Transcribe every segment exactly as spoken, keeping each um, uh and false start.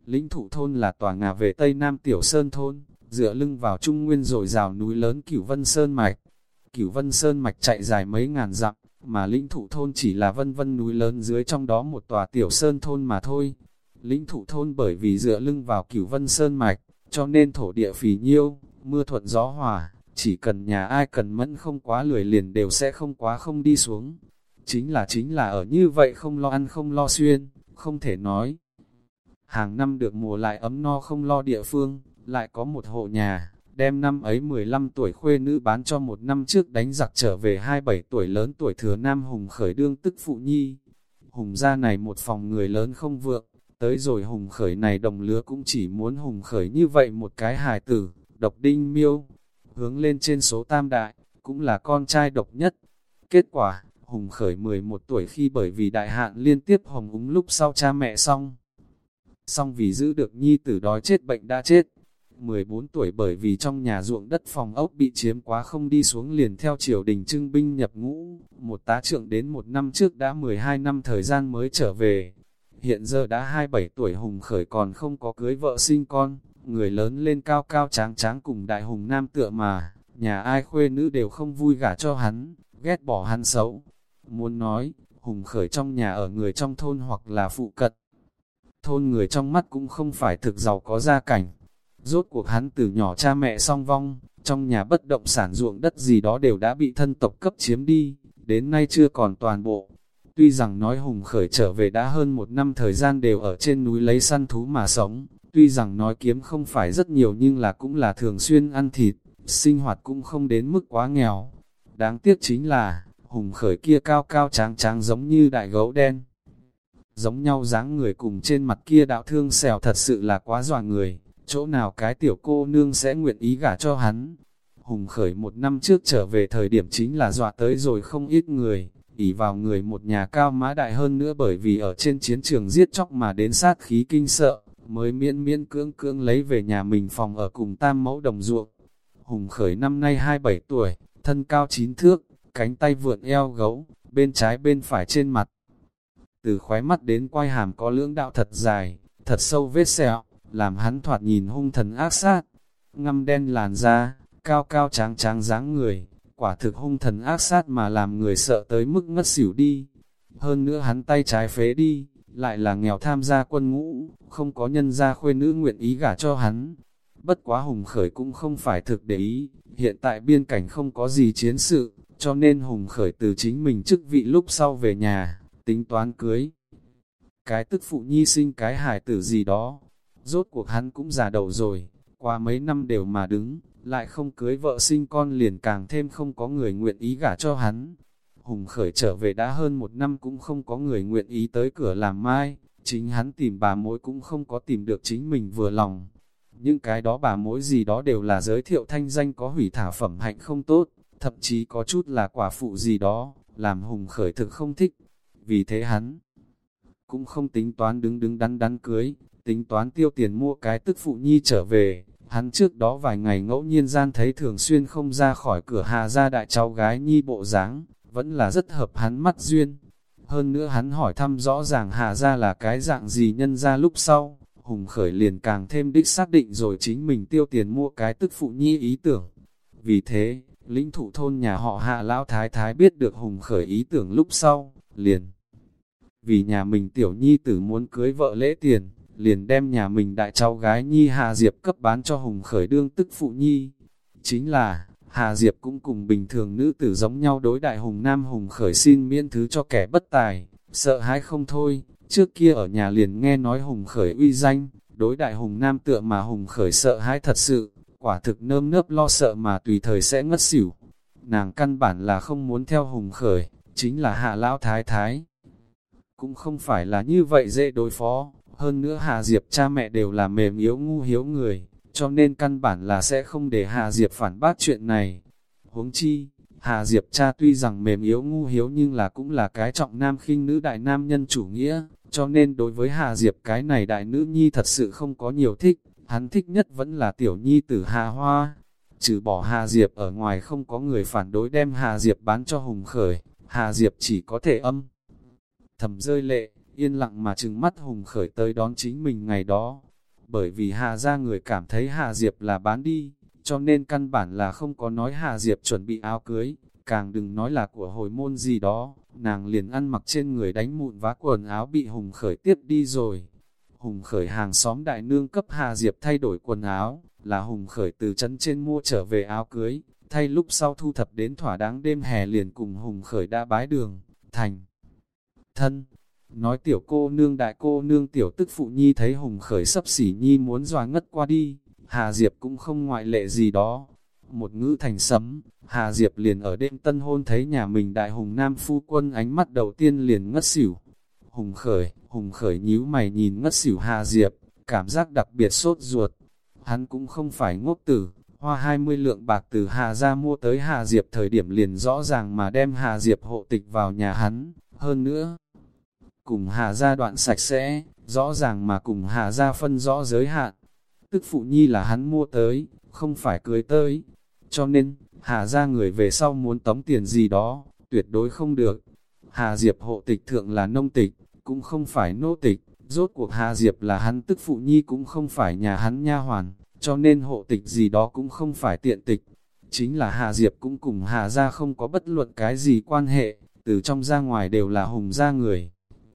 Lĩnh Thụ thôn là tòa ngả về Tây Nam Tiểu Sơn thôn, dựa lưng vào trung nguyên dồi dào núi lớn Cửu Vân Sơn Mạch. Cửu Vân Sơn Mạch chạy dài mấy ngàn dặm, mà Lĩnh Thụ thôn chỉ là vân vân núi lớn dưới trong đó một tòa Tiểu Sơn thôn mà thôi. Lĩnh Thụ thôn bởi vì dựa lưng vào Cửu Vân Sơn Mạch, cho nên thổ địa phì nhiêu, mưa thuận gió hòa, chỉ cần nhà ai cần mẫn không quá lười liền đều sẽ không quá không đi xuống. Chính là chính là ở như vậy không lo ăn không lo xuyên, không thể nói. Hàng năm được mùa lại ấm no không lo địa phương, lại có một hộ nhà, đem năm ấy mười lăm tuổi khuê nữ bán cho một năm trước đánh giặc trở về hai mươi bảy tuổi lớn tuổi thừa nam Hùng Khởi đương tức phụ nhi. Hùng gia này một phòng người lớn không vượng, tới rồi Hùng Khởi này đồng lứa cũng chỉ muốn Hùng Khởi như vậy một cái hài tử, độc đinh miêu, hướng lên trên số tam đại, cũng là con trai độc nhất. Kết quả, Hùng Khởi mười một tuổi khi bởi vì đại hạn liên tiếp hồng úng lúc sau cha mẹ xong. Xong vì giữ được nhi tử đói chết bệnh đã chết. mười bốn tuổi bởi vì trong nhà ruộng đất phòng ốc bị chiếm quá không đi xuống liền theo triều đình trưng binh nhập ngũ. Một tá trưởng đến một năm trước đã mười hai năm thời gian mới trở về. Hiện giờ đã hai mươi bảy tuổi Hùng Khởi còn không có cưới vợ sinh con. Người lớn lên cao cao tráng tráng cùng đại hùng nam tựa mà. Nhà ai khuê nữ đều không vui gả cho hắn, ghét bỏ hắn xấu. Muốn nói, Hùng Khởi trong nhà ở người trong thôn hoặc là phụ cận. Thôn người trong mắt cũng không phải thực giàu có gia cảnh. Rốt cuộc hắn từ nhỏ cha mẹ song vong, trong nhà bất động sản ruộng đất gì đó đều đã bị thân tộc cấp chiếm đi, đến nay chưa còn toàn bộ. Tuy rằng nói Hùng Khởi trở về đã hơn một năm thời gian đều ở trên núi lấy săn thú mà sống, tuy rằng nói kiếm không phải rất nhiều nhưng là cũng là thường xuyên ăn thịt, sinh hoạt cũng không đến mức quá nghèo. Đáng tiếc chính là, Hùng Khởi kia cao cao tráng tráng giống như đại gấu đen. Giống nhau dáng người cùng trên mặt kia đạo thương xèo thật sự là quá dọa người, chỗ nào cái tiểu cô nương sẽ nguyện ý gả cho hắn. Hùng Khởi một năm trước trở về thời điểm chính là dọa tới rồi không ít người, ỷ vào người một nhà cao mã đại hơn nữa bởi vì ở trên chiến trường giết chóc mà đến sát khí kinh sợ, mới miễn miễn cưỡng cưỡng lấy về nhà mình phòng ở cùng tam mẫu đồng ruộng. Hùng Khởi năm nay hai mươi bảy tuổi, thân cao chín thước, cánh tay vượn eo gấu, bên trái bên phải trên mặt. Từ khóe mắt đến quai hàm có lưỡng đạo thật dài, thật sâu vết sẹo, làm hắn thoạt nhìn hung thần ác sát. Ngăm đen làn da, cao cao tráng tráng dáng người, quả thực hung thần ác sát mà làm người sợ tới mức ngất xỉu đi. Hơn nữa hắn tay trái phế đi, lại là nghèo tham gia quân ngũ, không có nhân gia khuê nữ nguyện ý gả cho hắn. Bất quá Hùng Khởi cũng không phải thực để ý, hiện tại biên cảnh không có gì chiến sự, cho nên Hùng Khởi từ chính mình chức vị lúc sau về nhà, tính toán cưới. Cái tức phụ nhi sinh cái hài tử gì đó, rốt cuộc hắn cũng già đầu rồi, qua mấy năm đều mà đứng, lại không cưới vợ sinh con liền càng thêm không có người nguyện ý gả cho hắn. Hùng Khởi trở về đã hơn một năm cũng không có người nguyện ý tới cửa làm mai, chính hắn tìm bà mối cũng không có tìm được chính mình vừa lòng. Những cái đó bà mối gì đó đều là giới thiệu thanh danh có hủy thả phẩm hạnh không tốt, thậm chí có chút là quả phụ gì đó, làm Hùng Khởi thực không thích. Vì thế hắn cũng không tính toán đứng đứng đắn đắn cưới, tính toán tiêu tiền mua cái tức phụ nhi trở về. Hắn trước đó vài ngày ngẫu nhiên gian thấy thường xuyên không ra khỏi cửa Hà gia đại cháu gái nhi bộ dáng, vẫn là rất hợp hắn mắt duyên. Hơn nữa hắn hỏi thăm rõ ràng Hà gia là cái dạng gì nhân gia lúc sau, Hùng Khởi liền càng thêm đích xác định rồi chính mình tiêu tiền mua cái tức phụ nhi ý tưởng. Vì thế, Lĩnh Thụ thôn nhà họ Hạ lão thái thái biết được Hùng Khởi ý tưởng lúc sau, liền vì nhà mình tiểu nhi tử muốn cưới vợ lễ tiền, liền đem nhà mình đại cháu gái nhi Hà Diệp cấp bán cho Hùng Khởi đương tức phụ nhi. Chính là, Hà Diệp cũng cùng bình thường nữ tử giống nhau đối đại Hùng Nam. Hùng Khởi xin miễn thứ cho kẻ bất tài, sợ hãi không thôi, trước kia ở nhà liền nghe nói Hùng Khởi uy danh, đối đại Hùng Nam tựa mà Hùng Khởi sợ hãi thật sự, quả thực nơm nớp lo sợ mà tùy thời sẽ ngất xỉu. Nàng căn bản là không muốn theo Hùng Khởi, chính là Hạ lão thái thái. Cũng không phải là như vậy dễ đối phó, hơn nữa Hà Diệp cha mẹ đều là mềm yếu ngu hiếu người, cho nên căn bản là sẽ không để Hà Diệp phản bác chuyện này. Huống chi, Hà Diệp cha tuy rằng mềm yếu ngu hiếu nhưng là cũng là cái trọng nam khinh nữ đại nam nhân chủ nghĩa, cho nên đối với Hà Diệp cái này đại nữ nhi thật sự không có nhiều thích, hắn thích nhất vẫn là tiểu nhi tử Hà Hoa. Trừ bỏ Hà Diệp ở ngoài không có người phản đối đem Hà Diệp bán cho Hùng Khởi, Hà Diệp chỉ có thể âm thầm rơi lệ, yên lặng mà trừng mắt Hùng Khởi tới đón chính mình ngày đó. bởi vì Hà gia người cảm thấy Hà Diệp là bán đi, cho nên căn bản là không có nói Hà Diệp chuẩn bị áo cưới, càng đừng nói là của hồi môn gì đó, nàng liền ăn mặc trên người đánh mụn vá quần áo bị Hùng Khởi tiếp đi rồi. Hùng Khởi hàng xóm đại nương cấp Hà Diệp thay đổi quần áo, là Hùng Khởi từ trấn trên mua trở về áo cưới, thay lúc sau thu thập đến thỏa đáng đêm hè liền cùng Hùng Khởi đã bái đường, thành thân. Nói tiểu cô nương đại cô nương tiểu tức phụ nhi thấy Hùng Khởi sắp xỉ nhi muốn dòa ngất qua đi, Hà Diệp cũng không ngoại lệ gì đó. Một ngữ thành sấm, Hà Diệp liền ở đêm tân hôn thấy nhà mình đại hùng nam phu quân ánh mắt đầu tiên liền ngất xỉu. Hùng Khởi, Hùng Khởi nhíu mày nhìn ngất xỉu Hà Diệp, cảm giác đặc biệt sốt ruột. Hắn cũng không phải ngốc tử, hoa hai mươi lượng bạc từ Hà ra mua tới Hà Diệp thời điểm liền rõ ràng mà đem Hà Diệp hộ tịch vào nhà hắn, hơn nữa. Cùng Hà ra đoạn sạch sẽ, rõ ràng mà cùng Hà ra phân rõ giới hạn. Tức phụ nhi là hắn mua tới, không phải cưới tới. Cho nên, Hà ra người về sau muốn tống tiền gì đó, tuyệt đối không được. Hà Diệp hộ tịch thượng là nông tịch, cũng không phải nô tịch. Rốt cuộc Hà Diệp là hắn tức phụ nhi cũng không phải nhà hắn nha hoàn, cho nên hộ tịch gì đó cũng không phải tiện tịch. Chính là Hà Diệp cũng cùng Hà ra không có bất luận cái gì quan hệ, từ trong ra ngoài đều là Hùng ra người.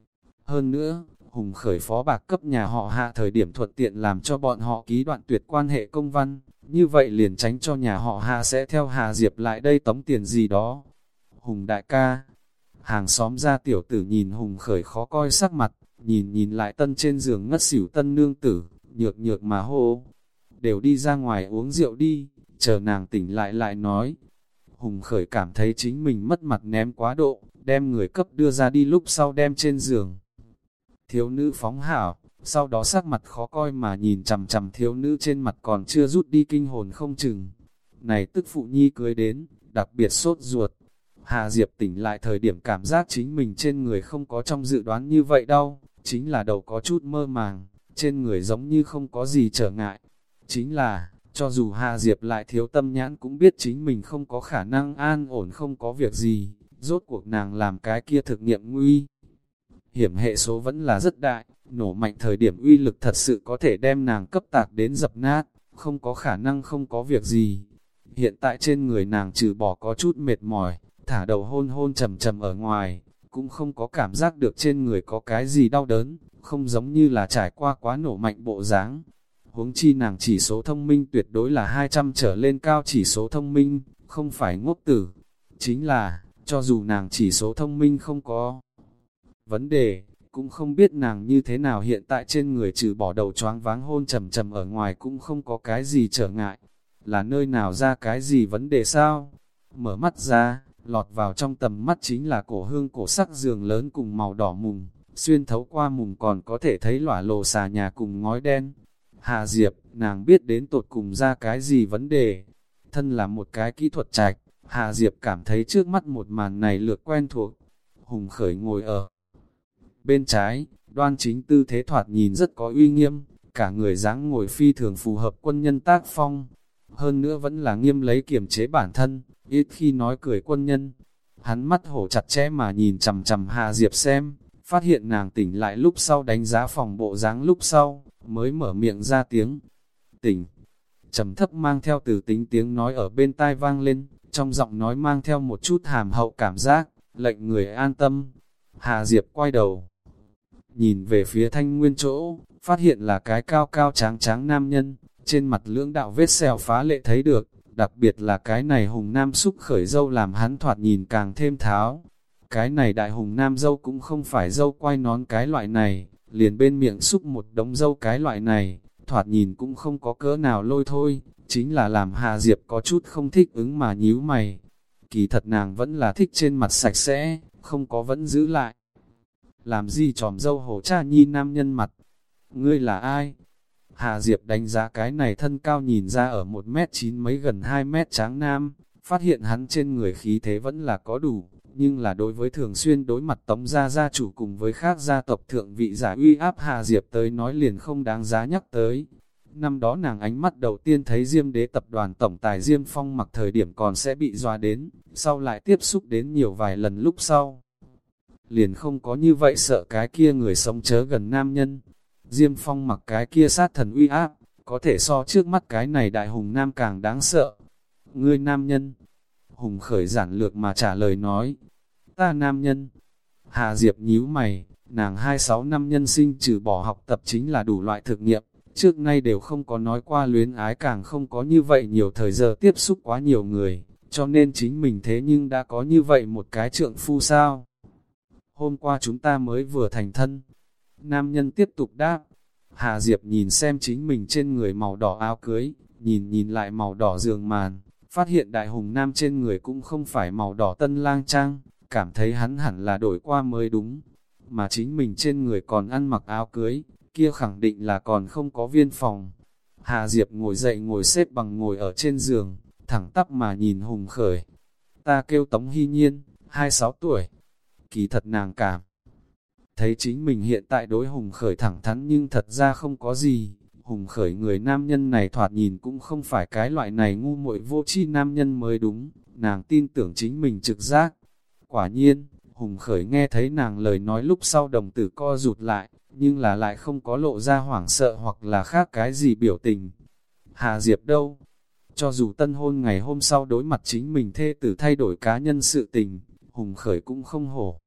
Hơn nữa, Hùng Khởi phó bạc cấp nhà họ Hạ thời điểm thuận tiện làm cho bọn họ ký đoạn tuyệt quan hệ công văn, như vậy liền tránh cho nhà họ Hạ sẽ theo Hà Diệp lại đây tống tiền gì đó. Hùng đại ca, hàng xóm ra tiểu tử nhìn Hùng Khởi khó coi sắc mặt, nhìn nhìn lại tân trên giường ngất xỉu tân nương tử, nhược nhược mà hô, đều đi ra ngoài uống rượu đi, chờ nàng tỉnh lại lại nói. Hùng Khởi cảm thấy chính mình mất mặt ném quá độ, đem người cấp đưa ra đi lúc sau đem trên giường. Thiếu nữ phóng hảo, sau đó sắc mặt khó coi mà nhìn chằm chằm thiếu nữ trên mặt còn chưa rút đi kinh hồn không chừng. Này tức phụ nhi cưới đến, đặc biệt sốt ruột. Hà Diệp tỉnh lại thời điểm cảm giác chính mình trên người không có trong dự đoán như vậy đâu, chính là đầu có chút mơ màng, trên người giống như không có gì trở ngại. Chính là, cho dù Hà Diệp lại thiếu tâm nhãn cũng biết chính mình không có khả năng an ổn không có việc gì, rốt cuộc nàng làm cái kia thực nghiệm nguy. Hiểm hệ số vẫn là rất đại, nổ mạnh thời điểm uy lực thật sự có thể đem nàng cấp tạc đến dập nát, không có khả năng không có việc gì. Hiện tại trên người nàng trừ bỏ có chút mệt mỏi, thả đầu hôn hôn trầm trầm ở ngoài, cũng không có cảm giác được trên người có cái gì đau đớn, không giống như là trải qua quá nổ mạnh bộ dáng. Huống chi nàng chỉ số thông minh tuyệt đối là hai trăm trở lên cao chỉ số thông minh, không phải ngốc tử. Chính là, cho dù nàng chỉ số thông minh không có vấn đề, cũng không biết nàng như thế nào hiện tại trên người trừ bỏ đầu choáng váng hôn trầm trầm ở ngoài cũng không có cái gì trở ngại. Là nơi nào ra cái gì vấn đề sao? Mở mắt ra, lọt vào trong tầm mắt chính là cổ hương cổ sắc giường lớn cùng màu đỏ mùng, xuyên thấu qua mùng còn có thể thấy lỏa lồ xà nhà cùng ngói đen. Hà Diệp, nàng biết đến tột cùng ra cái gì vấn đề. Thân là một cái kỹ thuật trạch, Hà Diệp cảm thấy trước mắt một màn này lược quen thuộc. Hùng Khởi ngồi ở bên trái, đoan chính tư thế thoạt nhìn rất có uy nghiêm, cả người dáng ngồi phi thường phù hợp quân nhân tác phong. Hơn nữa vẫn là nghiêm lấy kiềm chế bản thân, ít khi nói cười quân nhân. Hắn mắt hổ chặt chẽ mà nhìn chằm chằm Hà Diệp xem, phát hiện nàng tỉnh lại lúc sau đánh giá phòng bộ dáng lúc sau, mới mở miệng ra tiếng. Tỉnh, trầm thấp mang theo từ tính tiếng nói ở bên tai vang lên, trong giọng nói mang theo một chút hàm hậu cảm giác, lệnh người an tâm. Hà Diệp quay đầu, nhìn về phía Thanh Nguyên chỗ, phát hiện là cái cao cao tráng tráng nam nhân, trên mặt lưỡng đạo vết sẹo phá lệ thấy được, đặc biệt là cái này hùng nam xúc khởi dâu làm hắn thoạt nhìn càng thêm tháo. Cái này đại hùng nam dâu cũng không phải dâu quay nón cái loại này, liền bên miệng xúc một đống dâu cái loại này, thoạt nhìn cũng không có cỡ nào lôi thôi, chính là làm Hà Diệp có chút không thích ứng mà nhíu mày. Kỳ thật nàng vẫn là thích trên mặt sạch sẽ, không có vẫn giữ lại. Làm gì tròm dâu hổ cha nhi nam nhân mặt? Ngươi là ai? Hà Diệp đánh giá cái này thân cao nhìn ra ở một mét chín mấy gần hai mét tráng nam, phát hiện hắn trên người khí thế vẫn là có đủ, nhưng là đối với thường xuyên đối mặt Tống gia gia chủ cùng với khác gia tộc thượng vị giả uy áp Hà Diệp tới nói liền không đáng giá nhắc tới. Năm đó nàng ánh mắt đầu tiên thấy Diêm Đế tập đoàn tổng tài Diêm Phong mặc thời điểm còn sẽ bị dọa đến, sau lại tiếp xúc đến nhiều vài lần lúc sau. Liền không có như vậy sợ cái kia người sống chớ gần nam nhân. Diêm Phong mặc cái kia sát thần uy áp, có thể so trước mắt cái này đại hùng nam càng đáng sợ. Ngươi nam nhân. Hùng Khởi giản lược mà trả lời nói. Ta nam nhân. Hà Diệp nhíu mày, nàng hai mươi sáu năm nhân sinh trừ bỏ học tập chính là đủ loại thực nghiệm, trước nay đều không có nói qua luyến ái, càng không có như vậy nhiều thời giờ tiếp xúc quá nhiều người, cho nên chính mình thế nhưng đã có như vậy một cái trượng phu sao. Hôm qua chúng ta mới vừa thành thân. Nam nhân tiếp tục đáp. Hà Diệp nhìn xem chính mình trên người màu đỏ áo cưới, nhìn nhìn lại màu đỏ giường màn, phát hiện đại hùng nam trên người cũng không phải màu đỏ tân lang trang, cảm thấy hắn hẳn là đổi qua mới đúng, mà chính mình trên người còn ăn mặc áo cưới, kia khẳng định là còn không có viên phòng. Hà Diệp ngồi dậy ngồi xếp bằng ngồi ở trên giường, thẳng tắp mà nhìn Hùng Khởi. Ta kêu Tống Hy Nhiên, hai mươi sáu tuổi. Kỳ thật nàng cảm thấy chính mình hiện tại đối Hùng Khởi thẳng thắn nhưng thật ra không có gì. Hùng Khởi người nam nhân này thoạt nhìn cũng không phải cái loại này ngu muội vô tri nam nhân mới đúng, nàng tin tưởng chính mình trực giác. Quả nhiên, Hùng Khởi nghe thấy nàng lời nói lúc sau đồng tử co rụt lại, nhưng là lại không có lộ ra hoảng sợ hoặc là khác cái gì biểu tình. Hà Diệp đâu? Cho dù tân hôn ngày hôm sau đối mặt chính mình thê tử thay đổi cá nhân sự tình, Hùng Khởi cũng không hổ.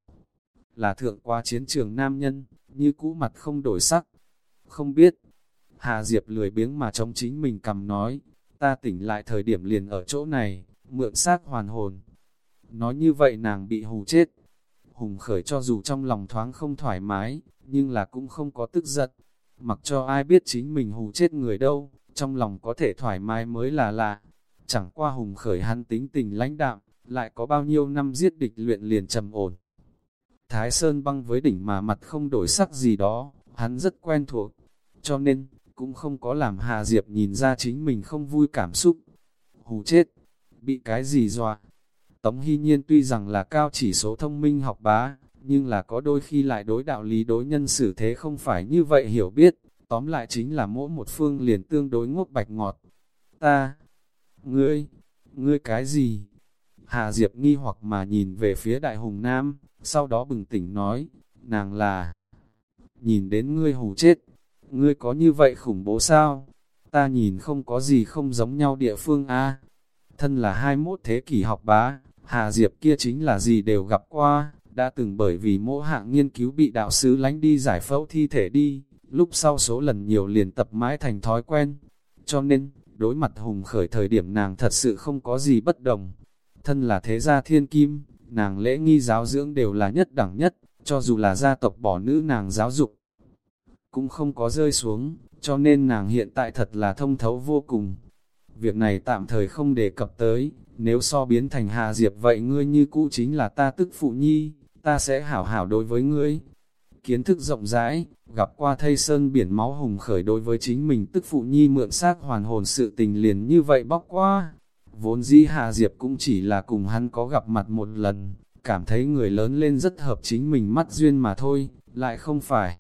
Là thượng qua chiến trường nam nhân, như cũ mặt không đổi sắc. Không biết. Hà Diệp lười biếng mà chống chính mình cầm nói, ta tỉnh lại thời điểm liền ở chỗ này, mượn xác hoàn hồn. Nói như vậy nàng bị hù chết. Hùng Khởi cho dù trong lòng thoáng không thoải mái, nhưng là cũng không có tức giận. Mặc cho ai biết chính mình hù chết người đâu, trong lòng có thể thoải mái mới là lạ. Chẳng qua Hùng Khởi hắn tính tình lãnh đạm, lại có bao nhiêu năm giết địch luyện liền trầm ổn. Thái Sơn băng với đỉnh mà mặt không đổi sắc gì đó, hắn rất quen thuộc. Cho nên, cũng không có làm Hà Diệp nhìn ra chính mình không vui cảm xúc. Hù chết, bị cái gì dọa? Tống Hy Nhiên tuy rằng là cao chỉ số thông minh học bá, nhưng là có đôi khi lại đối đạo lý đối nhân xử thế không phải như vậy hiểu biết, tóm lại chính là mỗi một phương liền tương đối ngốc bạch ngọt. Ta, ngươi, ngươi cái gì? Hà Diệp nghi hoặc mà nhìn về phía Đại Hùng Nam, sau đó bừng tỉnh nói, nàng là, nhìn đến ngươi hù chết, ngươi có như vậy khủng bố sao? Ta nhìn không có gì không giống nhau địa phương a. Thân là hai mươi mốt thế kỷ học bá, Hà Diệp kia chính là gì đều gặp qua, đã từng bởi vì mỗi hạng nghiên cứu bị đạo sứ lánh đi giải phẫu thi thể đi, lúc sau số lần nhiều liền tập mãi thành thói quen. Cho nên, đối mặt Hùng Khởi thời điểm nàng thật sự không có gì bất đồng. Thân là thế gia thiên kim, nàng lễ nghi giáo dưỡng đều là nhất đẳng nhất, cho dù là gia tộc bỏ nữ nàng giáo dục, cũng không có rơi xuống, cho nên nàng hiện tại thật là thông thấu vô cùng. Việc này tạm thời không đề cập tới, nếu so biến thành Hà Diệp vậy ngươi như cũ chính là ta tức phụ nhi, ta sẽ hảo hảo đối với ngươi. Kiến thức rộng rãi, gặp qua thây sơn biển máu Hùng Khởi đối với chính mình tức phụ nhi mượn xác hoàn hồn sự tình liền như vậy bóc qua. Vốn dĩ Hà Diệp cũng chỉ là cùng hắn có gặp mặt một lần, cảm thấy người lớn lên rất hợp chính mình mắt duyên mà thôi, lại không phải.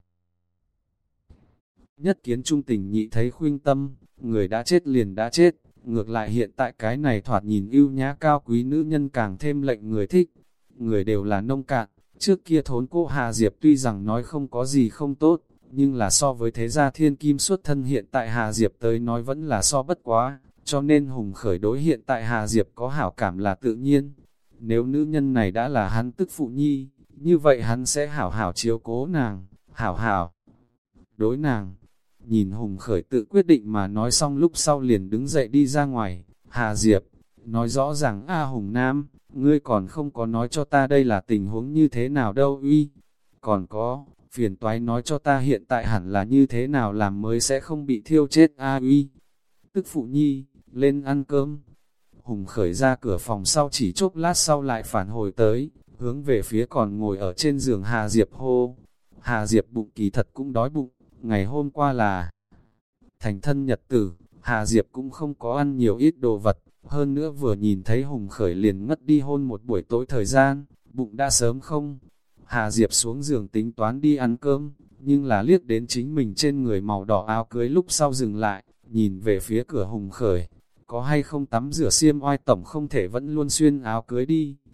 Nhất kiến trung tình nhị thấy khuynh tâm, người đã chết liền đã chết, ngược lại hiện tại cái này thoạt nhìn ưu nhã cao quý nữ nhân càng thêm lệnh người thích. Người đều là nông cạn, trước kia thốn cô Hà Diệp tuy rằng nói không có gì không tốt, nhưng là so với thế gia thiên kim xuất thân hiện tại Hà Diệp tới nói vẫn là so bất quá, cho nên Hùng Khởi đối hiện tại Hà Diệp có hảo cảm là tự nhiên. Nếu nữ nhân này đã là hắn tức phụ nhi, như vậy hắn sẽ hảo hảo chiếu cố nàng, hảo hảo đối nàng. Nhìn Hùng Khởi tự quyết định mà nói xong lúc sau liền đứng dậy đi ra ngoài. Hà Diệp, nói rõ ràng a Hùng Nam, ngươi còn không có nói cho ta đây là tình huống như thế nào đâu uy. Còn có, phiền toái nói cho ta hiện tại hẳn là như thế nào làm mới sẽ không bị thiêu chết a uy. Tức phụ nhi, lên ăn cơm. Hùng Khởi ra cửa phòng sau chỉ chốc lát sau lại phản hồi tới, hướng về phía còn ngồi ở trên giường Hà Diệp hô. Hà Diệp bụng kỳ thật cũng đói bụng. Ngày hôm qua là thành thân nhật tử, Hà Diệp cũng không có ăn nhiều ít đồ vật, hơn nữa vừa nhìn thấy Hùng Khởi liền ngất đi hôn một buổi tối thời gian, bụng đã sớm không. Hà Diệp xuống giường tính toán đi ăn cơm, nhưng là liếc đến chính mình trên người màu đỏ áo cưới lúc sau dừng lại, nhìn về phía cửa Hùng Khởi, có hay không tắm rửa xiêm oai tổng không thể vẫn luôn xuyên áo cưới đi.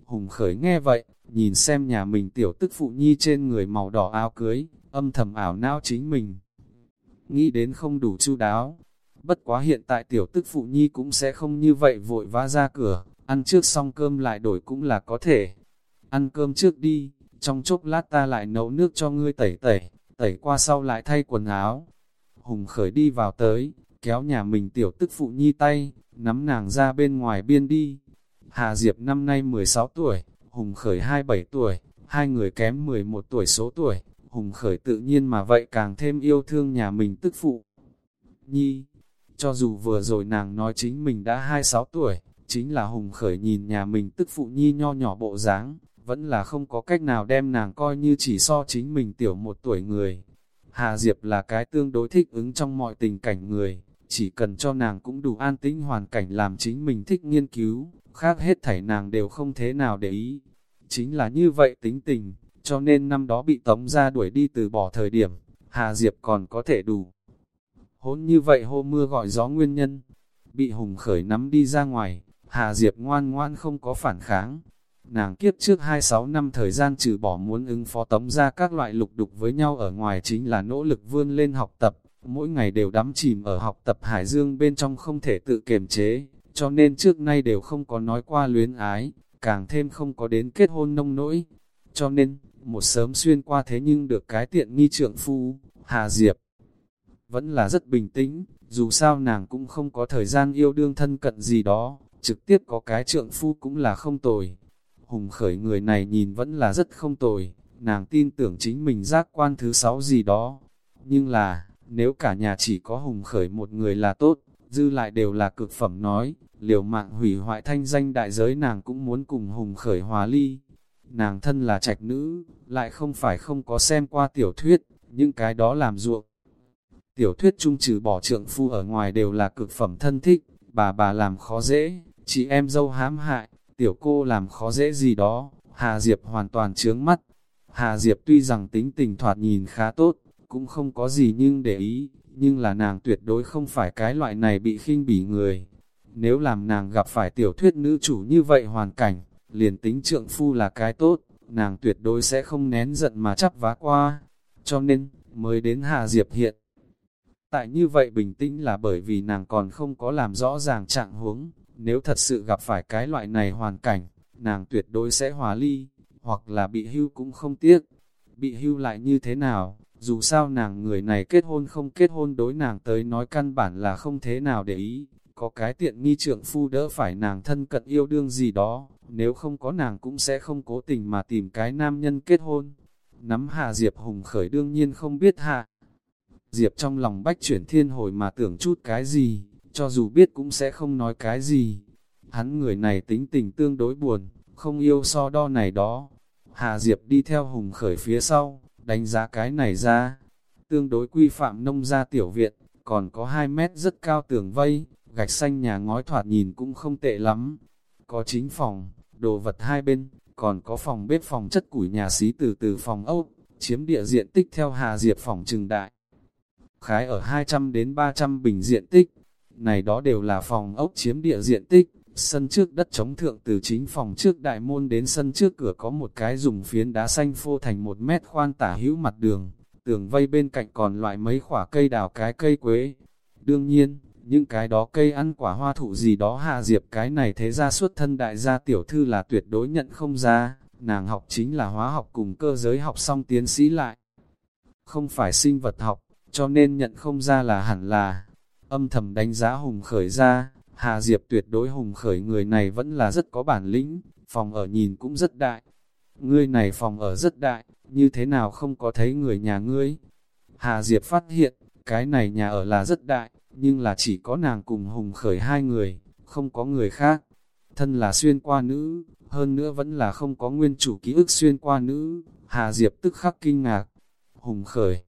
Hùng Khởi nghe vậy, nhìn xem nhà mình tiểu tức phụ nhi trên người màu đỏ áo cưới, âm thầm ảo não chính mình. Nghĩ đến không đủ chu đáo. Bất quá hiện tại tiểu tức phụ nhi cũng sẽ không như vậy vội vã ra cửa, ăn trước xong cơm lại đổi cũng là có thể. Ăn cơm trước đi, trong chốc lát ta lại nấu nước cho ngươi tẩy tẩy, tẩy qua sau lại thay quần áo. Hùng Khởi đi vào tới, kéo nhà mình tiểu tức phụ nhi tay, nắm nàng ra bên ngoài biên đi. Hà Diệp năm nay mười sáu tuổi, Hùng Khởi hai mươi bảy tuổi, hai người kém mười một tuổi số tuổi. Hùng Khởi tự nhiên mà vậy càng thêm yêu thương nhà mình tức phụ nhi. Cho dù vừa rồi nàng nói chính mình đã hai mươi sáu tuổi, chính là Hùng Khởi nhìn nhà mình tức phụ nhi nho nhỏ bộ dáng, vẫn là không có cách nào đem nàng coi như chỉ so chính mình tiểu một tuổi người. Hà Diệp là cái tương đối thích ứng trong mọi tình cảnh người, chỉ cần cho nàng cũng đủ an tĩnh hoàn cảnh làm chính mình thích nghiên cứu, khác hết thảy nàng đều không thế nào để ý. Chính là như vậy tính tình, cho nên năm đó bị Tống gia đuổi đi từ bỏ thời điểm, Hà Diệp còn có thể đủ hỗn như vậy hô mưa gọi gió nguyên nhân. Bị Hùng Khởi nắm đi ra ngoài, Hà Diệp ngoan ngoan không có phản kháng. Nàng kiếp trước hai mươi sáu năm thời gian trừ bỏ muốn ứng phó Tống gia các loại lục đục với nhau ở ngoài chính là nỗ lực vươn lên học tập, mỗi ngày đều đắm chìm ở học tập hải dương bên trong không thể tự kiềm chế, cho nên trước nay đều không có nói qua luyến ái, càng thêm không có đến kết hôn nông nỗi. Cho nên, một sớm xuyên qua thế nhưng được cái tiện nghi trượng phu, Hà Diệp vẫn là rất bình tĩnh, dù sao nàng cũng không có thời gian yêu đương thân cận gì đó, trực tiếp có cái trượng phu cũng là không tồi. Hùng Khởi người này nhìn vẫn là rất không tồi, nàng tin tưởng chính mình giác quan thứ sáu gì đó. Nhưng là, nếu cả nhà chỉ có Hùng Khởi một người là tốt, dư lại đều là cực phẩm nói, liều mạng hủy hoại thanh danh đại giới nàng cũng muốn cùng Hùng Khởi hòa ly. Nàng thân là trạch nữ, lại không phải không có xem qua tiểu thuyết, những cái đó làm ruộng. Tiểu thuyết chung trừ bỏ trượng phu ở ngoài đều là cực phẩm thân thích, bà bà làm khó dễ, chị em dâu hãm hại, tiểu cô làm khó dễ gì đó, Hà Diệp hoàn toàn chướng mắt. Hà Diệp tuy rằng tính tình thoạt nhìn khá tốt, cũng không có gì nhưng để ý, nhưng là nàng tuyệt đối không phải cái loại này bị khinh bỉ người. Nếu làm nàng gặp phải tiểu thuyết nữ chủ như vậy hoàn cảnh, liền tính trượng phu là cái tốt, nàng tuyệt đối sẽ không nén giận mà chắp vá qua. Cho nên, mới đến Hà Diệp hiện. Tại như vậy bình tĩnh là bởi vì nàng còn không có làm rõ ràng trạng huống, nếu thật sự gặp phải cái loại này hoàn cảnh, nàng tuyệt đối sẽ hòa ly, hoặc là bị hưu cũng không tiếc. Bị hưu lại như thế nào, dù sao nàng người này kết hôn không kết hôn đối nàng tới nói căn bản là không thế nào để ý, có cái tiện nghi trượng phu đỡ phải nàng thân cận yêu đương gì đó, nếu không có nàng cũng sẽ không cố tình mà tìm cái nam nhân kết hôn. Nắm Hà Diệp Hùng Khởi đương nhiên không biết Hà Diệp trong lòng bách chuyển thiên hồi mà tưởng chút cái gì, cho dù biết cũng sẽ không nói cái gì. Hắn người này tính tình tương đối buồn, không yêu so đo này đó. Hà Diệp đi theo Hùng Khởi phía sau, đánh giá cái này ra. Tương đối quy phạm nông gia tiểu viện, còn có hai mét rất cao tường vây, gạch xanh nhà ngói thoạt nhìn cũng không tệ lắm. Có chính phòng, đồ vật hai bên, còn có phòng bếp phòng chất củi nhà xí từ từ phòng ốc, chiếm địa diện tích theo Hà Diệp phòng trừng đại. Khái ở hai trăm đến ba trăm bình diện tích, này đó đều là phòng ốc chiếm địa diện tích, sân trước đất chống thượng từ chính phòng trước đại môn đến sân trước cửa có một cái dùng phiến đá xanh phô thành một mét khoan tả hữu mặt đường, tường vây bên cạnh còn loại mấy khỏa cây đào cái cây quế. Đương nhiên, những cái đó cây ăn quả hoa thụ gì đó Hà Diệp cái này thế ra xuất thân đại gia tiểu thư là tuyệt đối nhận không ra, nàng học chính là hóa học cùng cơ giới học xong tiến sĩ lại. Không phải sinh vật học, cho nên nhận không ra là hẳn là. Âm thầm đánh giá Hùng Khởi ra, Hà Diệp tuyệt đối Hùng Khởi người này vẫn là rất có bản lĩnh, phòng ở nhìn cũng rất đại. Ngươi này phòng ở rất đại, như thế nào không có thấy người nhà ngươi? Hà Diệp phát hiện, cái này nhà ở là rất đại, nhưng là chỉ có nàng cùng Hùng Khởi hai người, không có người khác. Thân là xuyên qua nữ, hơn nữa vẫn là không có nguyên chủ ký ức xuyên qua nữ, Hà Diệp tức khắc kinh ngạc. Hùng Khởi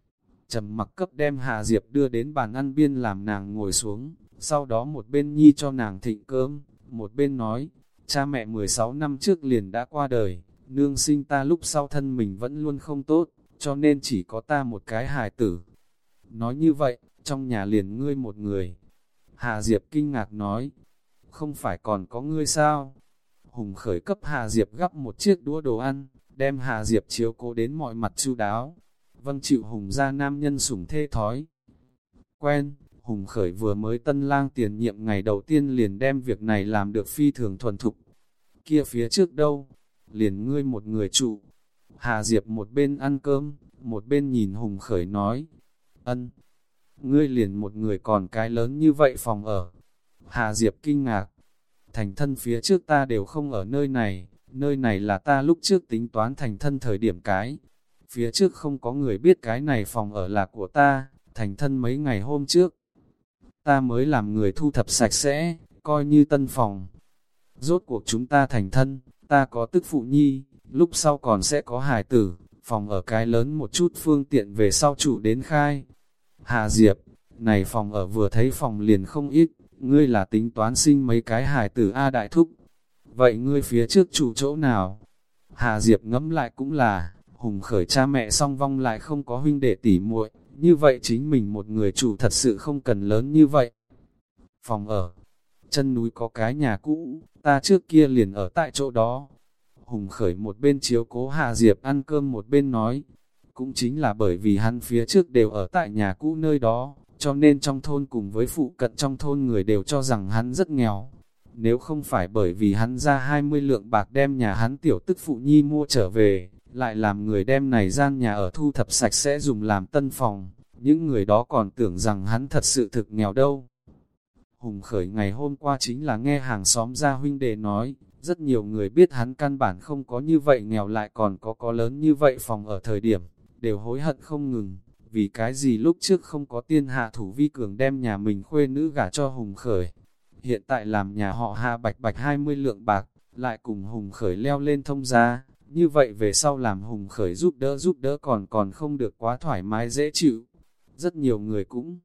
trầm mặc cấp đem Hà Diệp đưa đến bàn ăn biên làm nàng ngồi xuống, sau đó một bên nhi cho nàng thịnh cơm, một bên nói, cha mẹ mười sáu năm trước liền đã qua đời, nương sinh ta lúc sau thân mình vẫn luôn không tốt, cho nên chỉ có ta một cái hài tử. Nói như vậy, trong nhà liền ngươi một người. Hà Diệp kinh ngạc nói, không phải còn có ngươi sao? Hùng Khởi cấp Hà Diệp gắp một chiếc đũa đồ ăn, đem Hà Diệp chiếu cố đến mọi mặt chu đáo. Vâng chịu Hùng gia nam nhân sủng thê thói quen, Hùng Khởi vừa mới tân lang tiền nhiệm ngày đầu tiên liền đem việc này làm được phi thường thuần thục. Kia phía trước đâu, liền ngươi một người trụ. Hà Diệp một bên ăn cơm, một bên nhìn Hùng Khởi nói, ân, ngươi liền một người còn cái lớn như vậy phòng ở. Hà Diệp kinh ngạc, thành thân phía trước ta đều không ở nơi này, nơi này là ta lúc trước tính toán thành thân thời điểm cái. Phía trước không có người biết cái này phòng ở là của ta, thành thân mấy ngày hôm trước. Ta mới làm người thu thập sạch sẽ, coi như tân phòng. Rốt cuộc chúng ta thành thân, ta có tức phụ nhi, lúc sau còn sẽ có hài tử, phòng ở cái lớn một chút phương tiện về sau chủ đến khai. Hà Diệp, này phòng ở vừa thấy phòng liền không ít, ngươi là tính toán sinh mấy cái hài tử A đại thúc. Vậy ngươi phía trước chủ chỗ nào? Hà Diệp ngẫm lại cũng là, Hùng Khởi cha mẹ song vong lại không có huynh đệ tỷ muội, như vậy chính mình một người chủ thật sự không cần lớn như vậy. Phòng ở, chân núi có cái nhà cũ, ta trước kia liền ở tại chỗ đó. Hùng Khởi một bên chiếu cố Hà Diệp ăn cơm một bên nói, cũng chính là bởi vì hắn phía trước đều ở tại nhà cũ nơi đó, cho nên trong thôn cùng với phụ cận trong thôn người đều cho rằng hắn rất nghèo. Nếu không phải bởi vì hắn ra hai mươi lượng bạc đem nhà hắn tiểu tức phụ nhi mua trở về, lại làm người đem này gian nhà ở thu thập sạch sẽ dùng làm tân phòng, những người đó còn tưởng rằng hắn thật sự thực nghèo đâu. Hùng Khởi ngày hôm qua chính là nghe hàng xóm gia huynh đệ nói, rất nhiều người biết hắn căn bản không có như vậy nghèo lại còn có có lớn như vậy phòng ở thời điểm, đều hối hận không ngừng, vì cái gì lúc trước không có tiên hạ thủ vi cường đem nhà mình khuê nữ gả cho Hùng Khởi. Hiện tại làm nhà họ Hà bạch bạch hai mươi lượng bạc, lại cùng Hùng Khởi leo lên thông gia, như vậy về sau làm Hùng Khởi giúp đỡ giúp đỡ còn còn không được quá thoải mái dễ chịu. Rất nhiều người cũng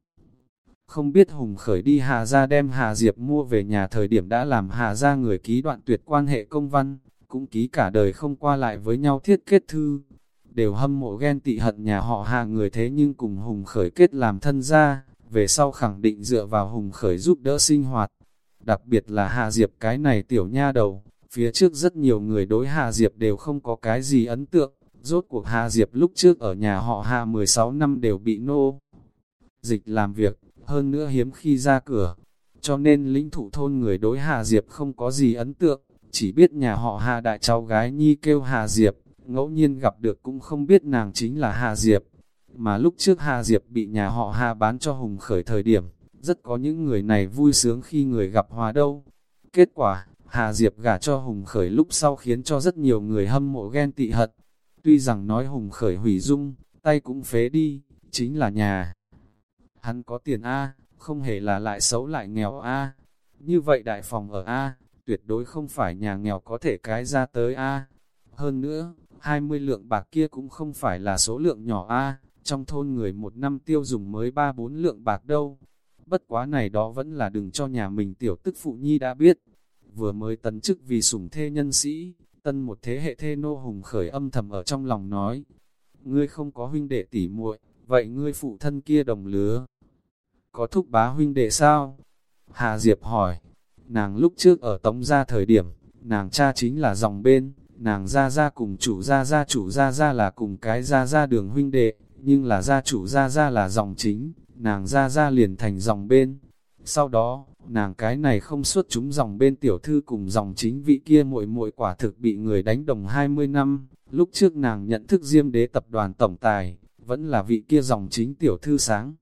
không biết Hùng Khởi đi Hà gia đem Hà Diệp mua về nhà thời điểm đã làm Hà gia người ký đoạn tuyệt quan hệ công văn, cũng ký cả đời không qua lại với nhau thiết kết thư. Đều hâm mộ ghen tị hận nhà họ Hà người thế nhưng cùng Hùng Khởi kết làm thân gia, về sau khẳng định dựa vào Hùng Khởi giúp đỡ sinh hoạt. Đặc biệt là Hà Diệp cái này tiểu nha đầu, phía trước rất nhiều người đối Hà Diệp đều không có cái gì ấn tượng, rốt cuộc Hà Diệp lúc trước ở nhà họ Hà mười sáu năm đều bị nô dịch làm việc, hơn nữa hiếm khi ra cửa, cho nên lĩnh thủ thôn người đối Hà Diệp không có gì ấn tượng, chỉ biết nhà họ Hà đại cháu gái nhi kêu Hà Diệp, ngẫu nhiên gặp được cũng không biết nàng chính là Hà Diệp. Mà lúc trước Hà Diệp bị nhà họ Hà bán cho Hùng Khởi thời điểm, rất có những người này vui sướng khi người gặp hòa đâu. Kết quả, Hà Diệp gả cho Hùng Khởi lúc sau khiến cho rất nhiều người hâm mộ ghen tị hận. Tuy rằng nói Hùng Khởi hủy dung, tay cũng phế đi, chính là nhà hắn có tiền A, không hề là lại xấu lại nghèo A. Như vậy đại phòng ở A, tuyệt đối không phải nhà nghèo có thể cái ra tới A. Hơn nữa, hai mươi lượng bạc kia cũng không phải là số lượng nhỏ A, trong thôn người một năm tiêu dùng mới ba bốn lượng bạc đâu. Bất quá này đó vẫn là đừng cho nhà mình tiểu tức phụ nhi đã biết. Vừa mới tấn chức vì sủng thê nhân sĩ, tân một thế hệ thê nô Hùng Khởi âm thầm ở trong lòng nói. Ngươi không có huynh đệ tỷ muội, vậy ngươi phụ thân kia đồng lứa có thúc bá huynh đệ sao? Hà Diệp hỏi. Nàng lúc trước ở Tống gia thời điểm, nàng cha chính là dòng bên, nàng gia gia cùng chủ gia gia chủ gia gia là cùng cái gia gia đường huynh đệ, nhưng là gia chủ gia gia là dòng chính, nàng gia gia liền thành dòng bên. Sau đó, nàng cái này không xuất chúng dòng bên tiểu thư cùng dòng chính vị kia muội muội quả thực bị người đánh đồng hai mươi năm, lúc trước nàng nhận thức Diêm Đế tập đoàn tổng tài, vẫn là vị kia dòng chính tiểu thư sáng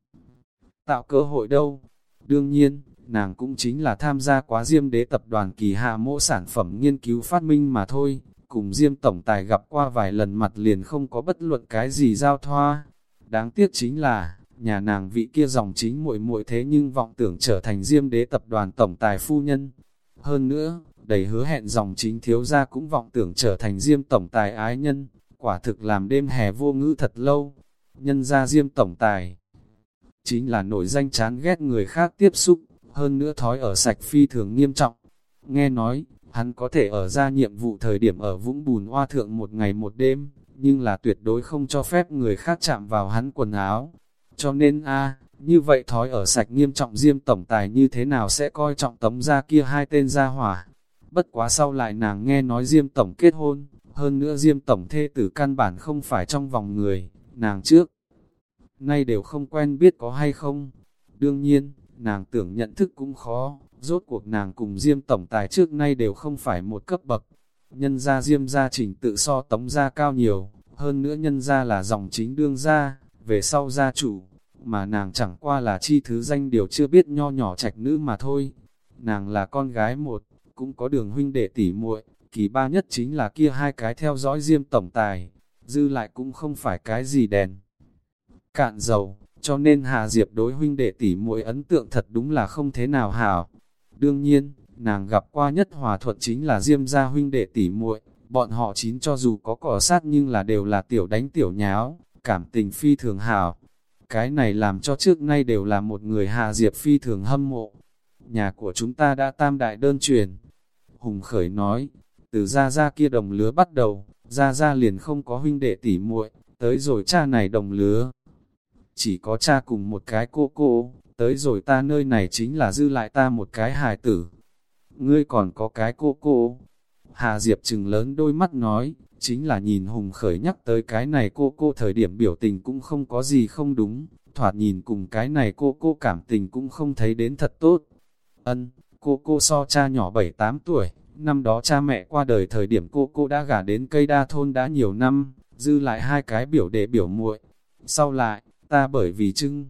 tạo cơ hội đâu. Đương nhiên, nàng cũng chính là tham gia quá Diêm Đế tập đoàn kỳ hạ mỗ sản phẩm nghiên cứu phát minh mà thôi, cùng Diêm tổng tài gặp qua vài lần mặt liền không có bất luận cái gì giao thoa. Đáng tiếc chính là, nhà nàng vị kia dòng chính muội muội thế nhưng vọng tưởng trở thành Diêm Đế tập đoàn tổng tài phu nhân. Hơn nữa, đầy hứa hẹn dòng chính thiếu gia cũng vọng tưởng trở thành Diêm tổng tài ái nhân, quả thực làm đêm hè vô ngữ thật lâu. Nhân ra Diêm tổng tài chính là nổi danh chán ghét người khác tiếp xúc, hơn nữa thói ở sạch phi thường nghiêm trọng. Nghe nói, hắn có thể ở ra nhiệm vụ thời điểm ở vũng bùn hoa thượng một ngày một đêm, nhưng là tuyệt đối không cho phép người khác chạm vào hắn quần áo. Cho nên a như vậy thói ở sạch nghiêm trọng Diêm tổng tài như thế nào sẽ coi trọng Tống gia kia hai tên gia hỏa. bất quá sau lại nàng nghe nói Diêm Tổng kết hôn, hơn nữa Diêm Tổng thê tử căn bản không phải trong vòng người, nàng trước nay đều không quen biết có hay không. Đương nhiên, nàng tưởng nhận thức cũng khó, rốt cuộc nàng cùng Diêm Tổng tài trước nay đều không phải một cấp bậc. Nhân gia Diêm gia trình tự so Tống gia cao nhiều, hơn nữa nhân gia là dòng chính đương gia, về sau gia chủ, mà nàng chẳng qua là chi thứ danh điều chưa biết nho nhỏ trạch nữ mà thôi. Nàng là con gái một, cũng có đường huynh đệ tỷ muội, kỳ ba nhất chính là kia hai cái theo dõi Diêm Tổng tài, dư lại cũng không phải cái gì đèn cạn dầu, cho nên Hà Diệp đối huynh đệ tỷ muội ấn tượng thật đúng là không thế nào hảo. Đương nhiên, nàng gặp qua nhất hòa thuận chính là Diêm gia huynh đệ tỷ muội, bọn họ chín cho dù có cỏ sát nhưng là đều là tiểu đánh tiểu nháo, cảm tình phi thường hảo. Cái này làm cho trước nay đều là một người Hà Diệp phi thường hâm mộ. Nhà của chúng ta đã tam đại đơn truyền. Hùng Khởi nói, từ Gia Gia kia đồng lứa bắt đầu, Gia Gia liền không có huynh đệ tỷ muội, tới rồi cha này đồng lứa. Chỉ có cha cùng một cái cô cô, tới rồi ta nơi này chính là dư lại ta một cái hài tử. Ngươi còn có cái cô cô. Hà Diệp trừng lớn đôi mắt nói, chính là nhìn Hùng Khởi nhắc tới cái này cô cô thời điểm biểu tình cũng không có gì không đúng, thoạt nhìn cùng cái này cô cô cảm tình cũng không thấy đến thật tốt. Ân, cô cô so cha nhỏ bảy tám tuổi, năm đó cha mẹ qua đời thời điểm cô cô đã gả đến cây đa thôn đã nhiều năm, dư lại hai cái biểu đệ biểu muội. Sau lại, ta bởi vì trưng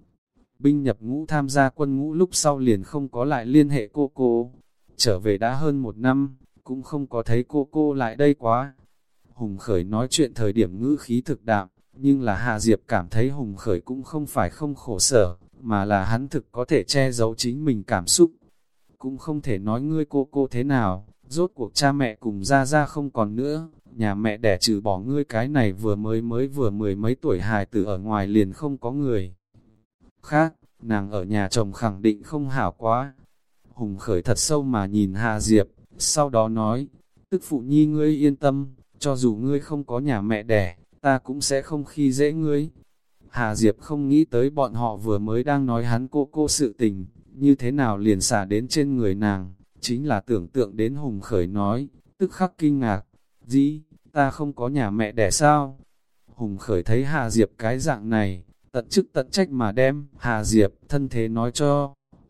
binh nhập ngũ tham gia quân ngũ lúc sau liền không có lại liên hệ cô cô. Trở về đã hơn một năm, cũng không có thấy cô cô lại đây quá. Hùng Khởi nói chuyện thời điểm ngữ khí thực đạm, nhưng là Hà Diệp cảm thấy Hùng Khởi cũng không phải không khổ sở, mà là hắn thực có thể che giấu chính mình cảm xúc. Cũng không thể nói ngươi cô cô thế nào, rốt cuộc cha mẹ cùng Gia Gia không còn nữa, nhà mẹ đẻ trừ bỏ ngươi cái này vừa mới mới vừa mười mấy tuổi hài tử ở ngoài liền không có người khác, nàng ở nhà chồng khẳng định không hảo quá. Hùng Khởi thật sâu mà nhìn Hà Diệp, sau đó nói, tức phụ nhi ngươi yên tâm, cho dù ngươi không có nhà mẹ đẻ, ta cũng sẽ không khi dễ ngươi. Hà Diệp không nghĩ tới bọn họ vừa mới đang nói hắn cô cô sự tình, như thế nào liền xả đến trên người nàng, chính là tưởng tượng đến Hùng Khởi nói, tức khắc kinh ngạc, dĩ, ta không có nhà mẹ đẻ sao? Hùng Khởi thấy Hà Diệp cái dạng này, tận chức tận trách mà đem Hà Diệp thân thế nói cho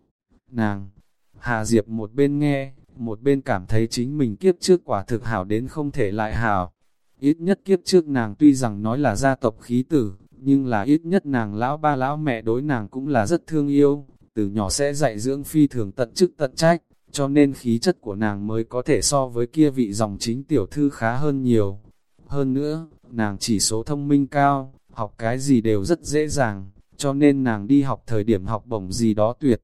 nàng. Hà Diệp một bên nghe, một bên cảm thấy chính mình kiếp trước quả thực hảo đến không thể lại hảo. Ít nhất kiếp trước nàng tuy rằng nói là gia tộc khí tử, nhưng là ít nhất nàng lão ba lão mẹ đối nàng cũng là rất thương yêu, từ nhỏ sẽ dạy dưỡng phi thường tận chức tận trách, cho nên khí chất của nàng mới có thể so với kia vị dòng chính tiểu thư khá hơn nhiều. Hơn nữa, nàng chỉ số thông minh cao, học cái gì đều rất dễ dàng, cho nên nàng đi học thời điểm học bổng gì đó tuyệt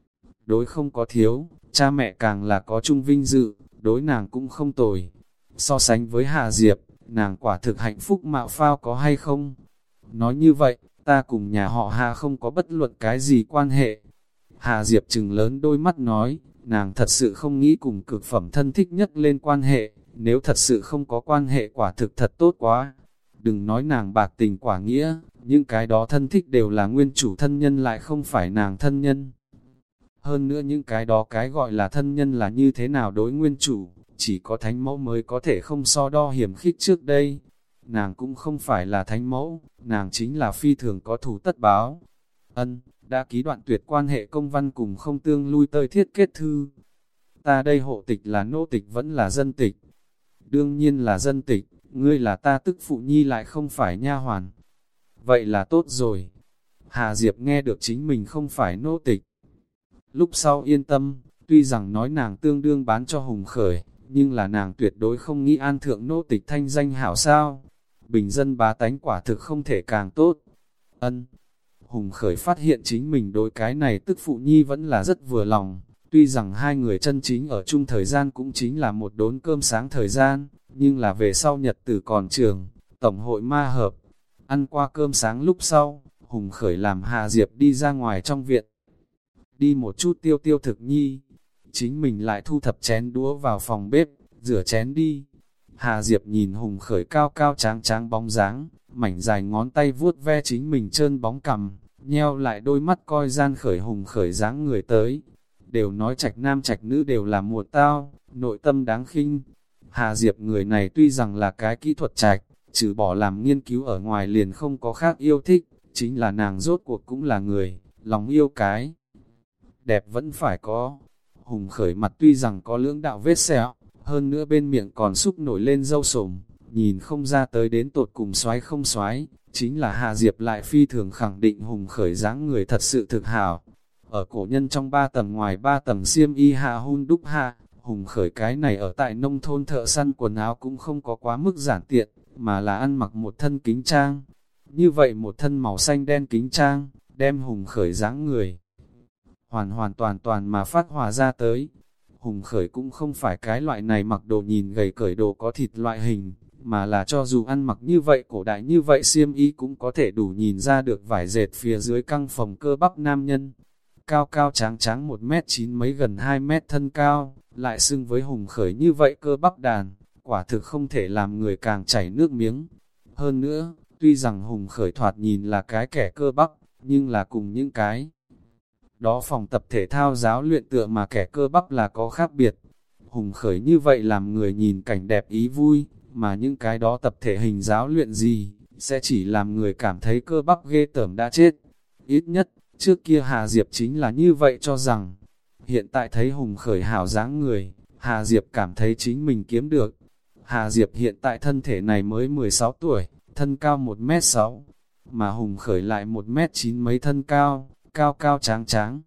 đối không có thiếu, cha mẹ càng là có chung vinh dự, đối nàng cũng không tồi. So sánh với Hà Diệp, nàng quả thực hạnh phúc mạo phao có hay không? Nói như vậy, ta cùng nhà họ Hà không có bất luận cái gì quan hệ. Hà Diệp trừng lớn đôi mắt nói, nàng thật sự không nghĩ cùng cực phẩm thân thích nhất lên quan hệ, nếu thật sự không có quan hệ quả thực thật tốt quá. Đừng nói nàng bạc tình quả nghĩa, những cái đó thân thích đều là nguyên chủ thân nhân lại không phải nàng thân nhân. Hơn nữa những cái đó cái gọi là thân nhân là như thế nào đối nguyên chủ, chỉ có thánh mẫu mới có thể không so đo hiểm khích trước đây. Nàng cũng không phải là thánh mẫu, nàng chính là phi thường có thủ tất báo. Ân, đã ký đoạn tuyệt quan hệ công văn cùng không tương lui tơi thiết kết thư. Ta đây hộ tịch là nô tịch vẫn là dân tịch. Đương nhiên là dân tịch, ngươi là ta tức phụ nhi lại không phải nha hoàn. Vậy là tốt rồi. Hà Diệp nghe được chính mình không phải nô tịch. Lúc sau yên tâm, tuy rằng nói nàng tương đương bán cho Hùng Khởi, nhưng là nàng tuyệt đối không nghĩ an thượng nô tịch thanh danh hảo sao. Bình dân bá tánh quả thực không thể càng tốt. Ân. Hùng Khởi phát hiện chính mình đối cái này tức phụ nhi vẫn là rất vừa lòng. Tuy rằng hai người chân chính ở chung thời gian cũng chính là một đốn cơm sáng thời gian, nhưng là về sau nhật tử còn trường, tổng hội ma hợp. Ăn qua cơm sáng lúc sau, Hùng Khởi làm Hà Diệp đi ra ngoài trong viện. Đi một chút tiêu tiêu thực nhi, chính mình lại thu thập chén đũa vào phòng bếp, rửa chén đi. Hà Diệp nhìn Hùng Khởi cao cao tráng tráng bóng dáng, mảnh dài ngón tay vuốt ve chính mình trơn bóng cằm, nheo lại đôi mắt coi gian Khởi Hùng Khởi dáng người tới. Đều nói trạch nam trạch nữ đều là một tao, nội tâm đáng khinh. Hà Diệp người này tuy rằng là cái kỹ thuật trạch, trừ bỏ làm nghiên cứu ở ngoài liền không có khác yêu thích, chính là nàng rốt cuộc cũng là người, lòng yêu cái. Đẹp vẫn phải có. Hùng Khởi mặt tuy rằng có lưỡng đạo vết sẹo, hơn nữa bên miệng còn xúc nổi lên râu sồm, nhìn không ra tới đến tột cùng xoái không xoái, chính là Hà Diệp lại phi thường khẳng định Hùng Khởi dáng người thật sự thực hảo. Ở cổ nhân trong ba tầng ngoài ba tầng xiêm y hạ hun đúc hạ, Hùng Khởi cái này ở tại nông thôn thợ săn quần áo cũng không có quá mức giản tiện, mà là ăn mặc một thân kính trang. Như vậy một thân màu xanh đen kính trang, đem Hùng Khởi dáng người hoàn hoàn toàn toàn mà phát hòa ra tới. Hùng Khởi cũng không phải cái loại này mặc đồ nhìn gầy cởi đồ có thịt loại hình, mà là cho dù ăn mặc như vậy cổ đại như vậy xiêm y cũng có thể đủ nhìn ra được vải dệt phía dưới căng phồng cơ bắp nam nhân. Cao cao tráng tráng một mét chín mấy gần hai mét thân cao, lại xưng với Hùng Khởi như vậy cơ bắp đàn, quả thực không thể làm người càng chảy nước miếng. Hơn nữa, tuy rằng Hùng Khởi thoạt nhìn là cái kẻ cơ bắp, nhưng là cùng những cái đó phòng tập thể thao giáo luyện tựa mà kẻ cơ bắp là có khác biệt. Hùng Khởi như vậy làm người nhìn cảnh đẹp ý vui, mà những cái đó tập thể hình giáo luyện gì, sẽ chỉ làm người cảm thấy cơ bắp ghê tởm đã chết. Ít nhất, trước kia Hà Diệp chính là như vậy cho rằng. Hiện tại thấy Hùng Khởi hảo dáng người, Hà Diệp cảm thấy chính mình kiếm được. Hà Diệp hiện tại thân thể này mới mười sáu tuổi, thân cao một mét sáu, mà Hùng Khởi lại một mét chín mấy thân cao, cao cao tráng tráng.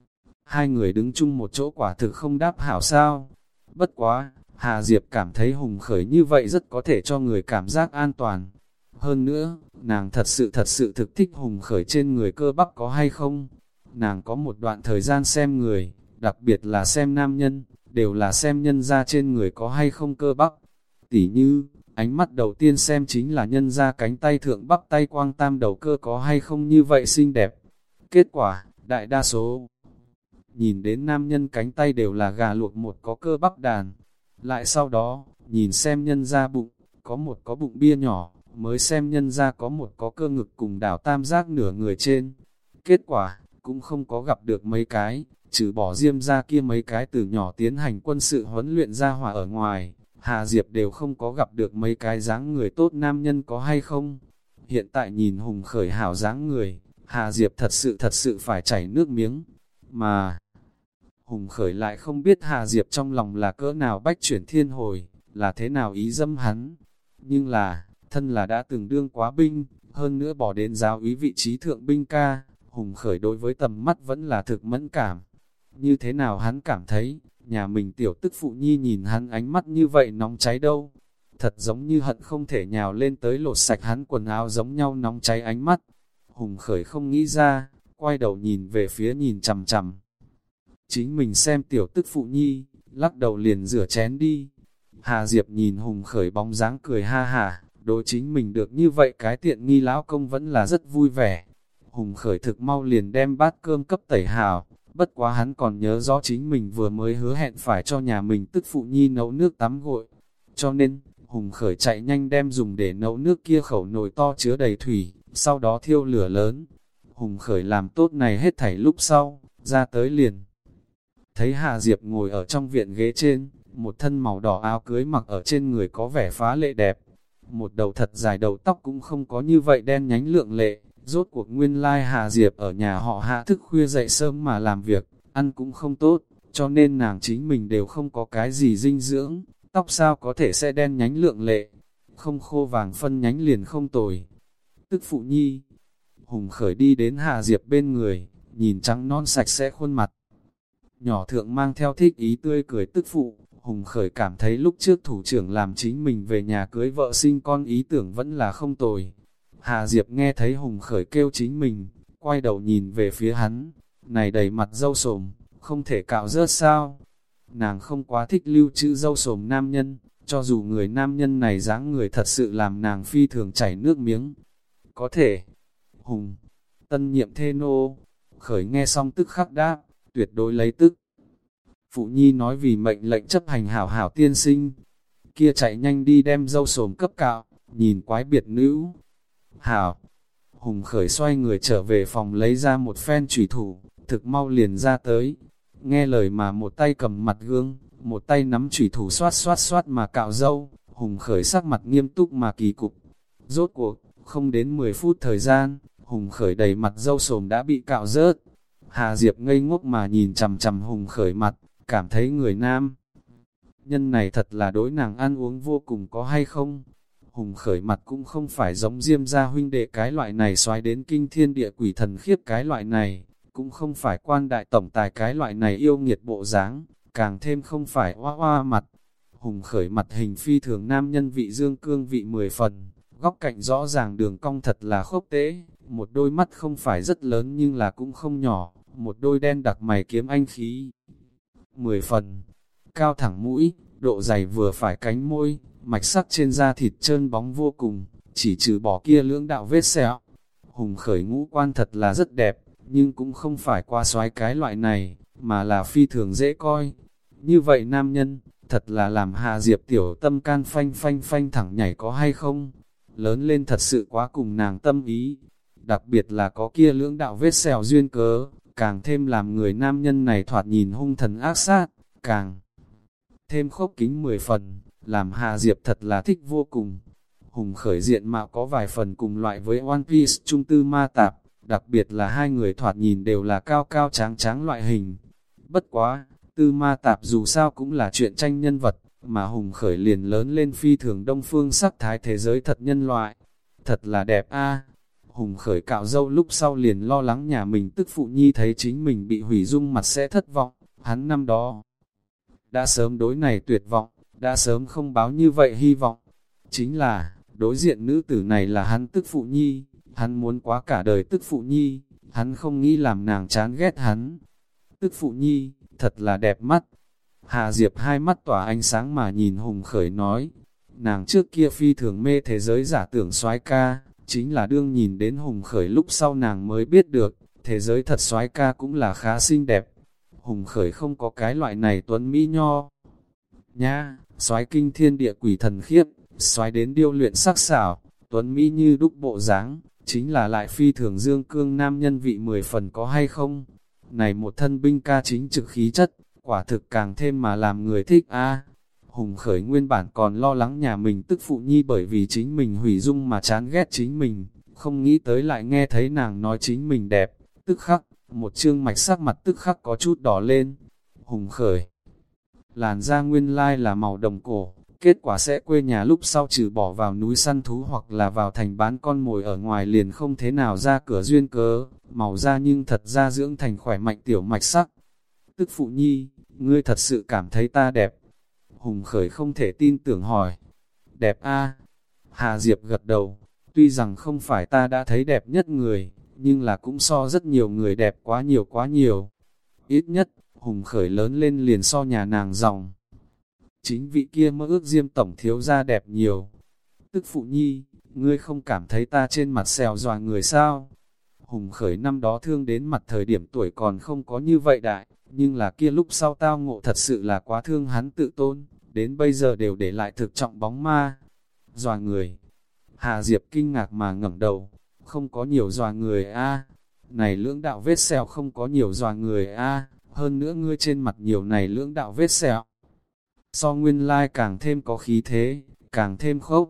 Hai người đứng chung một chỗ quả thực không đáp hảo sao. Bất quá, Hà Diệp cảm thấy Hùng Khởi như vậy rất có thể cho người cảm giác an toàn. Hơn nữa, nàng thật sự thật sự thực thích Hùng Khởi trên người cơ bắp có hay không. Nàng có một đoạn thời gian xem người, đặc biệt là xem nam nhân, đều là xem nhân ra trên người có hay không cơ bắp. Tỉ như, ánh mắt đầu tiên xem chính là nhân ra cánh tay thượng bắp tay quang tam đầu cơ có hay không như vậy xinh đẹp. Kết quả, đại đa số, nhìn đến nam nhân cánh tay đều là gà luộc một có cơ bắp đàn. Lại sau đó, nhìn xem nhân ra bụng, có một có bụng bia nhỏ, mới xem nhân ra có một có cơ ngực cùng đảo tam giác nửa người trên. Kết quả, cũng không có gặp được mấy cái, trừ bỏ Diêm ra kia mấy cái từ nhỏ tiến hành quân sự huấn luyện ra hỏa ở ngoài, Hà Diệp đều không có gặp được mấy cái dáng người tốt nam nhân có hay không. Hiện tại nhìn Hùng Khởi hảo dáng người, Hà Diệp thật sự thật sự phải chảy nước miếng, mà Hùng Khởi lại không biết Hà Diệp trong lòng là cỡ nào bách chuyển thiên hồi, là thế nào ý dâm hắn. Nhưng là, thân là đã từng đương quá binh, hơn nữa bỏ đến giáo úy vị trí thượng binh ca, Hùng Khởi đối với tầm mắt vẫn là thực mẫn cảm. Như thế nào hắn cảm thấy, nhà mình tiểu tức phụ nhi nhìn hắn ánh mắt như vậy nóng cháy đâu. Thật giống như hận không thể nhào lên tới lột sạch hắn quần áo giống nhau nóng cháy ánh mắt. Hùng Khởi không nghĩ ra, quay đầu nhìn về phía nhìn chằm chằm. Chính mình xem tiểu tức phụ nhi, lắc đầu liền rửa chén đi. Hà Diệp nhìn Hùng Khởi bóng dáng cười ha hả, đối chính mình được như vậy cái tiện nghi lão công vẫn là rất vui vẻ. Hùng Khởi thực mau liền đem bát cơm cấp tẩy hào, bất quá hắn còn nhớ rõ chính mình vừa mới hứa hẹn phải cho nhà mình tức phụ nhi nấu nước tắm gội. Cho nên, Hùng Khởi chạy nhanh đem dùng để nấu nước kia khẩu nồi to chứa đầy thủy, sau đó thiêu lửa lớn. Hùng Khởi làm tốt này hết thảy lúc sau, ra tới liền. Thấy Hà Diệp ngồi ở trong viện ghế trên, một thân màu đỏ áo cưới mặc ở trên người có vẻ phá lệ đẹp. Một đầu thật dài đầu tóc cũng không có như vậy đen nhánh lượng lệ, rốt cuộc nguyên lai Hà Diệp ở nhà họ Hạ thức khuya dậy sớm mà làm việc, ăn cũng không tốt, cho nên nàng chính mình đều không có cái gì dinh dưỡng, tóc sao có thể sẽ đen nhánh lượng lệ, không khô vàng phân nhánh liền không tồi. Tức phụ nhi, Hùng Khởi đi đến Hà Diệp bên người, nhìn trắng non sạch sẽ khuôn mặt. Nhỏ thượng mang theo thích ý tươi cười tức phụ, Hùng Khởi cảm thấy lúc trước thủ trưởng làm chính mình về nhà cưới vợ sinh con ý tưởng vẫn là không tồi. Hà Diệp nghe thấy Hùng Khởi kêu chính mình, quay đầu nhìn về phía hắn, này đầy mặt râu sồm, không thể cạo rớt sao. Nàng không quá thích lưu trữ râu sồm nam nhân, cho dù người nam nhân này dáng người thật sự làm nàng phi thường chảy nước miếng. Có thể, Hùng, tân nhiệm thê nô, Khởi nghe xong tức khắc đáp, tuyệt đối lấy tức. Phụ nhi nói vì mệnh lệnh chấp hành hảo hảo tiên sinh, kia chạy nhanh đi đem râu sồm cấp cạo, nhìn quái biệt nữ. Hảo, Hùng Khởi xoay người trở về phòng lấy ra một phen chủy thủ, thực mau liền ra tới. Nghe lời mà một tay cầm mặt gương, một tay nắm chủy thủ xoát xoát xoát mà cạo râu, Hùng Khởi sắc mặt nghiêm túc mà kỳ cục. Rốt cuộc, không đến mười phút thời gian, Hùng Khởi đầy mặt râu sồm đã bị cạo rớt. Hà Diệp ngây ngốc mà nhìn chằm chằm Hùng Khởi mặt, cảm thấy người nam nhân này thật là đối nàng ăn uống vô cùng có hay không. Hùng Khởi mặt cũng không phải giống Diêm gia huynh đệ cái loại này xoáy đến kinh thiên địa quỷ thần khiếp cái loại này, cũng không phải quan đại tổng tài cái loại này yêu nghiệt bộ dáng, càng thêm không phải hoa hoa mặt. Hùng Khởi mặt hình phi thường nam nhân vị dương cương vị mười phần, góc cạnh rõ ràng đường cong thật là khốc tế, một đôi mắt không phải rất lớn nhưng là cũng không nhỏ, một đôi đen đặc mày kiếm anh khí mười phần, cao thẳng mũi, độ dày vừa phải cánh môi, mạch sắc trên da thịt trơn bóng vô cùng, chỉ trừ bỏ kia lưỡng đạo vết sẹo. Hùng Khởi ngũ quan thật là rất đẹp, nhưng cũng không phải qua xoái cái loại này, mà là phi thường dễ coi. Như vậy nam nhân, thật là làm Hà Diệp tiểu tâm can phanh phanh phanh thẳng nhảy có hay không? Lớn lên thật sự quá cùng nàng tâm ý, đặc biệt là có kia lưỡng đạo vết sẹo duyên cớ, càng thêm làm người nam nhân này thoạt nhìn hung thần ác sát, càng thêm khốc kính mười phần, làm Hà Diệp thật là thích vô cùng. Hùng Khởi diện mạo có vài phần cùng loại với One Piece trung tư ma tạp, đặc biệt là hai người thoạt nhìn đều là cao cao tráng tráng loại hình. Bất quá, tư ma tạp dù sao cũng là chuyện tranh nhân vật, mà Hùng Khởi liền lớn lên phi thường đông phương sắc thái thế giới thật nhân loại. Thật là đẹp a. Hùng Khởi cạo râu lúc sau liền lo lắng nhà mình tức phụ nhi thấy chính mình bị hủy dung mặt sẽ thất vọng, hắn năm đó đã sớm đối này tuyệt vọng, đã sớm không báo như vậy hy vọng. Chính là, đối diện nữ tử này là hắn tức phụ nhi, hắn muốn quá cả đời tức phụ nhi, hắn không nghĩ làm nàng chán ghét hắn. Tức phụ nhi, thật là đẹp mắt. Hà Diệp hai mắt tỏa ánh sáng mà nhìn Hùng Khởi nói, nàng trước kia phi thường mê thế giới giả tưởng soái ca, chính là đương nhìn đến Hùng Khởi lúc sau nàng mới biết được, thế giới thật soái ca cũng là khá xinh đẹp. Hùng Khởi không có cái loại này tuấn mỹ nho nha, soái kinh thiên địa quỷ thần khiếp, soái đến điêu luyện sắc xảo, tuấn mỹ như đúc bộ dáng, chính là lại phi thường dương cương nam nhân vị mười phần có hay không. Này một thân binh ca chính trực khí chất, quả thực càng thêm mà làm người thích a. Hùng Khởi nguyên bản còn lo lắng nhà mình tức phụ nhi bởi vì chính mình hủy dung mà chán ghét chính mình, không nghĩ tới lại nghe thấy nàng nói chính mình đẹp, tức khắc, một chương mạch sắc mặt tức khắc có chút đỏ lên. Hùng Khởi, làn da nguyên lai là màu đồng cổ, kết quả sẽ quê nhà lúc sau trừ bỏ vào núi săn thú hoặc là vào thành bán con mồi ở ngoài liền không thế nào ra cửa duyên cớ, màu da nhưng thật ra dưỡng thành khỏe mạnh tiểu mạch sắc. Tức phụ nhi, ngươi thật sự cảm thấy ta đẹp? Hùng Khởi không thể tin tưởng hỏi. Đẹp a. Hà Diệp gật đầu, tuy rằng không phải ta đã thấy đẹp nhất người, nhưng là cũng so rất nhiều người đẹp quá nhiều quá nhiều. Ít nhất, Hùng Khởi lớn lên liền so nhà nàng dòng. Chính vị kia mơ ước Diêm tổng thiếu gia đẹp nhiều. Tức phụ nhi, ngươi không cảm thấy ta trên mặt xèo dọa người sao? Hùng Khởi năm đó thương đến mặt thời điểm tuổi còn không có như vậy đại, nhưng là kia lúc sau tao ngộ thật sự là quá thương hắn tự tôn, đến bây giờ đều để lại thực trọng bóng ma. Dọa người. Hà Diệp kinh ngạc mà ngẩng đầu, không có nhiều dọa người a. Này lưỡng đạo vết sẹo không có nhiều dọa người a, hơn nữa ngươi trên mặt nhiều này lưỡng đạo vết sẹo. So nguyên lai càng thêm có khí thế, càng thêm khốc.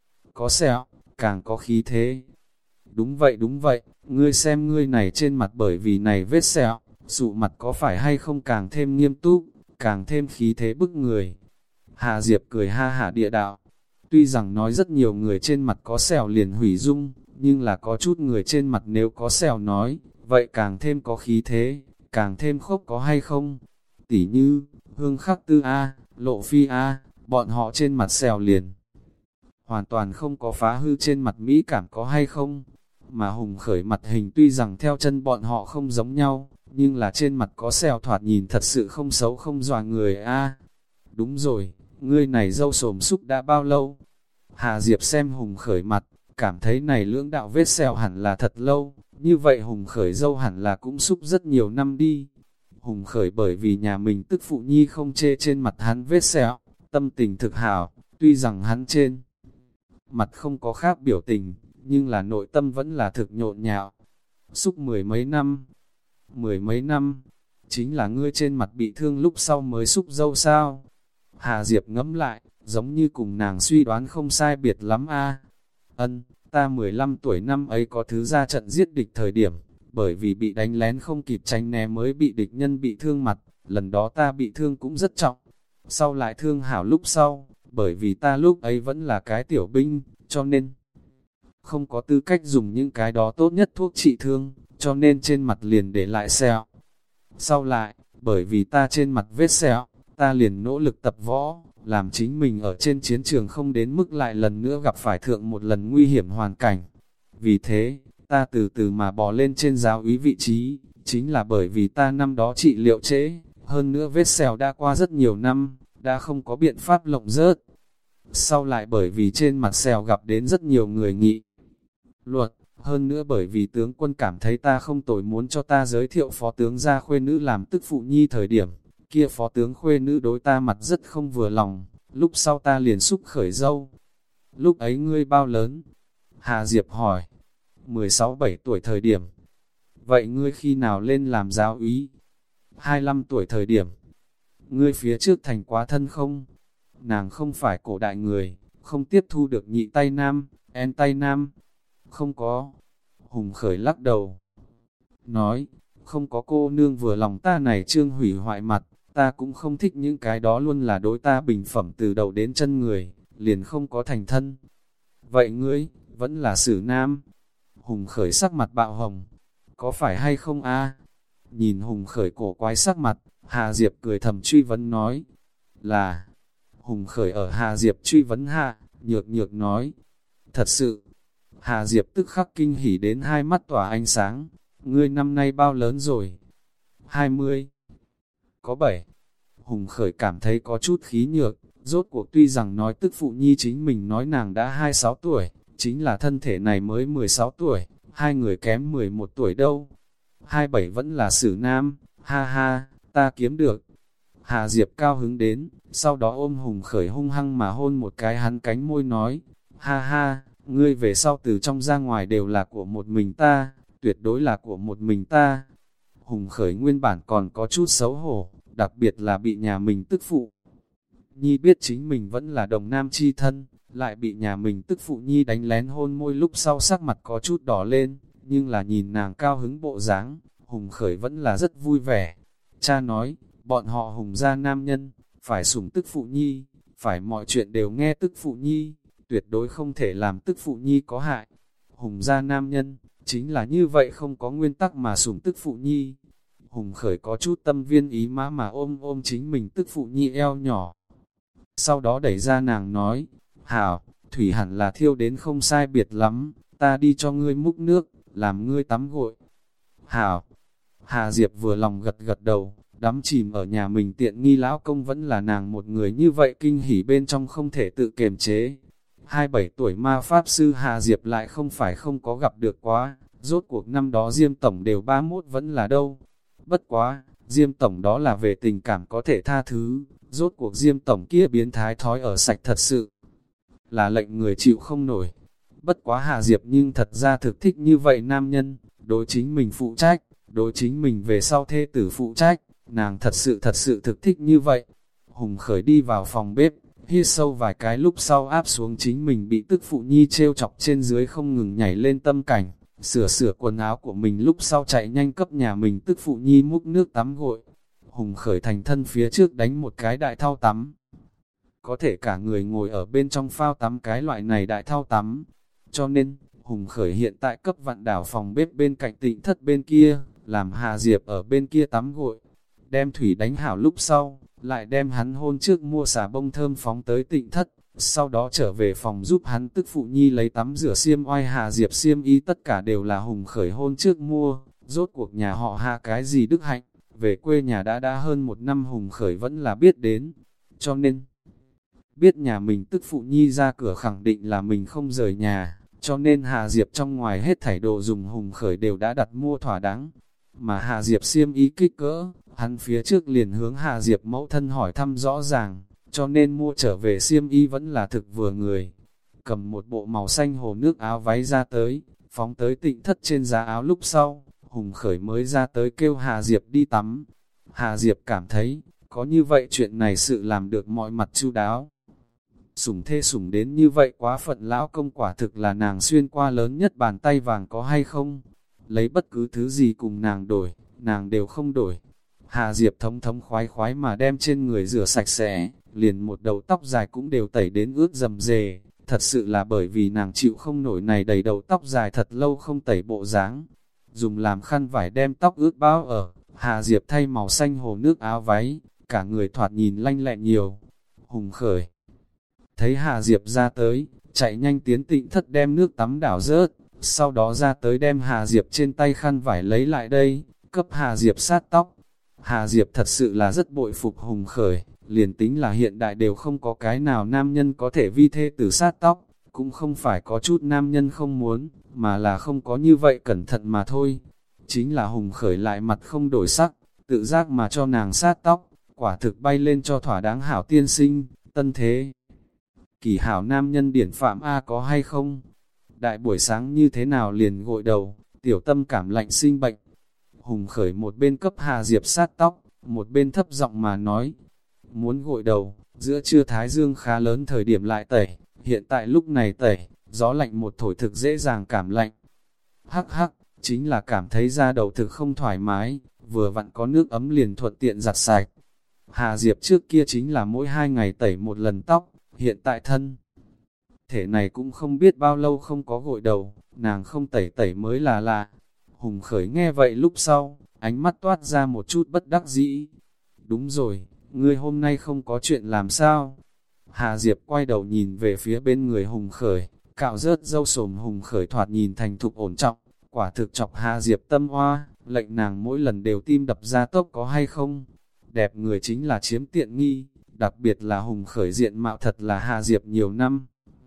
Có sẹo, càng có khí thế. Đúng vậy đúng vậy, ngươi xem ngươi này trên mặt bởi vì này vết sẹo, sụ mặt có phải hay không càng thêm nghiêm túc, càng thêm khí thế bức người. Hà Diệp cười ha hả địa đạo. Tuy rằng nói rất nhiều người trên mặt có sẹo liền hủy dung, nhưng là có chút người trên mặt nếu có sẹo nói, vậy càng thêm có khí thế, càng thêm khốc có hay không? Tỉ như, Hương Khắc Tư A, Lộ Phi A, bọn họ trên mặt sẹo liền. Hoàn toàn không có phá hư trên mặt mỹ cảm có hay không? Mà Hùng Khởi mặt hình tuy rằng theo chân bọn họ không giống nhau, nhưng là trên mặt có sẹo thoạt nhìn thật sự không xấu không dọa người a. Đúng rồi, ngươi này râu xồm xúc đã bao lâu? Hà Diệp xem Hùng Khởi mặt, cảm thấy này lưỡng đạo vết sẹo hẳn là thật lâu, như vậy Hùng Khởi râu hẳn là cũng xúc rất nhiều năm đi. Hùng Khởi bởi vì nhà mình tức phụ nhi không chê trên mặt hắn vết sẹo, tâm tình thực hảo, tuy rằng hắn trên mặt không có khác biểu tình, nhưng là nội tâm vẫn là thực nhộn nhạo. Xúc mười mấy năm, mười mấy năm, chính là ngươi trên mặt bị thương lúc sau mới xúc dâu sao? Hà Diệp ngẫm lại, giống như cùng nàng suy đoán không sai biệt lắm a. Ân, ta mười lăm tuổi năm ấy có thứ ra trận giết địch thời điểm, bởi vì bị đánh lén không kịp tránh né mới bị địch nhân bị thương mặt, lần đó ta bị thương cũng rất trọng. Sau lại thương hảo lúc sau, bởi vì ta lúc ấy vẫn là cái tiểu binh, cho nên không có tư cách dùng những cái đó tốt nhất thuốc trị thương, cho nên trên mặt liền để lại sẹo. Sau lại, bởi vì ta trên mặt vết sẹo, ta liền nỗ lực tập võ, làm chính mình ở trên chiến trường không đến mức lại lần nữa gặp phải thượng một lần nguy hiểm hoàn cảnh. Vì thế, ta từ từ mà bò lên trên giáo úy vị trí, chính là bởi vì ta năm đó trị liệu trễ, hơn nữa vết sẹo đã qua rất nhiều năm, đã không có biện pháp lộng rớt. Sau lại bởi vì trên mặt sẹo gặp đến rất nhiều người nghị luận, hơn nữa bởi vì tướng quân cảm thấy ta không tồi muốn cho ta giới thiệu phó tướng gia khuê nữ làm tức phụ nhi thời điểm, kia phó tướng khuê nữ đối ta mặt rất không vừa lòng, lúc sau ta liền xúc khởi dâu. Lúc ấy ngươi bao lớn? Hà Diệp hỏi. mười sáu bảy tuổi thời điểm. Vậy ngươi khi nào lên làm giáo úy? hai mươi lăm tuổi thời điểm. Ngươi phía trước thành quá thân không? Nàng không phải cổ đại người, không tiếp thu được nhị tay nam, en tay nam. Không có. Hùng Khởi lắc đầu. Nói, không có cô nương vừa lòng ta này trương hủy hoại mặt, ta cũng không thích những cái đó luôn là đối ta bình phẩm từ đầu đến chân người, liền không có thành thân. Vậy ngươi, vẫn là xử nam. Hùng Khởi sắc mặt bạo hồng. Có phải hay không a? Nhìn Hùng Khởi cổ quái sắc mặt, Hà Diệp cười thầm truy vấn nói. Là, Hùng Khởi ở Hà Diệp truy vấn hạ, nhược nhược nói. Thật sự, Hà Diệp tức khắc kinh hỉ đến hai mắt tỏa ánh sáng. Ngươi năm nay bao lớn rồi? hai mươi. Có bảy. Hùng Khởi cảm thấy có chút khí nhược, rốt cuộc tuy rằng nói tức phụ nhi chính mình nói nàng đã hai mươi sáu tuổi, chính là thân thể này mới mười sáu tuổi, hai người kém mười một tuổi đâu. hai mươi bảy vẫn là xử nam, ha ha, ta kiếm được. Hà Diệp cao hứng đến, sau đó ôm Hùng Khởi hung hăng mà hôn một cái hắn cánh môi nói, ha ha, ngươi về sau từ trong ra ngoài đều là của một mình ta, tuyệt đối là của một mình ta. Hùng Khởi nguyên bản còn có chút xấu hổ, đặc biệt là bị nhà mình tức phụ nhi biết chính mình vẫn là đồng nam chi thân, lại bị nhà mình tức phụ nhi đánh lén hôn môi lúc sau sắc mặt có chút đỏ lên, nhưng là nhìn nàng cao hứng bộ dáng, Hùng Khởi vẫn là rất vui vẻ. Cha nói, bọn họ Hùng gia nam nhân, phải sủng tức phụ nhi, phải mọi chuyện đều nghe tức phụ nhi, tuyệt đối không thể làm tức phụ nhi có hại. Hùng gia nam nhân, chính là như vậy không có nguyên tắc mà sủng tức phụ nhi. Hùng Khởi có chút tâm viên ý mã mà ôm ôm chính mình tức phụ nhi eo nhỏ. Sau đó đẩy ra nàng nói, hảo, thủy hẳn là thiêu đến không sai biệt lắm, ta đi cho ngươi múc nước, làm ngươi tắm gội. Hảo, Hà Diệp vừa lòng gật gật đầu, đắm chìm ở nhà mình tiện nghi lão công vẫn là nàng một người như vậy kinh hỉ bên trong không thể tự kiềm chế. hai mươi bảy tuổi ma pháp sư Hà Diệp lại không phải không có gặp được quá, rốt cuộc năm đó Diêm Tổng đều ba mươi mốt vẫn là đâu. Bất quá, Diêm Tổng đó là về tình cảm có thể tha thứ, rốt cuộc Diêm Tổng kia biến thái thói ở sạch thật sự là lệnh người chịu không nổi. Bất quá Hà Diệp nhưng thật ra thực thích như vậy nam nhân, đối chính mình phụ trách, đối chính mình về sau thê tử phụ trách, nàng thật sự thật sự thực thích như vậy. Hùng Khởi đi vào phòng bếp, hít sâu vài cái lúc sau áp xuống chính mình bị tức phụ nhi trêu chọc trên dưới không ngừng nhảy lên tâm cảnh, sửa sửa quần áo của mình lúc sau chạy nhanh cấp nhà mình tức phụ nhi múc nước tắm gội. Hùng Khởi thành thân phía trước đánh một cái đại thao tắm. Có thể cả người ngồi ở bên trong phao tắm cái loại này đại thao tắm. Cho nên, Hùng Khởi hiện tại cấp vạn đảo phòng bếp bên cạnh Tịnh Thất bên kia, làm Hà Diệp ở bên kia tắm gội. Đem thủy đánh hảo lúc sau, lại đem hắn hôn trước mua xà bông thơm phóng tới Tịnh Thất. Sau đó trở về phòng giúp hắn tức phụ nhi lấy tắm rửa xiêm oai. Hà Diệp xiêm y tất cả đều là Hùng Khởi hôn trước mua. Rốt cuộc nhà họ Hà cái gì đức hạnh, về quê nhà đã đã hơn một năm Hùng Khởi vẫn là biết đến. Cho nên, biết nhà mình tức phụ nhi ra cửa khẳng định là mình không rời nhà, cho nên Hà Diệp trong ngoài hết thảy đồ dùng Hùng Khởi đều đã đặt mua thỏa đáng. Mà Hà Diệp xiêm y kích cỡ, hắn phía trước liền hướng Hà Diệp mẫu thân hỏi thăm rõ ràng, cho nên mua trở về xiêm y vẫn là thực vừa người. Cầm một bộ màu xanh hồ nước áo váy ra tới, phóng tới Tịnh Thất trên giá áo lúc sau, Hùng Khởi mới ra tới kêu Hà Diệp đi tắm. Hà Diệp cảm thấy, có như vậy chuyện này sự làm được mọi mặt chu đáo. Sủng thê sủng đến như vậy quá phận lão công quả thực là nàng xuyên qua lớn nhất bàn tay vàng có hay không? Lấy bất cứ thứ gì cùng nàng đổi, nàng đều không đổi. Hà Diệp thống thống khoái khoái mà đem trên người rửa sạch sẽ, liền một đầu tóc dài cũng đều tẩy đến ướt rầm rề. Thật sự là bởi vì nàng chịu không nổi này đầy đầu tóc dài thật lâu không tẩy bộ dáng. Dùng làm khăn vải đem tóc ướt bao ở, Hà Diệp thay màu xanh hồ nước áo váy, cả người thoạt nhìn lanh lẹ nhiều. Hùng Khởi thấy Hà Diệp ra tới, chạy nhanh tiến tịnh thất đem nước tắm đảo rớt, sau đó ra tới đem Hà Diệp trên tay khăn vải lấy lại đây, cấp Hà Diệp sát tóc. Hà Diệp thật sự là rất bội phục Hùng Khởi, liền tính là hiện đại đều không có cái nào nam nhân có thể vi thê tử sát tóc, cũng không phải có chút nam nhân không muốn, mà là không có như vậy cẩn thận mà thôi. Chính là Hùng Khởi lại mặt không đổi sắc, tự giác mà cho nàng sát tóc, quả thực bay lên cho thỏa đáng hảo tiên sinh, tân thế. Kỳ hảo nam nhân điển phạm A có hay không? Đại buổi sáng như thế nào liền gội đầu, tiểu tâm cảm lạnh sinh bệnh. Hùng Khởi một bên cấp Hà Diệp sát tóc, một bên thấp giọng mà nói, muốn gội đầu, giữa trưa thái dương khá lớn thời điểm lại tẩy, hiện tại lúc này tẩy, gió lạnh một thổi thực dễ dàng cảm lạnh. Hắc hắc, chính là cảm thấy da đầu thực không thoải mái, vừa vặn có nước ấm liền thuận tiện giặt sạch. Hà Diệp trước kia chính là mỗi hai ngày tẩy một lần tóc, hiện tại thân thể này cũng không biết bao lâu không có gội đầu, nàng không tẩy tẩy mới là lạ. Hùng Khởi nghe vậy lúc sau, ánh mắt toát ra một chút bất đắc dĩ. Đúng rồi, ngươi hôm nay không có chuyện làm sao? Hà Diệp quay đầu nhìn về phía bên người Hùng Khởi, cạo rớt râu sồm Hùng Khởi thoạt nhìn thành thục ổn trọng, quả thực chọc Hà Diệp tâm hoa, lệnh nàng mỗi lần đều tim đập ra tốc có hay không? Đẹp người chính là chiếm tiện nghi, đặc biệt là Hùng Khởi diện mạo thật là Hà Diệp nhiều năm.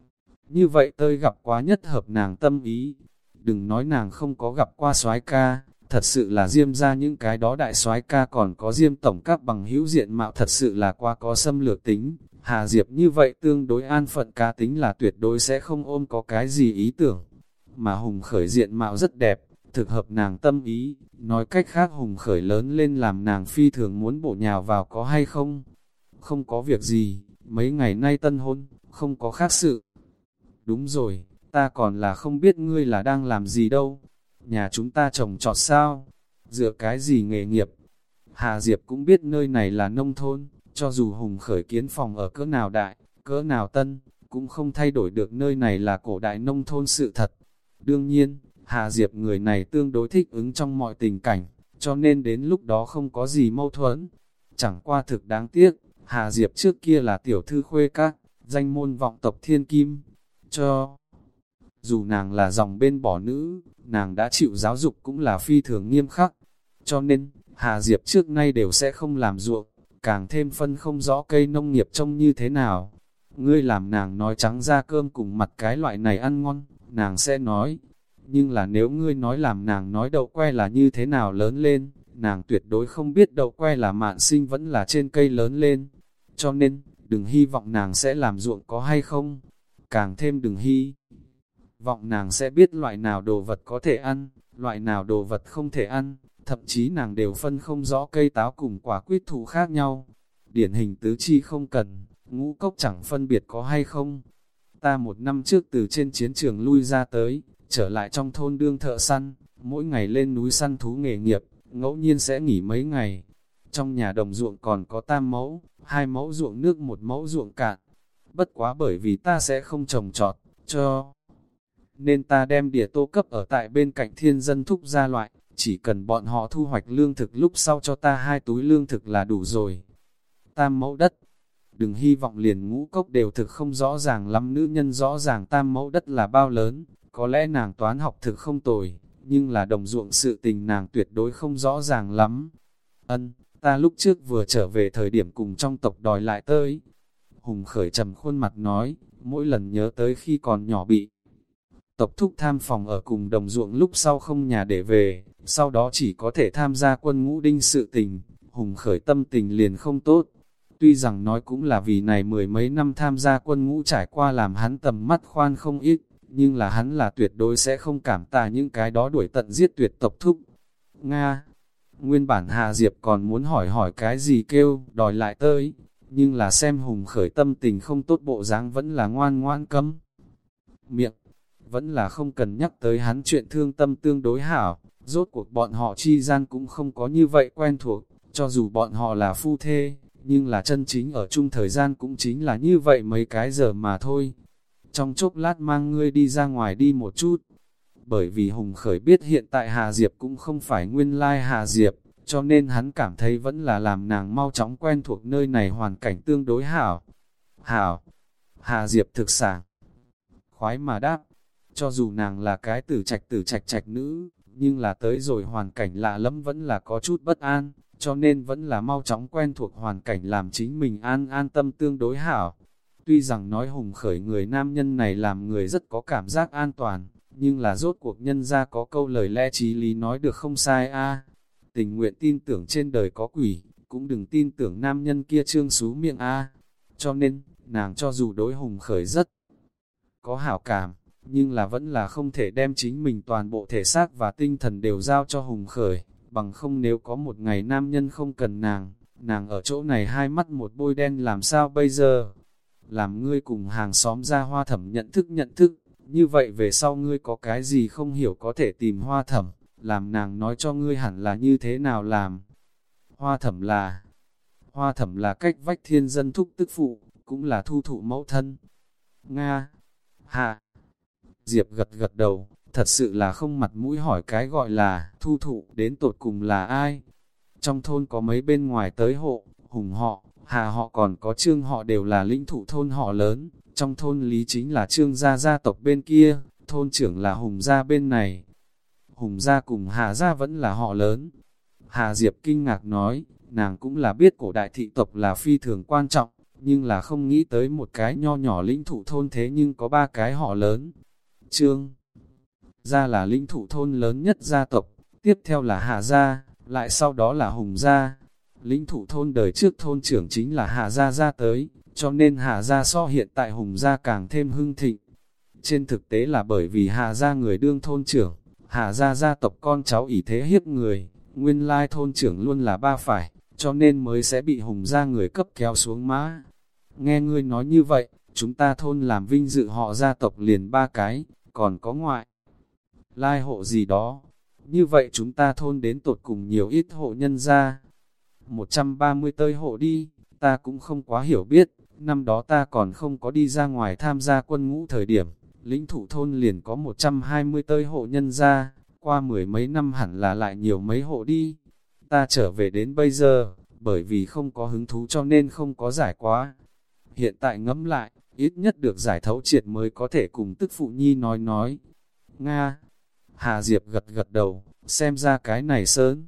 Như vậy tôi gặp quá nhất hợp nàng tâm ý. Đừng nói nàng không có gặp qua soái ca, thật sự là Diêm ra những cái đó đại soái ca còn có Diêm tổng các bằng hữu diện mạo thật sự là quá có xâm lược tính. Hà Diệp như vậy tương đối an phận cá tính là tuyệt đối sẽ không ôm có cái gì ý tưởng. Mà Hùng Khởi diện mạo rất đẹp, thực hợp nàng tâm ý, nói cách khác Hùng Khởi lớn lên làm nàng phi thường muốn bổ nhào vào có hay không? Không có việc gì, mấy ngày nay tân hôn, không có khác sự. Đúng rồi, ta còn là không biết ngươi là đang làm gì đâu. Nhà chúng ta trồng trọt sao? Dựa cái gì nghề nghiệp? Hà Diệp cũng biết nơi này là nông thôn, cho dù Hùng Khởi kiến phòng ở cỡ nào đại, cỡ nào tân, cũng không thay đổi được nơi này là cổ đại nông thôn sự thật. Đương nhiên, Hà Diệp người này tương đối thích ứng trong mọi tình cảnh, cho nên đến lúc đó không có gì mâu thuẫn. Chẳng qua thực đáng tiếc, Hà Diệp trước kia là tiểu thư khuê các, danh môn vọng tộc thiên kim. Cho dù nàng là dòng bên bỏ nữ, nàng đã chịu giáo dục cũng là phi thường nghiêm khắc. Cho nên, Hà Diệp trước nay đều sẽ không làm ruộng, càng thêm phân không rõ cây nông nghiệp trông như thế nào. Ngươi làm nàng nói trắng ra cơm cùng mặt cái loại này ăn ngon, nàng sẽ nói. Nhưng là nếu ngươi nói làm nàng nói đậu que là như thế nào lớn lên, nàng tuyệt đối không biết đậu que là mạn sinh vẫn là trên cây lớn lên. Cho nên, đừng hy vọng nàng sẽ làm ruộng có hay không. Càng thêm đừng hy vọng nàng sẽ biết loại nào đồ vật có thể ăn, loại nào đồ vật không thể ăn, thậm chí nàng đều phân không rõ cây táo cùng quả quýt thụ khác nhau. Điển hình tứ chi không cần, ngũ cốc chẳng phân biệt có hay không. Ta một năm trước từ trên chiến trường lui ra tới, trở lại trong thôn đương thợ săn, mỗi ngày lên núi săn thú nghề nghiệp, ngẫu nhiên sẽ nghỉ mấy ngày. Trong nhà đồng ruộng còn có tam mẫu, hai mẫu ruộng nước một mẫu ruộng cạn. Bất quá bởi vì ta sẽ không trồng trọt, cho nên ta đem đĩa tô cấp ở tại bên cạnh thiên dân thúc gia loại, chỉ cần bọn họ thu hoạch lương thực lúc sau cho ta hai túi lương thực là đủ rồi. Tam mẫu đất, đừng hy vọng liền ngũ cốc đều thực không rõ ràng lắm, nữ nhân rõ ràng tam mẫu đất là bao lớn, có lẽ nàng toán học thực không tồi, nhưng là đồng ruộng sự tình nàng tuyệt đối không rõ ràng lắm. Ân, ta lúc trước vừa trở về thời điểm cùng trong tộc đòi lại tới. Hùng Khởi trầm khuôn mặt nói, mỗi lần nhớ tới khi còn nhỏ bị tộc thúc tham phòng ở cùng đồng ruộng lúc sau không nhà để về, sau đó chỉ có thể tham gia quân ngũ đinh sự tình, Hùng Khởi tâm tình liền không tốt. Tuy rằng nói cũng là vì này mười mấy năm tham gia quân ngũ trải qua làm hắn tầm mắt khoan không ít, nhưng là hắn là tuyệt đối sẽ không cảm tạ những cái đó đuổi tận giết tuyệt tộc thúc. Nga, Nguyên bản Hà Diệp còn muốn hỏi hỏi cái gì kêu, đòi lại tới, nhưng là xem Hùng Khởi tâm tình không tốt bộ dáng vẫn là ngoan ngoan câm miệng, vẫn là không cần nhắc tới hắn chuyện thương tâm tương đối hảo, rốt cuộc bọn họ chi gian cũng không có như vậy quen thuộc, cho dù bọn họ là phu thê, nhưng là chân chính ở chung thời gian cũng chính là như vậy mấy cái giờ mà thôi. Trong chốc lát mang ngươi đi ra ngoài đi một chút, bởi vì Hùng Khởi biết hiện tại Hà Diệp cũng không phải nguyên lai Hà Diệp, cho nên hắn cảm thấy vẫn là làm nàng mau chóng quen thuộc nơi này hoàn cảnh tương đối hảo. Hảo, Hà Diệp thực sảng khoái mà đáp, cho dù nàng là cái tử trạch tử trạch trạch nữ, nhưng là tới rồi hoàn cảnh lạ lẫm vẫn là có chút bất an, cho nên vẫn là mau chóng quen thuộc hoàn cảnh làm chính mình an an tâm tương đối hảo. Tuy rằng nói Hùng Khởi người nam nhân này làm người rất có cảm giác an toàn, nhưng là rốt cuộc nhân ra có câu lời lẽ chí lý nói được không sai a. Tình nguyện tin tưởng trên đời có quỷ, cũng đừng tin tưởng nam nhân kia trương xú miệng a. Cho nên, nàng cho dù đối Hùng Khởi rất có hảo cảm, nhưng là vẫn là không thể đem chính mình toàn bộ thể xác và tinh thần đều giao cho Hùng Khởi, bằng không nếu có một ngày nam nhân không cần nàng, nàng ở chỗ này hai mắt một bôi đen làm sao bây giờ? Làm ngươi cùng hàng xóm ra Hoa Thẩm nhận thức nhận thức, như vậy về sau ngươi có cái gì không hiểu có thể tìm Hoa Thẩm, làm nàng nói cho ngươi hẳn là như thế nào làm. Hoa Thẩm là, Hoa Thẩm là cách vách thiên dân thúc tức phụ, cũng là thu thụ mẫu thân. Nga, hạ, Diệp gật gật đầu, thật sự là không mặt mũi hỏi cái gọi là thu thụ đến tột cùng là ai. Trong thôn có mấy bên ngoài tới hộ, Hùng họ, Hà họ còn có Trương họ đều là lĩnh thụ thôn họ lớn, trong thôn lý chính là Trương gia gia tộc bên kia, thôn trưởng là Hùng gia bên này. Hùng gia cùng Hà gia vẫn là họ lớn. Hà Diệp kinh ngạc nói, nàng cũng là biết cổ đại thị tộc là phi thường quan trọng, nhưng là không nghĩ tới một cái nho nhỏ lĩnh thụ thôn thế nhưng có ba cái họ lớn. Trương gia là lĩnh thụ thôn lớn nhất gia tộc, tiếp theo là Hà gia, lại sau đó là Hùng gia. Lĩnh thụ thôn đời trước thôn trưởng chính là Hà gia gia tới, cho nên Hà gia so hiện tại Hùng gia càng thêm hưng thịnh. Trên thực tế là bởi vì Hà gia người đương thôn trưởng, Hà gia gia tộc con cháu ỷ thế hiếp người, nguyên lai thôn trưởng luôn là ba phải, cho nên mới sẽ bị Hùng gia người cấp kéo xuống mã. Nghe ngươi nói như vậy, chúng ta thôn làm vinh dự họ gia tộc liền ba cái, còn có ngoại lai hộ gì đó. Như vậy chúng ta thôn đến tột cùng nhiều ít hộ nhân gia. một trăm ba mươi tơi hộ đi, ta cũng không quá hiểu biết, năm đó ta còn không có đi ra ngoài tham gia quân ngũ thời điểm, lĩnh thụ thôn liền có một trăm hai mươi tơi hộ nhân gia, qua mười mấy năm hẳn là lại nhiều mấy hộ đi. Ta trở về đến bây giờ, bởi vì không có hứng thú cho nên không có giải quá. Hiện tại ngẫm lại, ít nhất được giải thấu triệt mới có thể cùng tức phụ nhi nói nói. Nga, Hà Diệp gật gật đầu, xem ra cái này sớm.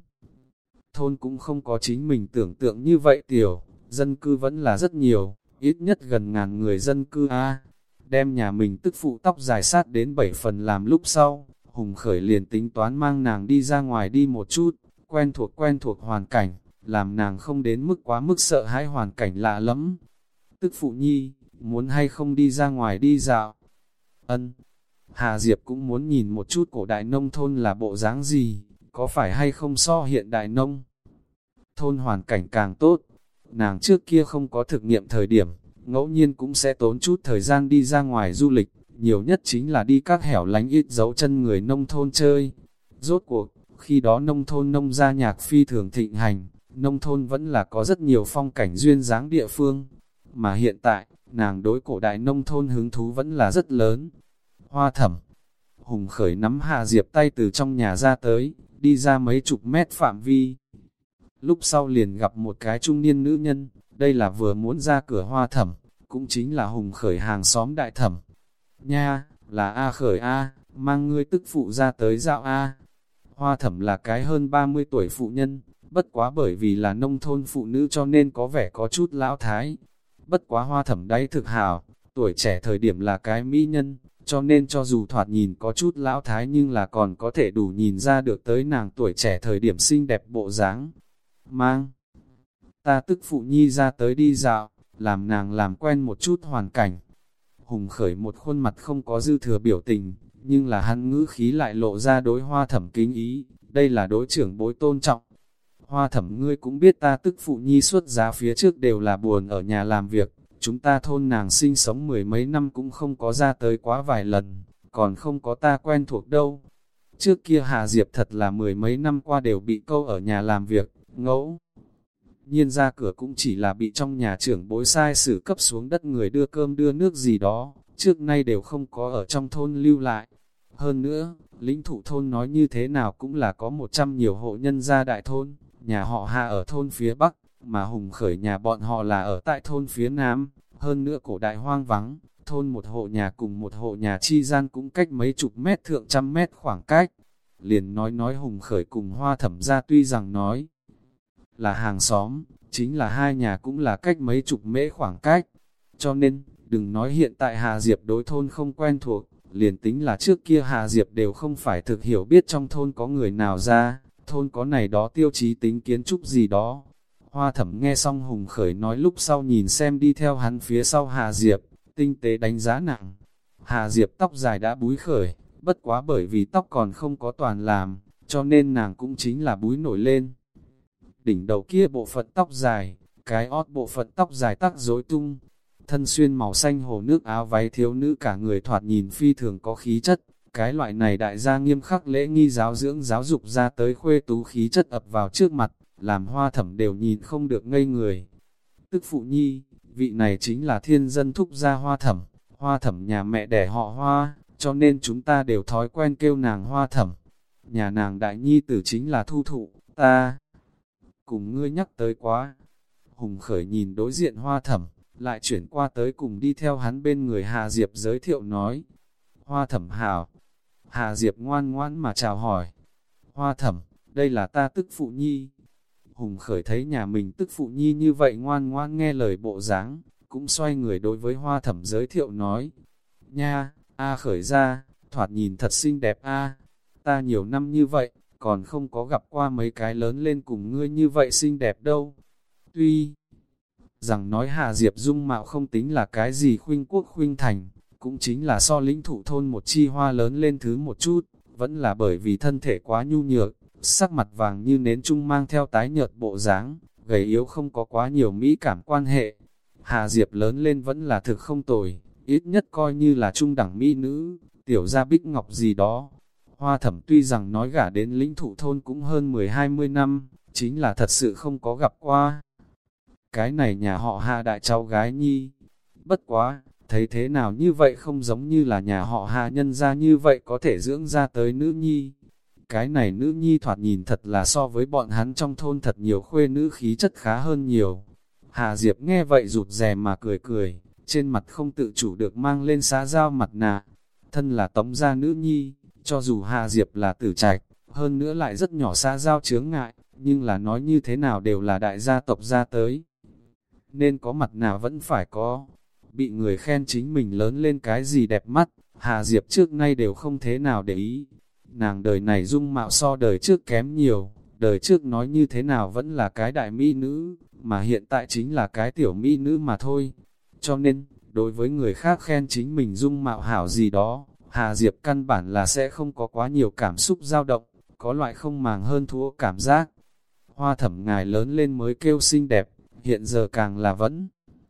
Thôn cũng không có chính mình tưởng tượng như vậy tiểu, dân cư vẫn là rất nhiều, ít nhất gần ngàn người dân cư a. Đem nhà mình tức phụ tóc dài sát đến bảy phần làm lúc sau, Hùng Khởi liền tính toán mang nàng đi ra ngoài đi một chút, quen thuộc quen thuộc hoàn cảnh, làm nàng không đến mức quá mức sợ hãi hoàn cảnh lạ lắm. Tức phụ nhi, muốn hay không đi ra ngoài đi dạo? Ân. Hà Diệp cũng muốn nhìn một chút cổ đại nông thôn là bộ dáng gì, có phải hay không so hiện đại nông thôn hoàn cảnh càng tốt. Nàng trước kia không có thực nghiệm thời điểm, ngẫu nhiên cũng sẽ tốn chút thời gian đi ra ngoài du lịch, nhiều nhất chính là đi các hẻo lánh ít dấu chân người nông thôn chơi. Rốt cuộc, khi đó nông thôn nông gia nhạc phi thường thịnh hành, nông thôn vẫn là có rất nhiều phong cảnh duyên dáng địa phương. Mà hiện tại, nàng đối cổ đại nông thôn hứng thú vẫn là rất lớn. Hoa Thẩm, Hùng Khởi nắm Hà Diệp tay từ trong nhà ra tới, đi ra mấy chục mét phạm vi. Lúc sau liền gặp một cái trung niên nữ nhân, đây là vừa muốn ra cửa Hoa Thẩm, cũng chính là Hùng Khởi hàng xóm đại thẩm. Nha, là A Khởi A, mang ngươi tức phụ ra tới dạo A. Hoa Thẩm là cái hơn ba mươi tuổi phụ nhân, bất quá bởi vì là nông thôn phụ nữ cho nên có vẻ có chút lão thái. Bất quá Hoa Thẩm đấy thực hảo, tuổi trẻ thời điểm là cái mỹ nhân, cho nên cho dù thoạt nhìn có chút lão thái nhưng là còn có thể đủ nhìn ra được tới nàng tuổi trẻ thời điểm xinh đẹp bộ dáng. Mang ta tức phụ nhi ra tới đi dạo, làm nàng làm quen một chút hoàn cảnh. Hùng Khởi một khuôn mặt không có dư thừa biểu tình, nhưng là hắn ngữ khí lại lộ ra đối Hoa Thẩm kính ý, đây là đối trưởng bối tôn trọng. Hoa Thẩm ngươi cũng biết ta tức phụ nhi xuất giá phía trước đều là buồn ở nhà làm việc, chúng ta thôn nàng sinh sống mười mấy năm cũng không có ra tới quá vài lần, còn không có ta quen thuộc đâu. Trước kia Hà Diệp thật là mười mấy năm qua đều bị câu ở nhà làm việc, ngẫu nhiên ra cửa cũng chỉ là bị trong nhà trưởng bối sai xử cấp xuống đất người đưa cơm đưa nước gì đó, trước nay đều không có ở trong thôn lưu lại. Hơn nữa, lĩnh thụ thôn nói như thế nào cũng là có một trăm nhiều hộ nhân gia đại thôn, nhà họ Hà ở thôn phía Bắc, mà Hùng Khởi nhà bọn họ là ở tại thôn phía Nam, hơn nữa cổ đại hoang vắng, thôn một hộ nhà cùng một hộ nhà chi gian cũng cách mấy chục mét thượng trăm mét khoảng cách. Liền nói nói Hùng Khởi cùng Hoa Thẩm ra tuy rằng nói là hàng xóm, chính là hai nhà cũng là cách mấy chục mễ khoảng cách. Cho nên, đừng nói hiện tại Hà Diệp đối thôn không quen thuộc, liền tính là trước kia Hà Diệp đều không phải thực hiểu biết trong thôn có người nào ra, thôn có này đó tiêu chí tính kiến trúc gì đó. Hoa Thẩm nghe xong Hùng Khởi nói lúc sau nhìn xem đi theo hắn phía sau Hà Diệp, tinh tế đánh giá nặng. Hà Diệp tóc dài đã búi khởi, bất quá bởi vì tóc còn không có toàn làm, cho nên nàng cũng chính là búi nổi lên. Đỉnh đầu kia bộ phận tóc dài, cái ót bộ phận tóc dài tắc rối tung, thân xuyên màu xanh hồ nước áo váy thiếu nữ cả người thoạt nhìn phi thường có khí chất. Cái loại này đại gia nghiêm khắc lễ nghi giáo dưỡng giáo dục ra tới khuê tú khí chất ập vào trước mặt, làm Hoa Thẩm đều nhìn không được ngây người. Tức phụ nhi, vị này chính là thiên dân thúc gia Hoa Thẩm, Hoa Thẩm nhà mẹ đẻ họ Hoa, cho nên chúng ta đều thói quen kêu nàng Hoa Thẩm. Nhà nàng đại nhi tử chính là Thu Thụ, ta cùng ngươi nhắc tới quá. Hùng Khởi nhìn đối diện Hoa Thẩm, lại chuyển qua tới cùng đi theo hắn bên người Hà Diệp giới thiệu nói. Hoa Thẩm hảo. Hà Diệp ngoan ngoãn mà chào hỏi. Hoa Thẩm, đây là ta tức phụ nhi. Hùng Khởi thấy nhà mình tức phụ nhi như vậy ngoan ngoan nghe lời bộ dáng, cũng xoay người đối với Hoa Thẩm giới thiệu nói. Nha, A Khởi ra, thoạt nhìn thật xinh đẹp a. Ta nhiều năm như vậy, còn không có gặp qua mấy cái lớn lên cùng ngươi như vậy xinh đẹp đâu. Tuy rằng nói Hà Diệp dung mạo không tính là cái gì khuynh quốc khuynh thành, cũng chính là so lĩnh thụ thôn một chi hoa lớn lên thứ một chút, vẫn là bởi vì thân thể quá nhu nhược, sắc mặt vàng như nến trung mang theo tái nhợt bộ dáng, gầy yếu không có quá nhiều mỹ cảm quan hệ. Hà Diệp lớn lên vẫn là thực không tồi, ít nhất coi như là trung đẳng mỹ nữ, tiểu gia Bích Ngọc gì đó. Hoa Thẩm tuy rằng nói gả đến lĩnh thụ thôn cũng hơn mười hai mươi năm, chính là thật sự không có gặp qua. Cái này nhà họ Hà đại cháu gái nhi. Bất quá, thấy thế nào như vậy không giống như là nhà họ Hà nhân ra như vậy có thể dưỡng ra tới nữ nhi. Cái này nữ nhi thoạt nhìn thật là so với bọn hắn trong thôn thật nhiều khuê nữ khí chất khá hơn nhiều. Hà Diệp nghe vậy rụt rè mà cười cười, trên mặt không tự chủ được mang lên xã giao mặt nạ. Thân là tống gia nữ nhi, cho dù Hà Diệp là tử trạch, hơn nữa lại rất nhỏ xã giao chướng ngại, nhưng là nói như thế nào đều là đại gia tộc ra tới. Nên có mặt nào vẫn phải có. Bị người khen chính mình lớn lên cái gì đẹp mắt, Hà Diệp trước nay đều không thế nào để ý. Nàng đời này dung mạo so đời trước kém nhiều, đời trước nói như thế nào vẫn là cái đại mỹ nữ, mà hiện tại chính là cái tiểu mỹ nữ mà thôi. Cho nên, đối với người khác khen chính mình dung mạo hảo gì đó, Hà Diệp căn bản là sẽ không có quá nhiều cảm xúc dao động, có loại không màng hơn thua cảm giác. Hoa Thẩm ngài lớn lên mới kêu xinh đẹp, hiện giờ càng là vẫn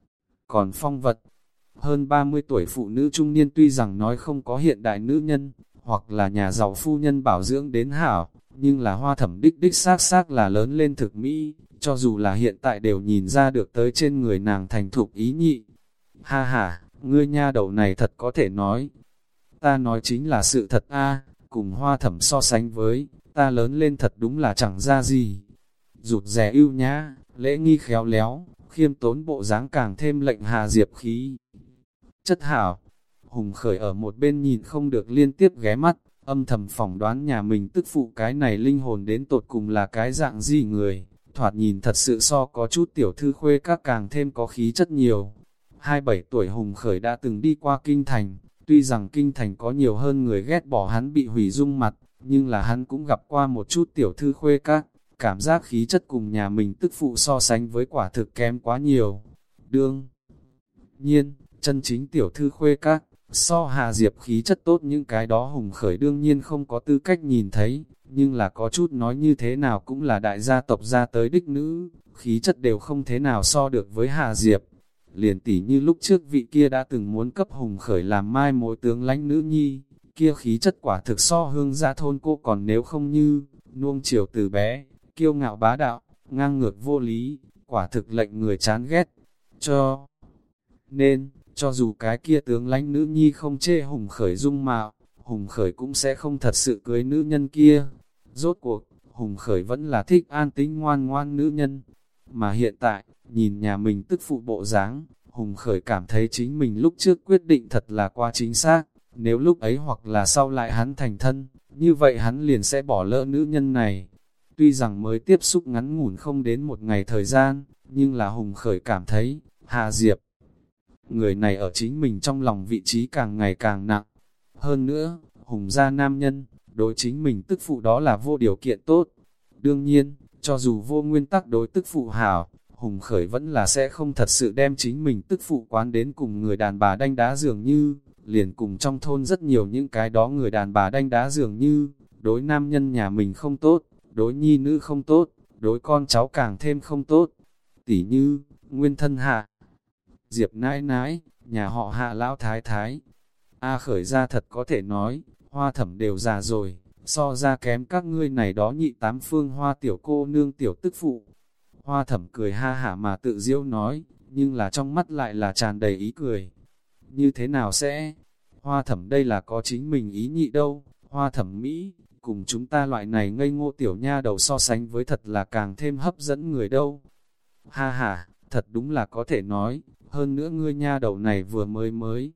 còn phong vật. Hơn ba mươi tuổi phụ nữ trung niên tuy rằng nói không có hiện đại nữ nhân, hoặc là nhà giàu phu nhân bảo dưỡng đến hảo, nhưng là Hoa Thẩm đích đích xác xác là lớn lên thực mỹ, cho dù là hiện tại đều nhìn ra được tới trên người nàng thành thục ý nhị. Ha ha, ngươi nha đầu này thật có thể nói. Ta nói chính là sự thật a, cùng Hoa Thẩm so sánh với, ta lớn lên thật đúng là chẳng ra gì. Rụt rè ưu nhã, lễ nghi khéo léo, khiêm tốn bộ dáng càng thêm lệnh Hà Diệp khí chất hảo. Hùng Khởi ở một bên nhìn không được liên tiếp ghé mắt, âm thầm phỏng đoán nhà mình tức phụ cái này linh hồn đến tột cùng là cái dạng gì người, thoạt nhìn thật sự so có chút tiểu thư khuê các càng thêm có khí chất nhiều. hai mươi bảy tuổi Hùng Khởi đã từng đi qua Kinh Thành, tuy rằng Kinh Thành có nhiều hơn người ghét bỏ hắn bị hủy dung mặt, nhưng là hắn cũng gặp qua một chút tiểu thư khuê các, cảm giác khí chất cùng nhà mình tức phụ so sánh với quả thực kém quá nhiều. Đương nhiên, chân chính tiểu thư khuê các, So Hà Diệp khí chất tốt những cái đó Hùng Khởi đương nhiên không có tư cách nhìn thấy, nhưng là có chút nói như thế nào cũng là đại gia tộc ra tới đích nữ, khí chất đều không thế nào so được với Hà Diệp. Liền tỉ như lúc trước vị kia đã từng muốn cấp Hùng Khởi làm mai mối tướng lãnh nữ nhi, kia khí chất quả thực so hương gia thôn cô còn nếu không như, nuông chiều từ bé, kiêu ngạo bá đạo, ngang ngược vô lý, quả thực lệnh người chán ghét. Cho nên, cho dù cái kia tướng lãnh nữ nhi không chê Hùng Khởi dung mạo, Hùng Khởi cũng sẽ không thật sự cưới nữ nhân kia. Rốt cuộc, Hùng Khởi vẫn là thích an tĩnh ngoan ngoan nữ nhân. Mà hiện tại, nhìn nhà mình tức phụ bộ dáng, Hùng Khởi cảm thấy chính mình lúc trước quyết định thật là quá chính xác. Nếu lúc ấy hoặc là sau lại hắn thành thân, như vậy hắn liền sẽ bỏ lỡ nữ nhân này. Tuy rằng mới tiếp xúc ngắn ngủn không đến một ngày thời gian, nhưng là Hùng Khởi cảm thấy, Hà Diệp, người này ở chính mình trong lòng vị trí càng ngày càng nặng. Hơn nữa, Hùng gia nam nhân, đối chính mình tức phụ đó là vô điều kiện tốt. Đương nhiên, cho dù vô nguyên tắc đối tức phụ hảo, Hùng Khởi vẫn là sẽ không thật sự đem chính mình tức phụ quán đến cùng người đàn bà đanh đá dường như, liền cùng trong thôn rất nhiều những cái đó người đàn bà đanh đá dường như, đối nam nhân nhà mình không tốt, đối nhi nữ không tốt, đối con cháu càng thêm không tốt. Tỉ như, nguyên thân Hạ Diệp nãi nãi, nhà họ Hạ lão thái thái. A Khởi ra thật có thể nói, Hoa Thẩm đều già rồi, so ra kém các ngươi này đó nhị tám phương Hoa tiểu cô nương tiểu tức phụ. Hoa Thẩm cười ha hả mà tự diễu nói, nhưng là trong mắt lại là tràn đầy ý cười. Như thế nào sẽ? Hoa Thẩm đây là có chính mình ý nhị đâu, Hoa Thẩm Mỹ, cùng chúng ta loại này ngây ngô tiểu nha đầu so sánh với thật là càng thêm hấp dẫn người đâu. Ha ha, thật đúng là có thể nói, hơn nữa ngươi nha đầu này vừa mới mới.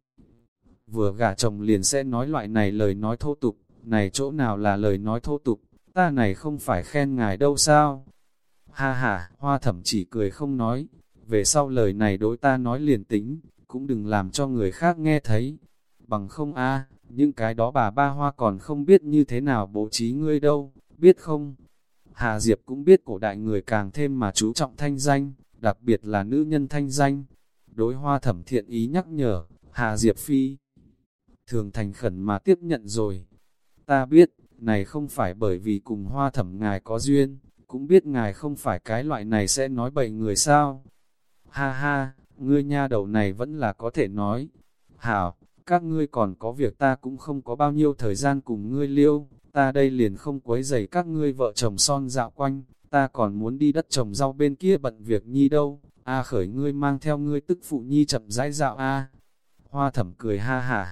Vừa gả chồng liền sẽ nói loại này lời nói thô tục, này chỗ nào là lời nói thô tục, ta này không phải khen ngài đâu sao? Ha ha, Hoa Thẩm chỉ cười không nói, về sau lời này đối ta nói liền tính, cũng đừng làm cho người khác nghe thấy. Bằng không a, những cái đó bà ba Hoa còn không biết như thế nào bố trí ngươi đâu, biết không? Hà Diệp cũng biết cổ đại người càng thêm mà chú trọng thanh danh, đặc biệt là nữ nhân thanh danh. Đối Hoa Thẩm thiện ý nhắc nhở, Hà Diệp phi thường thành khẩn mà tiếp nhận rồi. Ta biết, này không phải bởi vì cùng Hoa Thẩm ngài có duyên, cũng biết ngài không phải cái loại này sẽ nói bậy người sao. Ha ha, ngươi nha đầu này vẫn là có thể nói. Hảo, các ngươi còn có việc ta cũng không có bao nhiêu thời gian cùng ngươi liêu, ta đây liền không quấy rầy các ngươi vợ chồng son dạo quanh, ta còn muốn đi đất trồng rau bên kia bận việc nhi đâu. A Khởi ngươi mang theo ngươi tức phụ nhi chậm rãi dạo a. Hoa Thẩm cười ha hả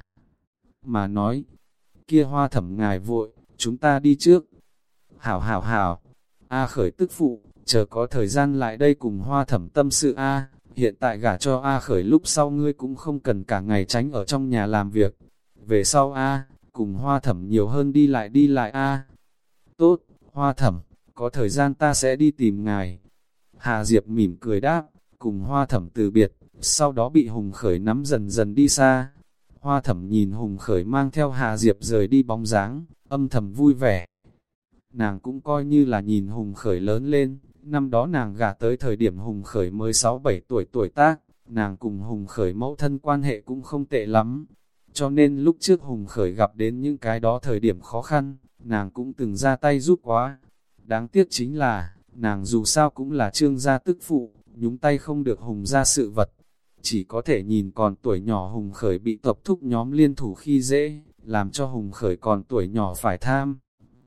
mà nói, kia Hoa Thẩm ngài vội, chúng ta đi trước. Hảo hảo hảo, A Khởi tức phụ, chờ có thời gian lại đây cùng Hoa Thẩm tâm sự a. Hiện tại gả cho A Khởi lúc sau ngươi cũng không cần cả ngày tránh ở trong nhà làm việc. Về sau a, cùng Hoa Thẩm nhiều hơn đi lại đi lại a. Tốt, Hoa Thẩm, có thời gian ta sẽ đi tìm ngài. Hà Diệp mỉm cười đáp, cùng Hoa Thẩm từ biệt, sau đó bị Hùng Khởi nắm dần dần đi xa. Hoa Thẩm nhìn Hùng Khởi mang theo Hà Diệp rời đi bóng dáng, âm thầm vui vẻ. Nàng cũng coi như là nhìn Hùng Khởi lớn lên, năm đó nàng gả tới thời điểm Hùng Khởi mới sáu bảy tuổi tuổi tác, nàng cùng Hùng Khởi mẫu thân quan hệ cũng không tệ lắm. Cho nên lúc trước Hùng Khởi gặp đến những cái đó thời điểm khó khăn, nàng cũng từng ra tay giúp quá. Đáng tiếc chính là, nàng dù sao cũng là Trương gia tức phụ, nhúng tay không được Hùng gia sự vật. Chỉ có thể nhìn còn tuổi nhỏ Hùng Khởi bị tộc thúc nhóm liên thủ khi dễ, làm cho Hùng Khởi còn tuổi nhỏ phải tham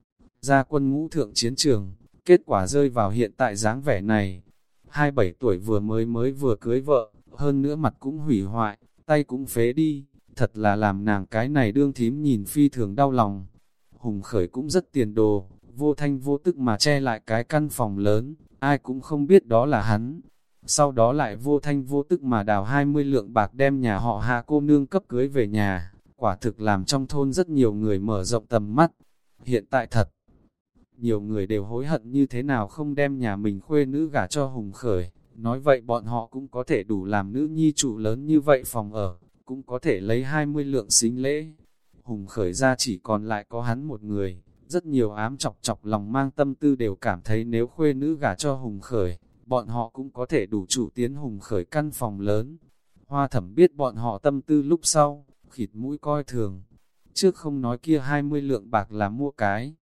ra quân ngũ thượng chiến trường, kết quả rơi vào hiện tại dáng vẻ này. hai mươi bảy tuổi vừa mới mới vừa cưới vợ, hơn nữa mặt cũng hủy hoại, tay cũng phế đi, thật là làm nàng cái này đương thím nhìn phi thường đau lòng. Hùng Khởi cũng rất tiền đồ, vô thanh vô tức mà che lại cái căn phòng lớn, ai cũng không biết đó là hắn. Sau đó lại vô thanh vô tức mà đào hai mươi lượng bạc đem nhà họ Hạ cô nương cấp cưới về nhà, quả thực làm trong thôn rất nhiều người mở rộng tầm mắt. Hiện tại thật, nhiều người đều hối hận như thế nào không đem nhà mình khuê nữ gả cho Hùng Khởi, nói vậy bọn họ cũng có thể đủ làm nữ nhi chủ lớn như vậy phòng ở, cũng có thể lấy hai mươi lượng xính lễ. Hùng Khởi ra chỉ còn lại có hắn một người, rất nhiều ám chọc chọc lòng mang tâm tư đều cảm thấy nếu khuê nữ gả cho Hùng Khởi, bọn họ cũng có thể đủ chủ tiến Hùng Khởi căn phòng lớn. Hoa Thẩm biết bọn họ tâm tư lúc sau, khịt mũi coi thường. Trước không nói kia hai mươi lượng bạc là mua cái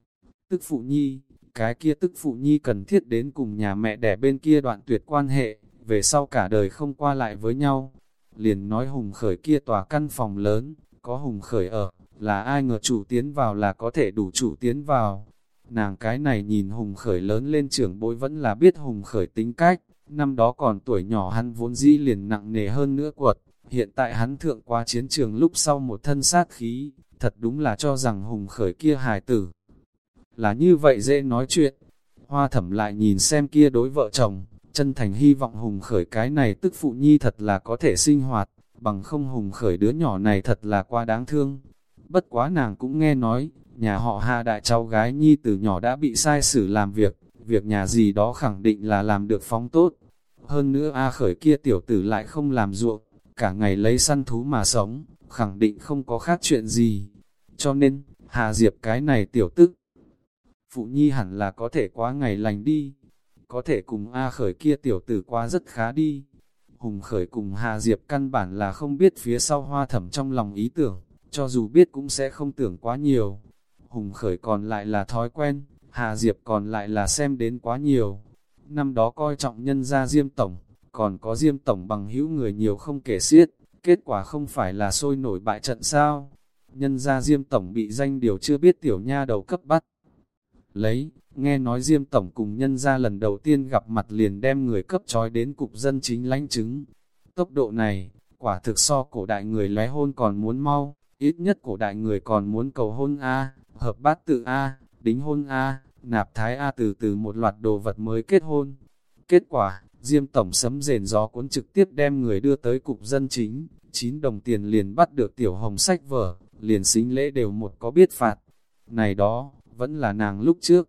tức phụ nhi, cái kia tức phụ nhi cần thiết đến cùng nhà mẹ đẻ bên kia đoạn tuyệt quan hệ, về sau cả đời không qua lại với nhau. Liền nói Hùng Khởi kia tòa căn phòng lớn, có Hùng Khởi ở, là ai ngờ chủ tiến vào là có thể đủ chủ tiến vào. Nàng cái này nhìn Hùng Khởi lớn lên trưởng bối vẫn là biết Hùng Khởi tính cách, năm đó còn tuổi nhỏ hắn vốn dĩ liền nặng nề hơn nữa quật, hiện tại hắn thượng qua chiến trường lúc sau một thân sát khí, thật đúng là cho rằng Hùng Khởi kia hài tử. Là như vậy dễ nói chuyện. Hoa Thẩm lại nhìn xem kia đối vợ chồng, chân thành hy vọng Hùng Khởi cái này tức phụ nhi thật là có thể sinh hoạt, bằng không Hùng Khởi đứa nhỏ này thật là quá đáng thương. Bất quá nàng cũng nghe nói, nhà họ Hà đại cháu gái nhi từ nhỏ đã bị sai xử làm việc, việc nhà gì đó khẳng định là làm được phóng tốt. Hơn nữa A Khởi kia tiểu tử lại không làm ruộng, cả ngày lấy săn thú mà sống, khẳng định không có khác chuyện gì. Cho nên, Hà Diệp cái này tiểu tức phụ nhi hẳn là có thể quá ngày lành đi, có thể cùng A Khởi kia tiểu tử quá rất khá đi. Hùng Khởi cùng Hà Diệp căn bản là không biết phía sau Hoa Thẩm trong lòng ý tưởng, cho dù biết cũng sẽ không tưởng quá nhiều. Hùng Khởi còn lại là thói quen, Hà Diệp còn lại là xem đến quá nhiều. Năm đó coi trọng nhân gia Diêm Tổng, còn có Diêm Tổng bằng hữu người nhiều không kể xiết, kết quả không phải là sôi nổi bại trận sao. Nhân gia Diêm Tổng bị danh điều chưa biết tiểu nha đầu cấp bắt lấy, nghe nói Diêm Tổng cùng nhân gia lần đầu tiên gặp mặt liền đem người cấp trói đến cục dân chính lãnh chứng. Tốc độ này, quả thực so cổ đại người lóe hôn còn muốn mau, ít nhất cổ đại người còn muốn cầu hôn A, hợp bát tự A, đính hôn A, nạp thái A, từ từ một loạt đồ vật mới kết hôn. Kết quả, Diêm Tổng sấm rền gió cuốn trực tiếp đem người đưa tới cục dân chính, chín đồng tiền liền bắt được tiểu hồng sách vở, liền xính lễ đều một có biết phạt. Này đó, vẫn là nàng lúc trước.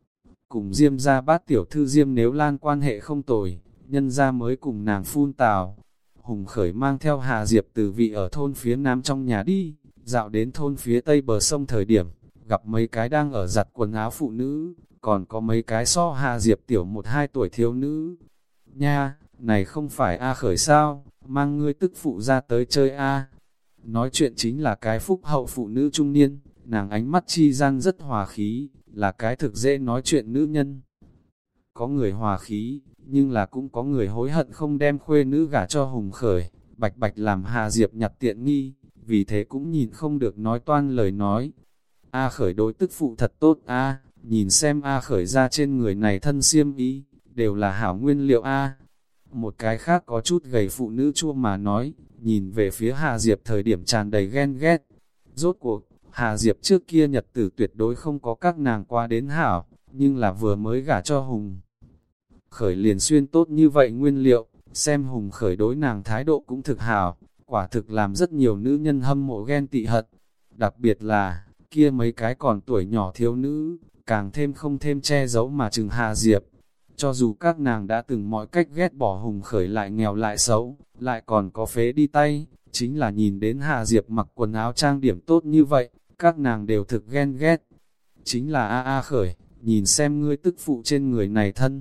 Cùng Diêm gia bát tiểu thư Diêm Nếu Lan quan hệ không tồi, nhân gia mới cùng nàng phun tào. Hùng Khởi mang theo Hà Diệp từ vị ở thôn phía nam trong nhà đi, dạo đến thôn phía tây bờ sông thời điểm, gặp mấy cái đang ở giặt quần áo phụ nữ, còn có mấy cái so Hà Diệp tiểu một hai tuổi thiếu nữ. Nha, này không phải A Khởi sao, mang ngươi tức phụ ra tới chơi A. Nói chuyện chính là cái phúc hậu phụ nữ trung niên, nàng ánh mắt chi gian rất hòa khí, là cái thực dễ nói chuyện nữ nhân. Có người hòa khí, nhưng là cũng có người hối hận không đem khuê nữ gả cho Hùng Khởi, bạch bạch làm Hà Diệp nhặt tiện nghi, vì thế cũng nhìn không được nói toan lời nói. A Khởi đối tức phụ thật tốt A, nhìn xem A Khởi ra trên người này thân xiêm y, đều là hảo nguyên liệu A. Một cái khác có chút gầy phụ nữ chua mà nói, nhìn về phía Hà Diệp thời điểm tràn đầy ghen ghét. Rốt cuộc, Hà Diệp trước kia nhật tử tuyệt đối không có các nàng qua đến hảo, nhưng là vừa mới gả cho Hùng Khởi liền xuyên tốt như vậy nguyên liệu, xem Hùng Khởi đối nàng thái độ cũng thực hảo, quả thực làm rất nhiều nữ nhân hâm mộ ghen tị hận. Đặc biệt là, kia mấy cái còn tuổi nhỏ thiếu nữ, càng thêm không thêm che giấu mà chừng Hà Diệp. Cho dù các nàng đã từng mọi cách ghét bỏ Hùng Khởi lại nghèo lại xấu, lại còn có phế đi tay, chính là nhìn đến Hà Diệp mặc quần áo trang điểm tốt như vậy, các nàng đều thực ghen ghét. Chính là A A Khởi, nhìn xem ngươi tức phụ trên người này thân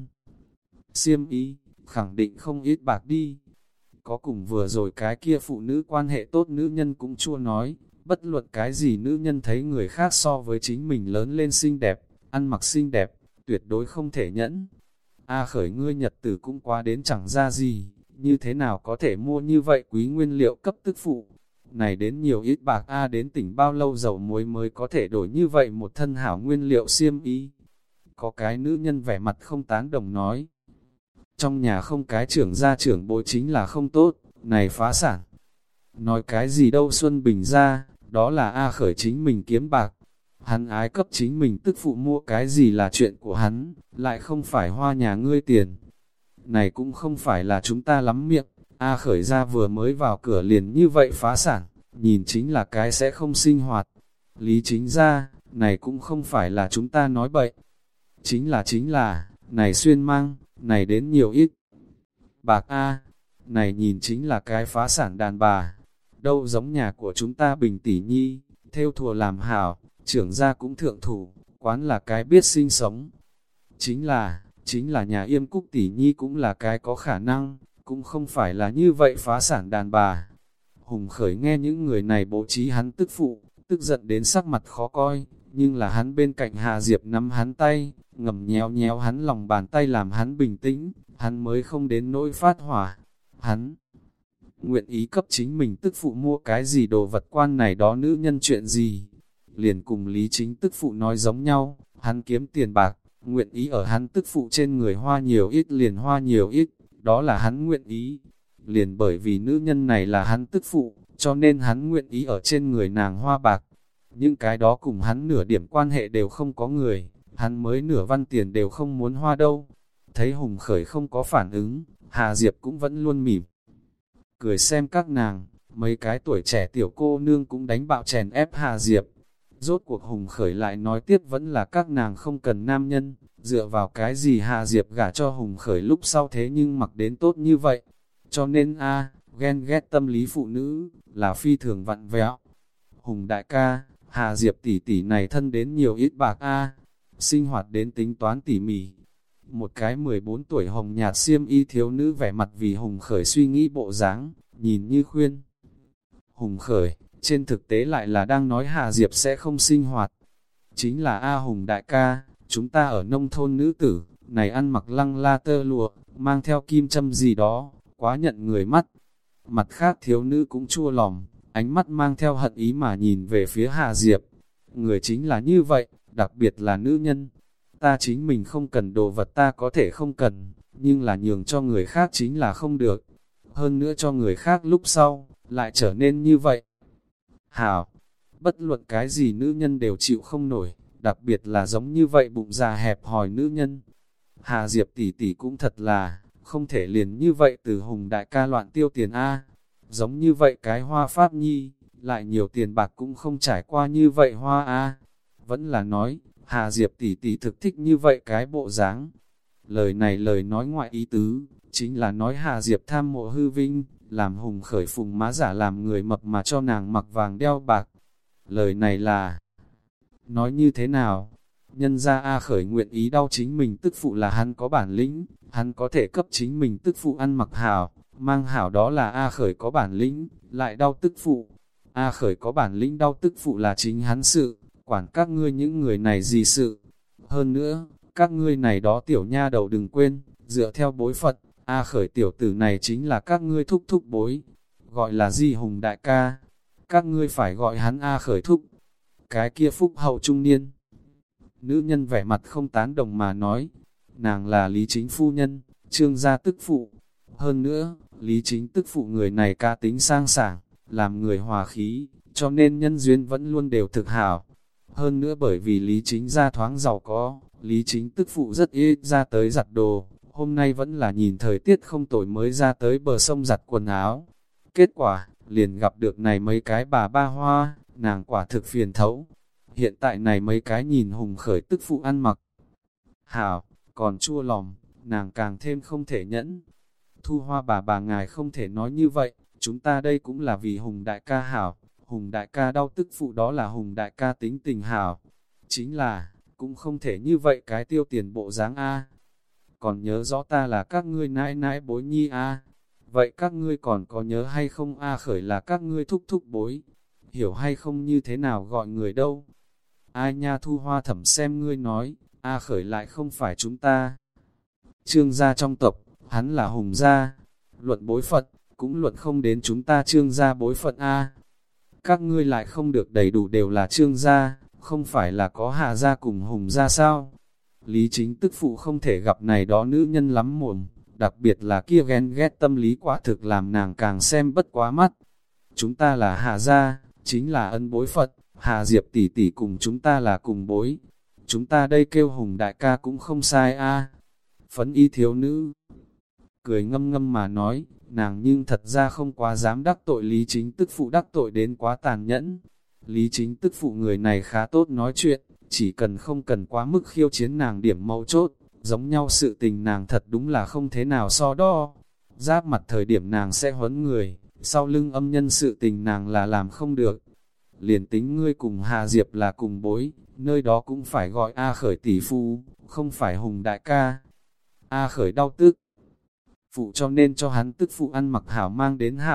xiêm y, khẳng định không ít bạc đi. Có cùng vừa rồi cái kia phụ nữ quan hệ tốt nữ nhân cũng chua nói, bất luận cái gì nữ nhân thấy người khác so với chính mình lớn lên xinh đẹp, ăn mặc xinh đẹp, tuyệt đối không thể nhẫn. A Khởi ngươi nhật tử cũng quá đến chẳng ra gì, như thế nào có thể mua như vậy quý nguyên liệu cấp tức phụ. Này đến nhiều ít bạc A, đến tỉnh bao lâu dầu muối mới có thể đổi như vậy một thân hảo nguyên liệu xiêm y. Có cái nữ nhân vẻ mặt không tán đồng nói, trong nhà không cái trưởng gia trưởng bối chính là không tốt, này phá sản. Nói cái gì đâu Xuân Bình ra, đó là A Khởi chính mình kiếm bạc. Hắn ái cấp chính mình tức phụ mua cái gì là chuyện của hắn, lại không phải hoa nhà ngươi tiền. Này cũng không phải là chúng ta lắm miệng, A Khởi ra vừa mới vào cửa liền như vậy phá sản, nhìn chính là cái sẽ không sinh hoạt. Lý chính ra, này cũng không phải là chúng ta nói bậy. Chính là chính là, này xuyên mang, này đến nhiều ít. Bạc A, này nhìn chính là cái phá sản đàn bà. Đâu giống nhà của chúng ta Bình tỷ nhi, theo thùa làm hảo, trưởng gia cũng thượng thủ, quán là cái biết sinh sống. Chính là, chính là nhà Yêm Cúc tỷ nhi cũng là cái có khả năng, cũng không phải là như vậy phá sản đàn bà. Hùng Khởi nghe những người này bố trí hắn tức phụ, tức giận đến sắc mặt khó coi, nhưng là hắn bên cạnh Hà Diệp nắm hắn tay, ngầm nhéo nhéo hắn lòng bàn tay làm hắn bình tĩnh, hắn mới không đến nỗi phát hỏa. Hắn nguyện ý cấp chính mình tức phụ mua cái gì đồ vật quan này đó nữ nhân chuyện gì. Liền cùng Lý Chính tức phụ nói giống nhau, hắn kiếm tiền bạc, nguyện ý ở hắn tức phụ trên người hoa nhiều ít liền hoa nhiều ít, đó là hắn nguyện ý. Liền bởi vì nữ nhân này là hắn tức phụ, cho nên hắn nguyện ý ở trên người nàng hoa bạc. Những cái đó cùng hắn nửa điểm quan hệ đều không có người, hắn mới nửa văn tiền đều không muốn hoa đâu. Thấy Hùng Khởi không có phản ứng, Hà Diệp cũng vẫn luôn mỉm cười xem các nàng, mấy cái tuổi trẻ tiểu cô nương cũng đánh bạo chèn ép Hà Diệp. Rốt cuộc Hùng Khởi lại nói tiếp vẫn là các nàng không cần nam nhân, dựa vào cái gì Hà Diệp gả cho Hùng Khởi lúc sau thế nhưng mặc đến tốt như vậy. Cho nên a ghen ghét tâm lý phụ nữ, là phi thường vặn vẹo. Hùng đại ca, Hà Diệp tỷ tỷ này thân đến nhiều ít bạc a sinh hoạt đến tính toán tỉ mỉ. Một cái mười bốn tuổi hồng nhạt xiêm y thiếu nữ vẻ mặt vì Hùng Khởi suy nghĩ bộ dáng, nhìn như khuyên. Hùng Khởi, trên thực tế lại là đang nói Hà Diệp sẽ không sinh hoạt. Chính là A Hùng đại ca, chúng ta ở nông thôn nữ tử, này ăn mặc lăng la tơ lụa, mang theo kim châm gì đó, quá nhận người mắt. Mặt khác thiếu nữ cũng chua lòng, ánh mắt mang theo hận ý mà nhìn về phía Hà Diệp. Người chính là như vậy, đặc biệt là nữ nhân. Ta chính mình không cần đồ vật ta có thể không cần, nhưng là nhường cho người khác chính là không được. Hơn nữa cho người khác lúc sau, lại trở nên như vậy. Hảo, bất luận cái gì nữ nhân đều chịu không nổi, đặc biệt là giống như vậy bụng già hẹp hòi nữ nhân. Hà Diệp tỷ tỷ cũng thật là, không thể liền như vậy từ Hùng đại ca loạn tiêu tiền A. Giống như vậy cái hoa pháp nhi, lại nhiều tiền bạc cũng không trải qua như vậy hoa A. Vẫn là nói, Hà Diệp tỷ tỷ thực thích như vậy cái bộ dáng. Lời này lời nói ngoại ý tứ, chính là nói Hà Diệp tham mộ hư vinh, làm Hùng Khởi phùng má giả làm người mập mà cho nàng mặc vàng đeo bạc. Lời này là nói như thế nào? Nhân ra A Khởi nguyện ý đau chính mình tức phụ là hắn có bản lĩnh, hắn có thể cấp chính mình tức phụ ăn mặc hảo, mang hảo đó là A Khởi có bản lĩnh, lại đau tức phụ. A Khởi có bản lĩnh đau tức phụ là chính hắn sự, quản các ngươi những người này gì sự. Hơn nữa, các ngươi này đó tiểu nha đầu đừng quên, dựa theo bối phận, A Khởi tiểu tử này chính là các ngươi thúc thúc bối, gọi là gì Hùng đại ca, các ngươi phải gọi hắn A Khởi thúc. Cái kia phúc hậu trung niên. Nữ nhân vẻ mặt không tán đồng mà nói, nàng là Lý Chính phu nhân, Trương gia tức phụ. Hơn nữa, Lý Chính tức phụ người này ca tính sang sảng, làm người hòa khí, cho nên nhân duyên vẫn luôn đều thực hảo. Hơn nữa bởi vì Lý Chính gia thoáng giàu có, Lý Chính tức phụ rất ít ra tới giặt đồ, hôm nay vẫn là nhìn thời tiết không tồi mới ra tới bờ sông giặt quần áo. Kết quả, liền gặp được này mấy cái bà ba hoa, nàng quả thực phiền thấu. Hiện tại này mấy cái nhìn Hùng Khởi tức phụ ăn mặc hảo, còn chua lòng, nàng càng thêm không thể nhẫn. Thu Hoa bà bà ngài không thể nói như vậy, chúng ta đây cũng là vì Hùng đại ca hảo, Hùng đại ca đau tức phụ đó là Hùng đại ca tính tình hảo. Chính là, cũng không thể như vậy cái tiêu tiền bộ dáng A. Còn nhớ rõ ta là các ngươi nãi nãi bối nhi A. Vậy các ngươi còn có nhớ hay không A Khởi là các ngươi thúc thúc bối? Hiểu hay không như thế nào gọi người đâu? Ai nha Thu Hoa thẩm xem ngươi nói, A Khởi lại không phải chúng ta. Trương gia trong tộc, hắn là Hùng gia. Luận bối phận, cũng luận không đến chúng ta Trương gia bối phận A. Các ngươi lại không được đầy đủ đều là Trương gia, không phải là có Hà gia cùng Hùng gia sao? Lý Chính tức phụ không thể gặp này đó nữ nhân lắm mồm, đặc biệt là kia ghen ghét tâm lý quả thực làm nàng càng xem bất quá mắt. Chúng ta là Hà gia, chính là ân bối phận, Hà Diệp tỷ tỷ cùng chúng ta là cùng bối. Chúng ta đây kêu Hùng đại ca cũng không sai a. Phấn y thiếu nữ cười ngâm ngâm mà nói, nàng nhưng thật ra không quá dám đắc tội Lý Chính tức phụ đắc tội đến quá tàn nhẫn. Lý Chính tức phụ người này khá tốt nói chuyện, chỉ cần không cần quá mức khiêu chiến nàng điểm mấu chốt, giống nhau sự tình nàng thật đúng là không thế nào so đo. Giáp mặt thời điểm nàng sẽ huấn người, sau lưng âm nhân sự tình nàng là làm không được. Liền tính ngươi cùng Hà Diệp là cùng bối, nơi đó cũng phải gọi A Khởi tỷ phu, không phải Hùng đại ca. A Khởi đau tức phụ cho nên cho hắn tức phụ ăn mặc hảo mang đến hảo,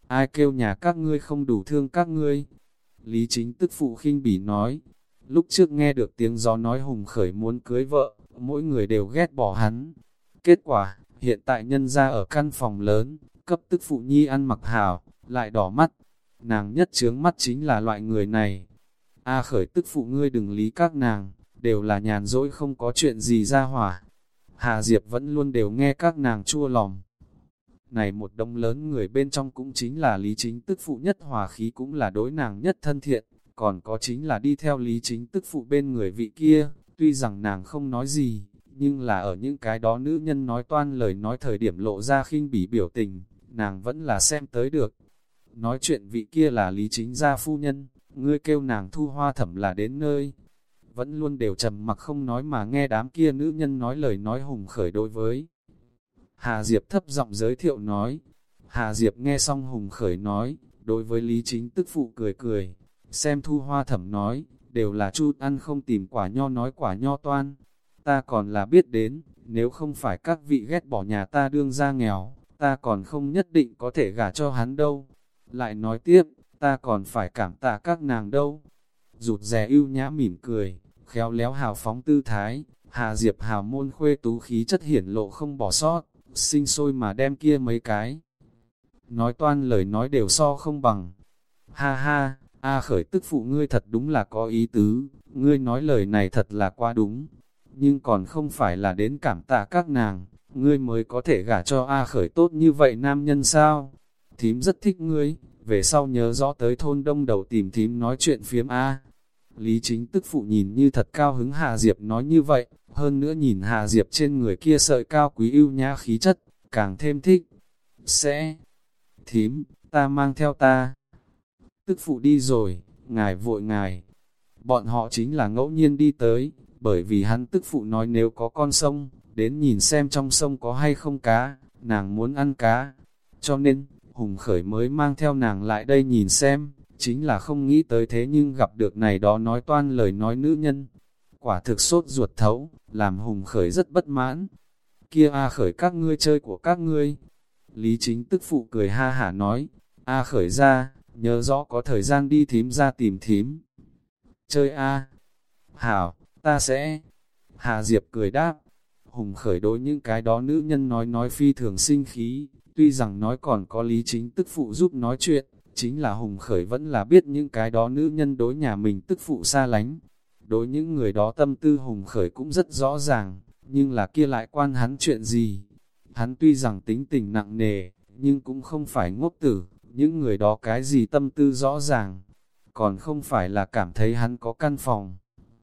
Ai kêu nhà các ngươi không đủ thương các ngươi? Lý Chính tức phụ khinh bỉ nói. Lúc trước nghe được tiếng gió nói Hùng Khởi muốn cưới vợ, mỗi người đều ghét bỏ hắn. Kết quả, hiện tại nhân ra ở căn phòng lớn, cấp tức phụ nhi ăn mặc hảo, lại đỏ mắt. Nàng nhất chướng mắt chính là loại người này. A Khởi tức phụ ngươi đừng lý các nàng, đều là nhàn rỗi không có chuyện gì ra hỏa. Hà Diệp vẫn luôn đều nghe các nàng chua lòng. Này một đông lớn người bên trong cũng chính là Lý Chính tức phụ nhất hòa khí, cũng là đối nàng nhất thân thiện, còn có chính là đi theo Lý Chính tức phụ bên người vị kia, tuy rằng nàng không nói gì, nhưng là ở những cái đó nữ nhân nói toan lời nói thời điểm lộ ra khinh bỉ biểu tình, nàng vẫn là xem tới được. Nói chuyện vị kia là Lý Chính gia phu nhân, ngươi kêu nàng Thu Hoa Thẩm là đến nơi. Vẫn luôn đều trầm mặc không nói mà nghe đám kia nữ nhân nói lời nói Hùng Khởi đối với. Hà Diệp thấp giọng giới thiệu nói. Hà Diệp nghe xong Hùng Khởi nói, đối với Lý Chính tức phụ cười cười, xem Thu Hoa Thẩm nói, đều là chút ăn không tìm quả nho nói quả nho toan. Ta còn là biết đến, nếu không phải các vị ghét bỏ nhà ta đương ra nghèo, ta còn không nhất định có thể gả cho hắn đâu. Lại nói tiếp, ta còn phải cảm tạ các nàng đâu. Rụt rè ưu nhã mỉm cười, khéo léo hào phóng tư thái, Hà Diệp hào môn khuê tú khí chất hiển lộ không bỏ sót, sinh sôi mà đem kia mấy cái. Nói toan lời nói đều so không bằng. Ha ha, A Khởi tức phụ ngươi thật đúng là có ý tứ, ngươi nói lời này thật là quá đúng. Nhưng còn không phải là đến cảm tạ các nàng, ngươi mới có thể gả cho A Khởi tốt như vậy nam nhân sao? Thím rất thích ngươi, về sau nhớ rõ tới thôn đông đầu tìm thím nói chuyện phiếm A. Lý Chính tức phụ nhìn như thật cao hứng Hà Diệp nói như vậy, hơn nữa nhìn Hà Diệp trên người kia sợi cao quý ưu nhã khí chất, càng thêm thích. Sẽ, thím, ta mang theo ta. Tức phụ đi rồi, ngài vội ngài. Bọn họ chính là ngẫu nhiên đi tới, bởi vì hắn tức phụ nói nếu có con sông, đến nhìn xem trong sông có hay không cá, nàng muốn ăn cá. Cho nên, Hùng Khởi mới mang theo nàng lại đây nhìn xem, chính là không nghĩ tới thế nhưng gặp được này đó nói toan lời nói nữ nhân. Quả thực sốt ruột thấu, làm Hùng Khởi rất bất mãn. Kia A Khởi các ngươi chơi của các ngươi. Lý Chính tức phụ cười ha hả nói, A Khởi ra, nhớ rõ có thời gian đi thím ra tìm thím. Chơi A. Hảo, ta sẽ. Hà Diệp cười đáp. Hùng Khởi đối những cái đó nữ nhân nói nói phi thường sinh khí, tuy rằng nói còn có Lý Chính tức phụ giúp nói chuyện, chính là Hùng Khởi vẫn là biết những cái đó nữ nhân đối nhà mình tức phụ xa lánh. Đối những người đó tâm tư Hùng Khởi cũng rất rõ ràng, nhưng là kia lại quan hắn chuyện gì. Hắn tuy rằng tính tình nặng nề, nhưng cũng không phải ngốc tử, những người đó cái gì tâm tư rõ ràng, còn không phải là cảm thấy hắn có căn phòng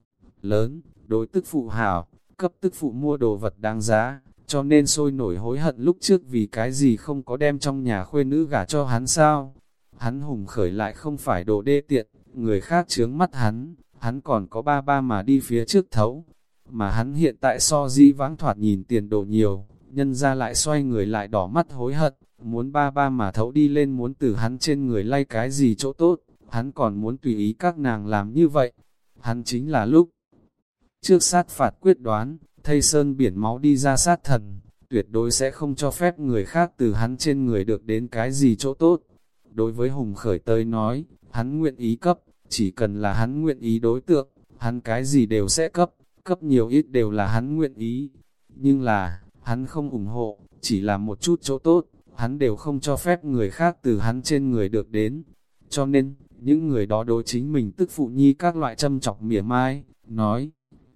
lớn, đối tức phụ hảo, cấp tức phụ mua đồ vật đáng giá, cho nên sôi nổi hối hận lúc trước vì cái gì không có đem trong nhà khuê nữ gả cho hắn sao. Hắn Hùng Khởi lại không phải đồ đê tiện, người khác chướng mắt hắn, hắn còn có ba ba mà đi phía trước thấu, mà hắn hiện tại so dĩ vãng thoạt nhìn tiền đồ nhiều, nhân ra lại xoay người lại đỏ mắt hối hận, muốn ba ba mà thấu đi lên muốn từ hắn trên người lay cái gì chỗ tốt, hắn còn muốn tùy ý các nàng làm như vậy. Hắn chính là lúc trước sát phạt quyết đoán, thây sơn biển máu đi ra sát thần, tuyệt đối sẽ không cho phép người khác từ hắn trên người được đến cái gì chỗ tốt. Đối với Hùng Khởi tới nói, hắn nguyện ý cấp, chỉ cần là hắn nguyện ý đối tượng, hắn cái gì đều sẽ cấp, cấp nhiều ít đều là hắn nguyện ý. Nhưng là, hắn không ủng hộ, chỉ là một chút chỗ tốt, hắn đều không cho phép người khác từ hắn trên người được đến. Cho nên, những người đó đối chính mình tức phụ nhi các loại châm chọc mỉa mai, nói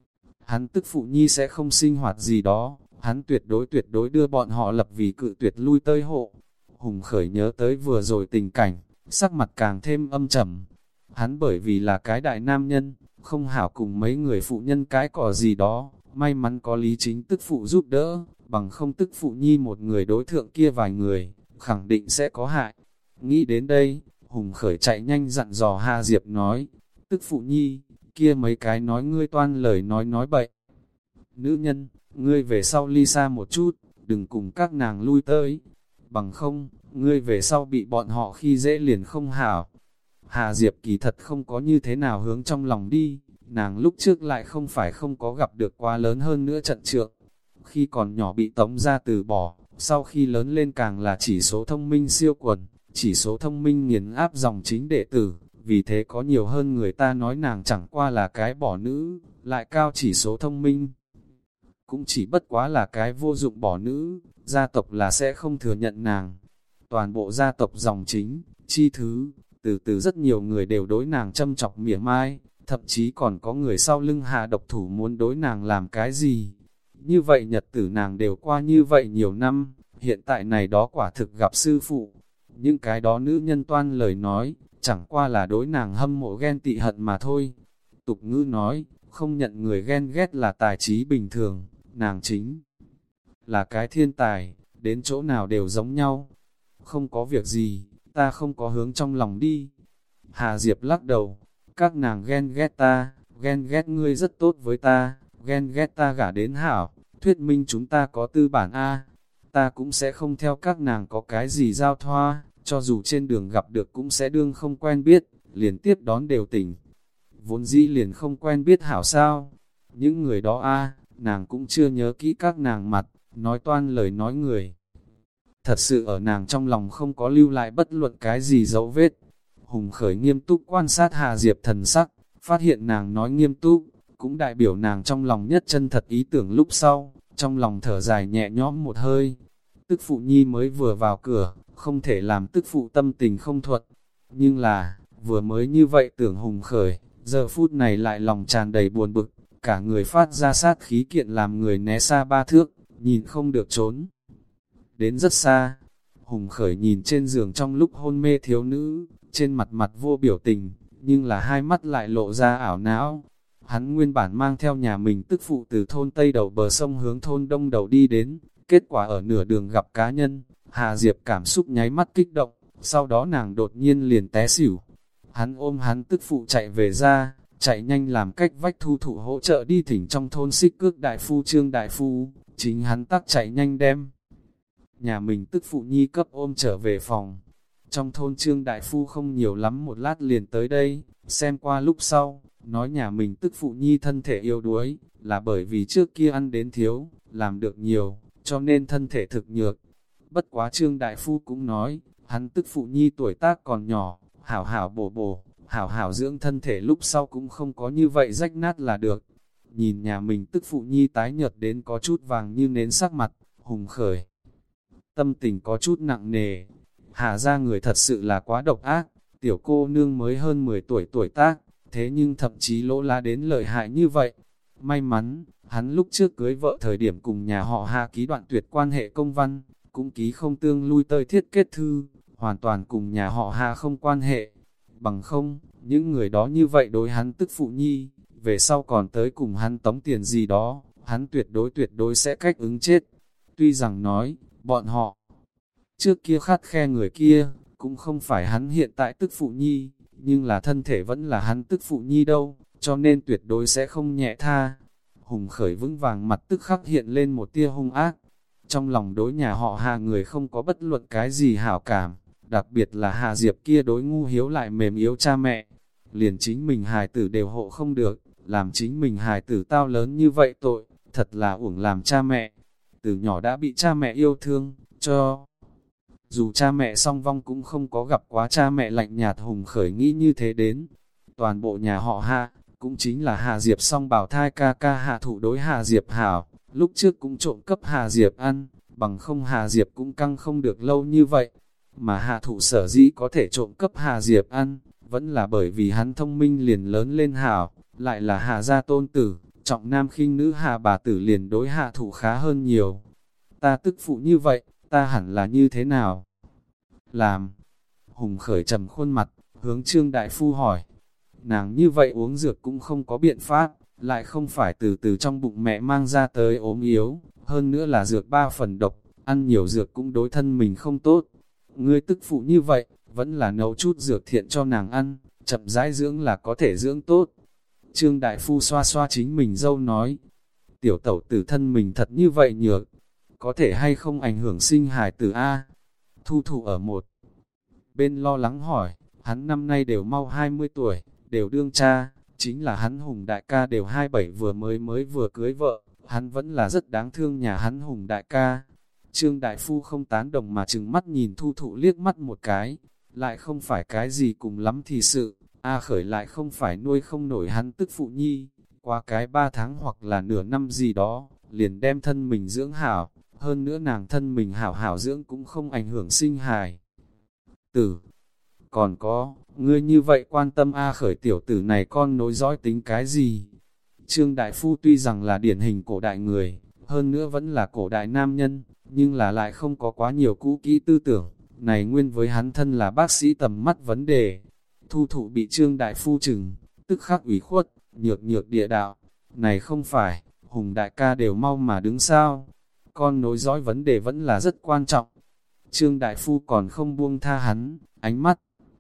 hắn tức phụ nhi sẽ không sinh hoạt gì đó, hắn tuyệt đối tuyệt đối đưa bọn họ lập vì cự tuyệt lui tơi hộ. Hùng Khởi nhớ tới vừa rồi tình cảnh, sắc mặt càng thêm âm trầm. Hắn bởi vì là cái đại nam nhân, không hảo cùng mấy người phụ nhân cái cỏ gì đó, may mắn có Lý Chính tức phụ giúp đỡ, bằng không tức phụ nhi một người đối thượng kia vài người, khẳng định sẽ có hại. Nghĩ đến đây, Hùng Khởi chạy nhanh dặn dò Hà Diệp nói, tức phụ nhi, kia mấy cái nói ngươi toan lời nói nói bậy. Nữ nhân, ngươi về sau ly xa một chút, đừng cùng các nàng lui tới. Bằng không, ngươi về sau bị bọn họ khi dễ liền không hảo. Hà Diệp kỳ thật không có như thế nào hướng trong lòng đi, nàng lúc trước lại không phải không có gặp được quá lớn hơn nữa trận trượng. Khi còn nhỏ bị tống ra từ bỏ, sau khi lớn lên càng là chỉ số thông minh siêu quần, chỉ số thông minh nghiền áp dòng chính đệ tử, vì thế có nhiều hơn người ta nói nàng chẳng qua là cái bỏ nữ, lại cao chỉ số thông minh. Cũng chỉ bất quá là cái vô dụng bỏ nữ, gia tộc là sẽ không thừa nhận nàng. Toàn bộ gia tộc dòng chính, chi thứ, từ từ rất nhiều người đều đối nàng châm chọc mỉa mai, thậm chí còn có người sau lưng hạ độc thủ muốn đối nàng làm cái gì. Như vậy nhật tử nàng đều qua như vậy nhiều năm, hiện tại này đó quả thực gặp sư phụ. Những cái đó nữ nhân toan lời nói, chẳng qua là đối nàng hâm mộ ghen tị hận mà thôi. Tục ngữ nói, không nhận người ghen ghét là tài trí bình thường, nàng chính là cái thiên tài, đến chỗ nào đều giống nhau. Không có việc gì, ta không có hướng trong lòng đi. Hà Diệp lắc đầu, các nàng ghen ghét ta, ghen ghét ngươi rất tốt với ta, ghen ghét ta gả đến hảo, thuyết minh chúng ta có tư bản A. Ta cũng sẽ không theo các nàng có cái gì giao thoa, cho dù trên đường gặp được cũng sẽ đương không quen biết, liền tiếp đón đều tỉnh. Vốn dĩ liền không quen biết hảo sao. Những người đó A, nàng cũng chưa nhớ kỹ các nàng mặt, nói toan lời nói người. Thật sự ở nàng trong lòng không có lưu lại bất luận cái gì dấu vết. Hùng Khởi nghiêm túc quan sát Hà Diệp thần sắc, phát hiện nàng nói nghiêm túc, cũng đại biểu nàng trong lòng nhất chân thật ý tưởng lúc sau, trong lòng thở dài nhẹ nhõm một hơi. Tức phụ nhi mới vừa vào cửa, không thể làm tức phụ tâm tình không thuận. Nhưng là, vừa mới như vậy tưởng Hùng Khởi, giờ phút này lại lòng tràn đầy buồn bực, cả người phát ra sát khí kiện làm người né xa ba thước, nhìn không được trốn. Đến rất xa, Hùng Khởi nhìn trên giường trong lúc hôn mê thiếu nữ, trên mặt mặt vô biểu tình, nhưng là hai mắt lại lộ ra ảo não. Hắn nguyên bản mang theo nhà mình tức phụ từ thôn Tây đầu bờ sông hướng thôn Đông đầu đi đến, kết quả ở nửa đường gặp cá nhân, Hà Diệp cảm xúc nháy mắt kích động, sau đó nàng đột nhiên liền té xỉu. Hắn ôm hắn tức phụ chạy về ra, chạy nhanh làm cách vách thu thụ hỗ trợ đi thỉnh trong thôn Xích Cước đại phu Trương đại phu, chính hắn tắc chạy nhanh đem nhà mình tức phụ nhi cấp ôm trở về phòng. Trong thôn Trương đại phu không nhiều lắm một lát liền tới đây, xem qua lúc sau, nói nhà mình tức phụ nhi thân thể yếu đuối, là bởi vì trước kia ăn đến thiếu, làm được nhiều, cho nên thân thể thực nhược. Bất quá Trương đại phu cũng nói, hắn tức phụ nhi tuổi tác còn nhỏ, hảo hảo bổ bổ, hảo hảo dưỡng thân thể lúc sau cũng không có như vậy rách nát là được. Nhìn nhà mình tức phụ nhi tái nhợt đến có chút vàng như nến sắc mặt, Hùng Khởi tâm tình có chút nặng nề. Hà ra người thật sự là quá độc ác, tiểu cô nương mới hơn mười tuổi tuổi tác, thế nhưng thậm chí lỗ lá đến lợi hại như vậy. May mắn, hắn lúc trước cưới vợ thời điểm cùng nhà họ Hà ký đoạn tuyệt quan hệ công văn, cũng ký không tương lui tơi thiết kết thư, hoàn toàn cùng nhà họ Hà không quan hệ. Bằng không, những người đó như vậy đối hắn tức phụ nhi, về sau còn tới cùng hắn tống tiền gì đó, hắn tuyệt đối tuyệt đối sẽ cách ứng chết. Tuy rằng nói, bọn họ trước kia khắt khe người kia, cũng không phải hắn hiện tại tức phụ nhi, nhưng là thân thể vẫn là hắn tức phụ nhi đâu, cho nên tuyệt đối sẽ không nhẹ tha. Hùng Khởi vững vàng mặt tức khắc hiện lên một tia hung ác. Trong lòng đối nhà họ Hà người không có bất luận cái gì hảo cảm, đặc biệt là Hà Diệp kia đối ngu hiếu lại mềm yếu cha mẹ. Liền chính mình hài tử đều hộ không được, làm chính mình hài tử tao lớn như vậy tội, thật là uổng làm cha mẹ. Từ nhỏ đã bị cha mẹ yêu thương, cho dù cha mẹ song vong cũng không có gặp quá cha mẹ lạnh nhạt. Hùng Khởi nghĩ như thế đến. Toàn bộ nhà họ Hà, cũng chính là Hà Diệp song bảo thai ca ca Hà Thụ đối Hà Diệp hảo, lúc trước cũng trộm cấp Hà Diệp ăn, bằng không Hà Diệp cũng căng không được lâu như vậy. Mà Hà Thụ sở dĩ có thể trộm cấp Hà Diệp ăn, vẫn là bởi vì hắn thông minh liền lớn lên hảo, lại là Hà gia tôn tử, trọng nam khinh nữ. Hà bà tử liền đối Hà Thụ khá hơn nhiều. Ta tức phụ như vậy, ta hẳn là như thế nào làm? Hùng Khởi trầm khuôn mặt, hướng Trương đại phu hỏi. Nàng như vậy uống dược cũng không có biện pháp, lại không phải từ từ trong bụng mẹ mang ra tới ốm yếu, hơn nữa là dược ba phần độc, ăn nhiều dược cũng đối thân mình không tốt. Ngươi tức phụ như vậy, vẫn là nấu chút dược thiện cho nàng ăn, chậm rãi dưỡng là có thể dưỡng tốt. Trương đại phu xoa xoa chính mình dâu nói, tiểu tẩu tử thân mình thật như vậy nhược, có thể hay không ảnh hưởng sinh hài tử A? Thu Thụ ở một bên lo lắng hỏi, hắn năm nay đều mau hai mươi tuổi, đều đương cha, chính là hắn Hùng đại ca đều hai mươi bảy vừa mới mới vừa cưới vợ, hắn vẫn là rất đáng thương nhà hắn Hùng đại ca. Trương Đại Phu không tán đồng mà trừng mắt nhìn Thu Thụ liếc mắt một cái, lại không phải cái gì cùng lắm thì sự, A Khởi lại không phải nuôi không nổi hắn tức phụ nhi, qua cái ba tháng hoặc là nửa năm gì đó, liền đem thân mình dưỡng hảo, hơn nữa nàng thân mình hảo hảo dưỡng cũng không ảnh hưởng sinh hài. Tử, còn có, ngươi như vậy quan tâm A Khởi tiểu tử này con nối dõi tính cái gì? Trương Đại Phu tuy rằng là điển hình cổ đại người, hơn nữa vẫn là cổ đại nam nhân, nhưng là lại không có quá nhiều cũ kỹ tư tưởng, này nguyên với hắn thân là bác sĩ tầm mắt vấn đề. Thu Thụ bị Trương Đại Phu chừng, tức khắc ủy khuất, nhược nhược địa đạo, này không phải, Hùng đại ca đều mau mà đứng sao, con nối dõi vấn đề vẫn là rất quan trọng. Trương Đại Phu còn không buông tha hắn, ánh mắt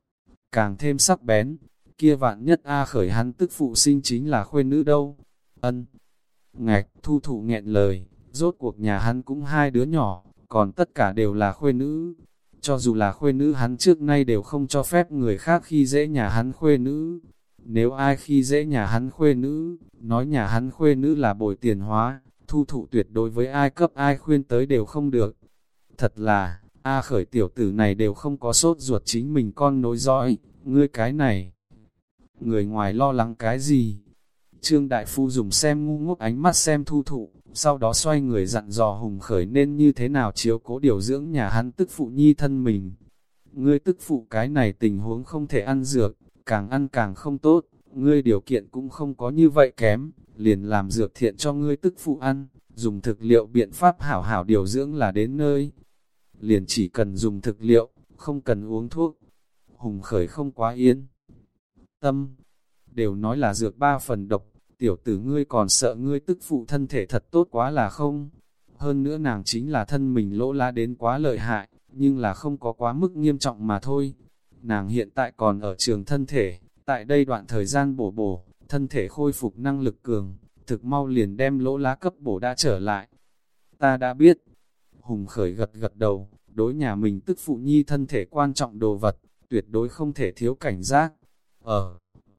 càng thêm sắc bén, kia vạn nhất A Khởi hắn tức phụ sinh chính là khuê nữ đâu. Ân, ngạch, Thu Thụ nghẹn lời, rốt cuộc nhà hắn cũng hai đứa nhỏ, còn tất cả đều là khuê nữ. Cho dù là khuê nữ hắn trước nay đều không cho phép người khác khi dễ nhà hắn khuê nữ. Nếu ai khi dễ nhà hắn khuê nữ, nói nhà hắn khuê nữ là bồi tiền hóa, Thu Thụ tuyệt đối với ai cấp ai khuyên tới đều không được. Thật là, A Khởi tiểu tử này đều không có sốt ruột chính mình con nối dõi, ngươi cái này. Người ngoài lo lắng cái gì? Trương Đại Phu dùng xem ngu ngốc ánh mắt xem Thu Thụ, sau đó xoay người dặn dò Hùng Khởi nên như thế nào chiếu cố điều dưỡng nhà hắn tức phụ nhi thân mình. Ngươi tức phụ cái này tình huống không thể ăn dược, càng ăn càng không tốt, ngươi điều kiện cũng không có như vậy kém, liền làm dược thiện cho ngươi tức phụ ăn, dùng thực liệu biện pháp hảo hảo điều dưỡng là đến nơi. Liền chỉ cần dùng thực liệu, không cần uống thuốc. Hùng Khởi không quá yên tâm, đều nói là dược ba phần độc, tiểu tử ngươi còn sợ ngươi tức phụ thân thể thật tốt quá là không? Hơn nữa nàng chính là thân mình lỗ la đến quá lợi hại, nhưng là không có quá mức nghiêm trọng mà thôi. Nàng hiện tại còn ở trường thân thể, tại đây đoạn thời gian bổ bổ, thân thể khôi phục năng lực cường, thực mau liền đem lỗ lá cấp bổ đã trở lại. Ta đã biết. Hùng Khởi gật gật đầu, đối nhà mình tức phụ nhi thân thể quan trọng đồ vật, tuyệt đối không thể thiếu cảnh giác. Ở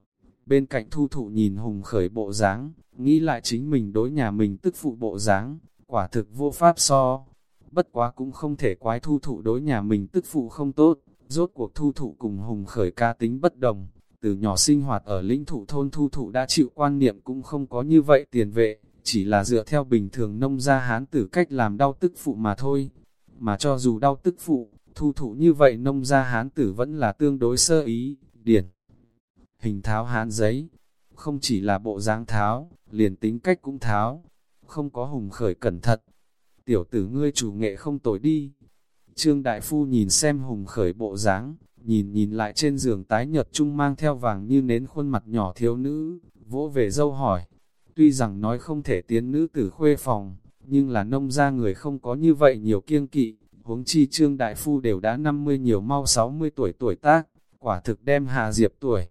bên cạnh Thu Thụ nhìn Hùng Khởi bộ dáng, nghĩ lại chính mình đối nhà mình tức phụ bộ dáng, quả thực vô pháp so. Bất quá cũng không thể quái Thu Thụ đối nhà mình tức phụ không tốt, rốt cuộc Thu Thụ cùng Hùng Khởi ca tính bất đồng. Từ nhỏ sinh hoạt ở lĩnh thụ thôn Thu Thụ đã chịu quan niệm cũng không có như vậy tiền vệ, chỉ là dựa theo bình thường nông gia hán tử cách làm đau tức phụ mà thôi. Mà cho dù đau tức phụ, Thu Thụ như vậy nông gia hán tử vẫn là tương đối sơ ý, điển hình tháo hán giấy, không chỉ là bộ dáng tháo, liền tính cách cũng tháo, không có Hùng Khởi cẩn thận. Tiểu tử ngươi chủ nghệ không tồi đi. Trương Đại Phu nhìn xem Hùng Khởi bộ dáng, nhìn nhìn lại trên giường tái nhợt trung mang theo vàng như nến khuôn mặt nhỏ thiếu nữ, vỗ về dâu hỏi. Tuy rằng nói không thể tiến nữ tử khuê phòng, nhưng là nông gia người không có như vậy nhiều kiêng kỵ, huống chi Trương Đại Phu đều đã năm mươi nhiều mau sáu mươi tuổi tuổi tác, quả thực đem Hà Diệp tuổi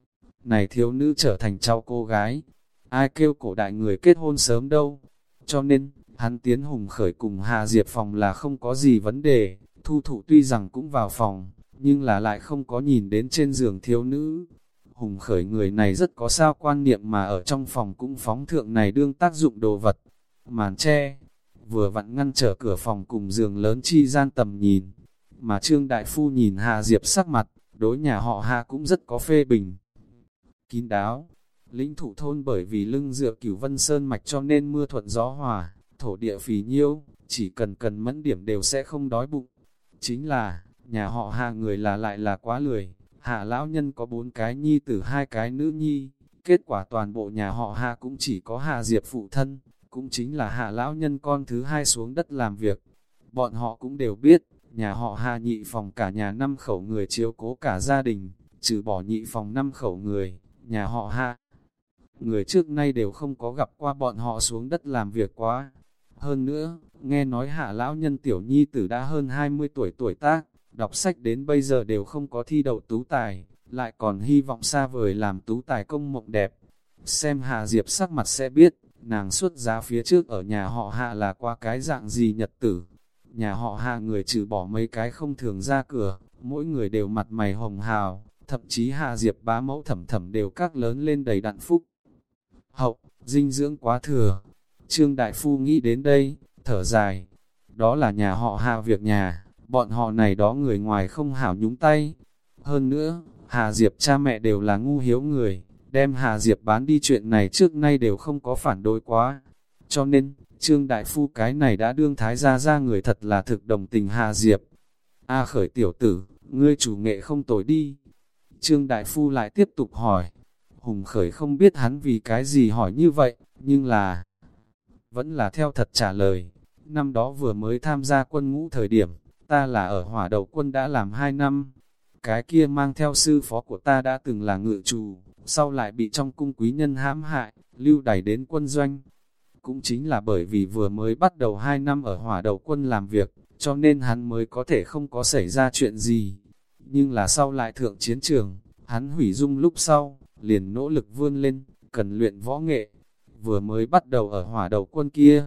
này thiếu nữ trở thành cháu cô gái. Ai kêu cổ đại người kết hôn sớm đâu. Cho nên, hắn tiến Hùng Khởi cùng Hà Diệp phòng là không có gì vấn đề. Thu Thụ tuy rằng cũng vào phòng, nhưng là lại không có nhìn đến trên giường thiếu nữ. Hùng Khởi người này rất có sao quan niệm mà ở trong phòng cũng phóng thượng này đương tác dụng đồ vật. Màn tre, vừa vặn ngăn trở cửa phòng cùng giường lớn chi gian tầm nhìn. Mà Trương Đại Phu nhìn Hà Diệp sắc mặt, đối nhà họ Hà cũng rất có phê bình. Kín đáo, lĩnh thụ thôn bởi vì lưng dựa Cửu Vân Sơn mạch cho nên mưa thuận gió hòa, thổ địa phì nhiêu, chỉ cần cần mẫn điểm đều sẽ không đói bụng. Chính là, nhà họ Hà người là lại là quá lười, Hạ lão nhân có bốn cái nhi tử hai cái nữ nhi, kết quả toàn bộ nhà họ Hà cũng chỉ có Hà Diệp phụ thân, cũng chính là Hạ lão nhân con thứ hai xuống đất làm việc. Bọn họ cũng đều biết, nhà họ Hà nhị phòng cả nhà năm khẩu người chiếu cố cả gia đình, trừ bỏ nhị phòng năm khẩu người, nhà họ Hà người trước nay đều không có gặp qua bọn họ xuống đất làm việc quá. Hơn nữa, nghe nói Hạ lão nhân tiểu nhi tử đã hơn hai mươi tuổi tuổi tác, đọc sách đến bây giờ đều không có thi đậu tú tài, lại còn hy vọng xa vời làm tú tài công mộng đẹp. Xem Hà Diệp sắc mặt sẽ biết, nàng xuất giá phía trước ở nhà họ Hạ là qua cái dạng gì nhật tử. Nhà họ Hạ người trừ bỏ mấy cái không thường ra cửa, mỗi người đều mặt mày hồng hào, thậm chí Hà Diệp bá mẫu thẩm thẩm đều các lớn lên đầy đặn phúc hậu, dinh dưỡng quá thừa. Trương Đại Phu nghĩ đến đây, thở dài. đó là nhà họ Hà việc nhà, bọn họ này đó người ngoài không hảo nhúng tay. Hơn nữa, Hà Diệp cha mẹ đều là ngu hiếu người, đem Hà Diệp bán đi chuyện này trước nay đều không có phản đối quá. Cho nên, Trương Đại Phu cái này đã đương thái gia ra người thật là thực đồng tình Hà Diệp. A Khởi tiểu tử, ngươi chủ nghệ không tồi đi. Trương Đại Phu lại tiếp tục hỏi. Hùng Khởi không biết hắn vì cái gì hỏi như vậy, nhưng là vẫn là theo thật trả lời. Năm đó vừa mới tham gia quân ngũ thời điểm, ta là ở hỏa đầu quân đã làm hai năm. Cái kia mang theo sư phó của ta đã từng là ngự trù, sau lại bị trong cung quý nhân hãm hại, lưu đày đến quân doanh. Cũng chính là bởi vì vừa mới bắt đầu hai năm ở hỏa đầu quân làm việc, cho nên hắn mới có thể không có xảy ra chuyện gì. Nhưng là sau lại thượng chiến trường, hắn hủy dung lúc sau, liền nỗ lực vươn lên, cần luyện võ nghệ. Vừa mới bắt đầu ở hỏa đầu quân kia.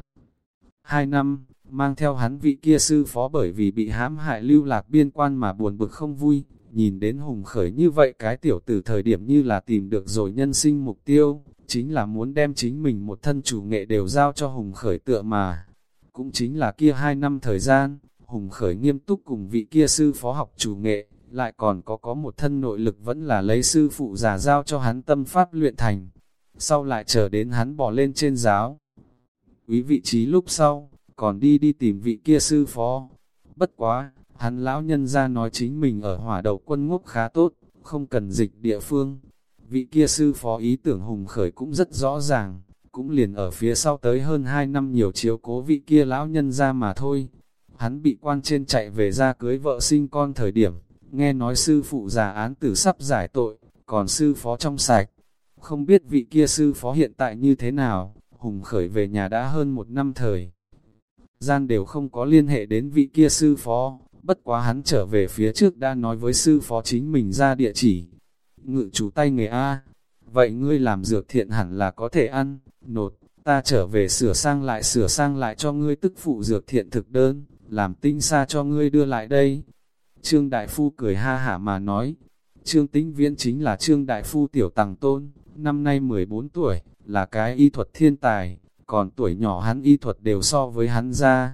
Hai năm, mang theo hắn vị kia sư phó bởi vì bị hãm hại lưu lạc biên quan mà buồn bực không vui. Nhìn đến Hùng Khởi như vậy cái tiểu tử thời điểm như là tìm được rồi nhân sinh mục tiêu, chính là muốn đem chính mình một thân chủ nghệ đều giao cho Hùng Khởi tựa mà. Cũng chính là kia hai năm thời gian, Hùng Khởi nghiêm túc cùng vị kia sư phó học chủ nghệ, lại còn có có một thân nội lực vẫn là lấy sư phụ già giao cho hắn tâm pháp luyện thành. Sau lại chờ đến hắn bỏ lên trên giáo úy vị trí lúc sau, còn đi đi tìm vị kia sư phó. Bất quá, hắn lão nhân ra nói chính mình ở hỏa đầu quân ngốc khá tốt, không cần dịch địa phương. Vị kia sư phó ý tưởng Hùng Khởi cũng rất rõ ràng, cũng liền ở phía sau tới hơn hai năm nhiều chiếu cố vị kia lão nhân ra mà thôi. Hắn bị quan trên chạy về ra cưới vợ sinh con thời điểm, nghe nói sư phụ già án tử sắp giải tội, còn sư phó trong sạch. Không biết vị kia sư phó hiện tại như thế nào, Hùng Khởi về nhà đã hơn một năm thời. Gian đều không có liên hệ đến vị kia sư phó, bất quá hắn trở về phía trước đã nói với sư phó chính mình ra địa chỉ. Ngự chủ tay nghề A, vậy ngươi làm dược thiện hẳn là có thể ăn, nột, ta trở về sửa sang lại sửa sang lại cho ngươi tức phụ dược thiện thực đơn, làm tinh xa cho ngươi đưa lại đây. Trương Đại Phu cười ha hả mà nói, Trương Tĩnh Viễn chính là Trương Đại Phu tiểu tàng tôn, năm nay mười bốn tuổi, là cái y thuật thiên tài, còn tuổi nhỏ hắn y thuật đều so với hắn ra.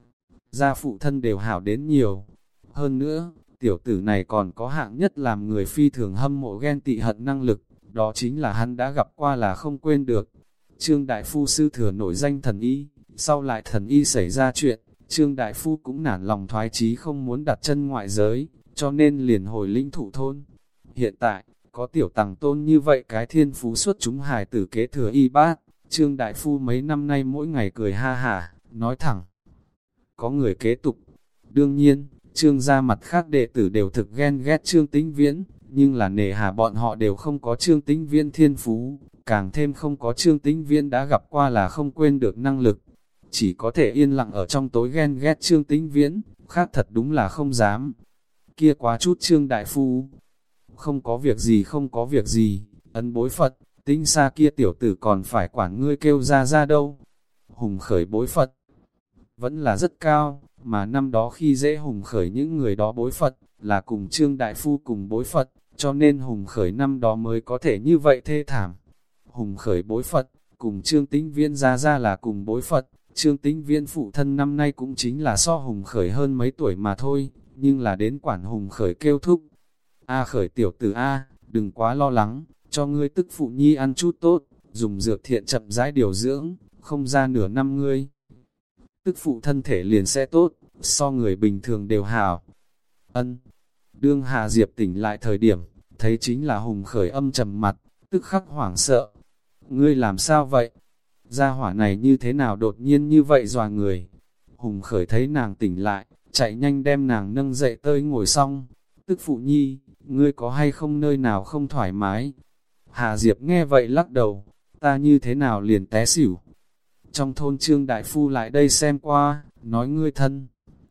Gia phụ thân đều hảo đến nhiều. Hơn nữa, tiểu tử này còn có hạng nhất làm người phi thường hâm mộ ghen tị hận năng lực, đó chính là hắn đã gặp qua là không quên được. Trương Đại Phu sư thừa nổi danh thần y, sau lại thần y xảy ra chuyện, Trương Đại Phu cũng nản lòng thoái chí không muốn đặt chân ngoại giới, cho nên liền hồi linh thủ thôn. Hiện tại, có tiểu tàng tôn như vậy cái thiên phú xuất chúng hài tử kế thừa y bát, Trương Đại Phu mấy năm nay mỗi ngày cười ha hả, nói thẳng. Có người kế tục. Đương nhiên, Trương gia mặt khác đệ tử đều thực ghen ghét Trương Tĩnh Viễn, nhưng là nề hà bọn họ đều không có Trương Tĩnh Viễn thiên phú, càng thêm không có Trương Tĩnh Viễn đã gặp qua là không quên được năng lực. Chỉ có thể yên lặng ở trong tối ghen ghét Trương Tĩnh Viễn, khác thật đúng là không dám. Kia quá chút Trương Đại Phu. Không có việc gì không có việc gì, ấn bối Phật, Tĩnh xa kia tiểu tử còn phải quản ngươi kêu ra ra đâu. Hùng Khởi bối Phật vẫn là rất cao, mà năm đó khi dễ Hùng Khởi những người đó bối Phật, là cùng Trương Đại Phu cùng bối Phật, cho nên Hùng Khởi năm đó mới có thể như vậy thê thảm. Hùng Khởi bối Phật, cùng Trương Tĩnh Viễn ra ra là cùng bối Phật, Trương Tĩnh Viễn phụ thân năm nay cũng chính là so Hùng Khởi hơn mấy tuổi mà thôi, nhưng là đến quản Hùng Khởi kêu thúc. A Khởi tiểu tử A, đừng quá lo lắng, cho ngươi tức phụ nhi ăn chút tốt, dùng dược thiện chậm rãi điều dưỡng, không ra nửa năm ngươi. Tức phụ thân thể liền sẽ tốt, so người bình thường đều hảo. Ân, đương Hà Diệp tỉnh lại thời điểm, thấy chính là Hùng Khởi âm trầm mặt, tức khắc hoảng sợ. Ngươi làm sao vậy? Gia hỏa này như thế nào đột nhiên như vậy dọa người? Hùng Khởi thấy nàng tỉnh lại, chạy nhanh đem nàng nâng dậy tới ngồi xong. Tức phụ nhi, ngươi có hay không nơi nào không thoải mái? Hà Diệp nghe vậy lắc đầu, ta như thế nào liền té xỉu. Trong thôn Trương Đại Phu lại đây xem qua, nói ngươi thân.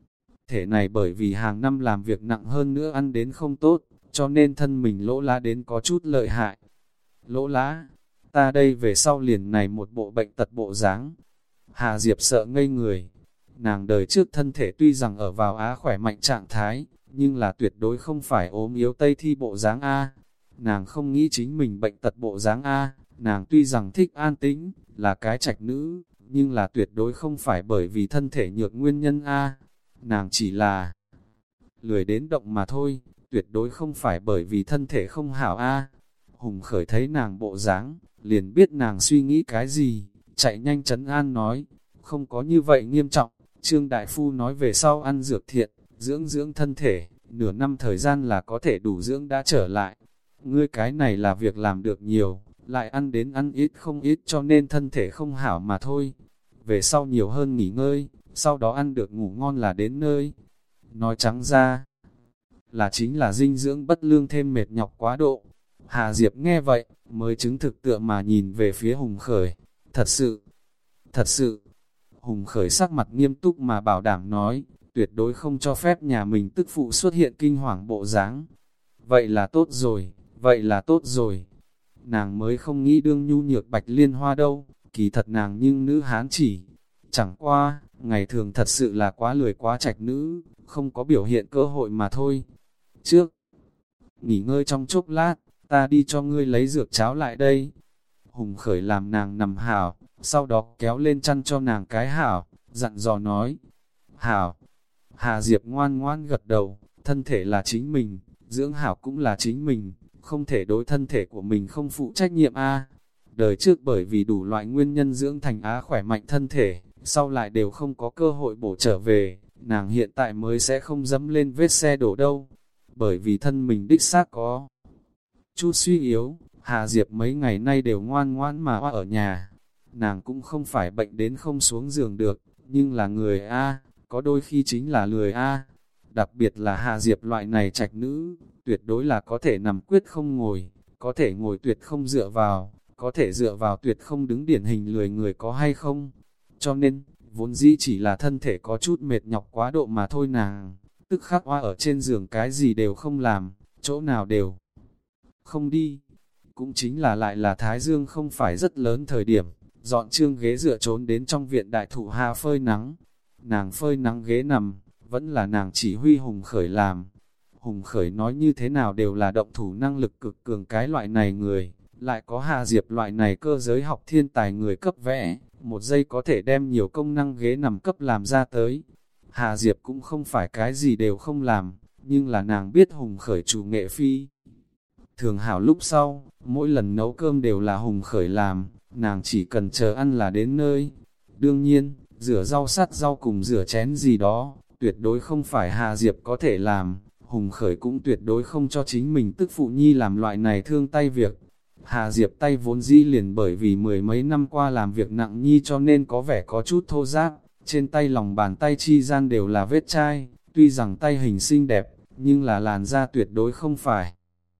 Thể này bởi vì hàng năm làm việc nặng hơn nữa ăn đến không tốt, cho nên thân mình lỗ lá đến có chút lợi hại. Lỗ lá, ta đây về sau liền này một bộ bệnh tật bộ dáng. Hà Diệp sợ ngây người. Nàng đời trước thân thể tuy rằng ở vào á khỏe mạnh trạng thái, nhưng là tuyệt đối không phải ốm yếu tây thi bộ dáng A. Nàng không nghĩ chính mình bệnh tật bộ dáng A, nàng tuy rằng thích an tĩnh, là cái trạch nữ, nhưng là tuyệt đối không phải bởi vì thân thể nhược nguyên nhân a. Nàng chỉ là lười đến động mà thôi, tuyệt đối không phải bởi vì thân thể không hảo a. Hùng Khởi thấy nàng bộ dáng, liền biết nàng suy nghĩ cái gì, chạy nhanh trấn an nói, không có như vậy nghiêm trọng, Trương Đại Phu nói về sau ăn dược thiện, dưỡng dưỡng thân thể, nửa năm thời gian là có thể đủ dưỡng đã trở lại. Ngươi cái này là việc làm được nhiều, lại ăn đến ăn ít không ít cho nên thân thể không hảo mà thôi. Về sau nhiều hơn nghỉ ngơi, sau đó ăn được ngủ ngon là đến nơi. Nói trắng ra, là chính là dinh dưỡng bất lương thêm mệt nhọc quá độ. Hà Diệp nghe vậy, mới chứng thực tựa mà nhìn về phía Hùng Khởi. Thật sự, thật sự, Hùng Khởi sắc mặt nghiêm túc mà bảo đảm nói, tuyệt đối không cho phép nhà mình tức phụ xuất hiện kinh hoàng bộ dáng. Vậy là tốt rồi, vậy là tốt rồi. Nàng mới không nghĩ đương nhu nhược Bạch Liên Hoa đâu, kỳ thật nàng nhưng nữ hán chỉ. Chẳng qua, ngày thường thật sự là quá lười quá trạch nữ, không có biểu hiện cơ hội mà thôi. Trước, nghỉ ngơi trong chốc lát, ta đi cho ngươi lấy dược cháo lại đây. Hùng Khởi làm nàng nằm hảo, sau đó kéo lên chăn cho nàng cái hảo, dặn dò nói. Hảo, Hà Diệp ngoan ngoan gật đầu, thân thể là chính mình, dưỡng hảo cũng là chính mình, không thể đối thân thể của mình không phụ trách nhiệm a. Đời trước bởi vì đủ loại nguyên nhân dưỡng thành á khỏe mạnh thân thể, sau lại đều không có cơ hội bổ trở về, nàng hiện tại mới sẽ không dẫm lên vết xe đổ đâu. Bởi vì thân mình đích xác có chút suy yếu, Hà Diệp mấy ngày nay đều ngoan ngoãn mà hoa ở nhà. Nàng cũng không phải bệnh đến không xuống giường được, nhưng là người A, có đôi khi chính là lười A. Đặc biệt là Hà Diệp loại này trạch nữ, tuyệt đối là có thể nằm quyết không ngồi, có thể ngồi tuyệt không dựa vào, có thể dựa vào tuyệt không đứng điển hình lười người có hay không. Cho nên, vốn dĩ chỉ là thân thể có chút mệt nhọc quá độ mà thôi nàng, tức khắc hoa ở trên giường cái gì đều không làm, chỗ nào đều không đi. Cũng chính là lại là Thái Dương không phải rất lớn thời điểm, dọn trương ghế dựa trốn đến trong viện đại thụ ha phơi nắng. Nàng phơi nắng ghế nằm, vẫn là nàng chỉ huy Hùng Khởi làm. Hùng Khởi nói như thế nào đều là động thủ năng lực cực cường cái loại này người, lại có Hà Diệp loại này cơ giới học thiên tài người cấp vẽ, một giây có thể đem nhiều công năng ghế nằm cấp làm ra tới. Hà Diệp cũng không phải cái gì đều không làm, nhưng là nàng biết Hùng Khởi chủ nghệ phi. Thường hảo lúc sau, mỗi lần nấu cơm đều là Hùng Khởi làm, nàng chỉ cần chờ ăn là đến nơi. Đương nhiên, rửa rau sắt rau cùng rửa chén gì đó, tuyệt đối không phải Hà Diệp có thể làm. Hùng Khởi cũng tuyệt đối không cho chính mình tức phụ nhi làm loại này thương tay việc. Hà Diệp tay vốn dĩ liền bởi vì mười mấy năm qua làm việc nặng nhi cho nên có vẻ có chút thô ráp, trên tay lòng bàn tay chi gian đều là vết chai, tuy rằng tay hình xinh đẹp, nhưng là làn da tuyệt đối không phải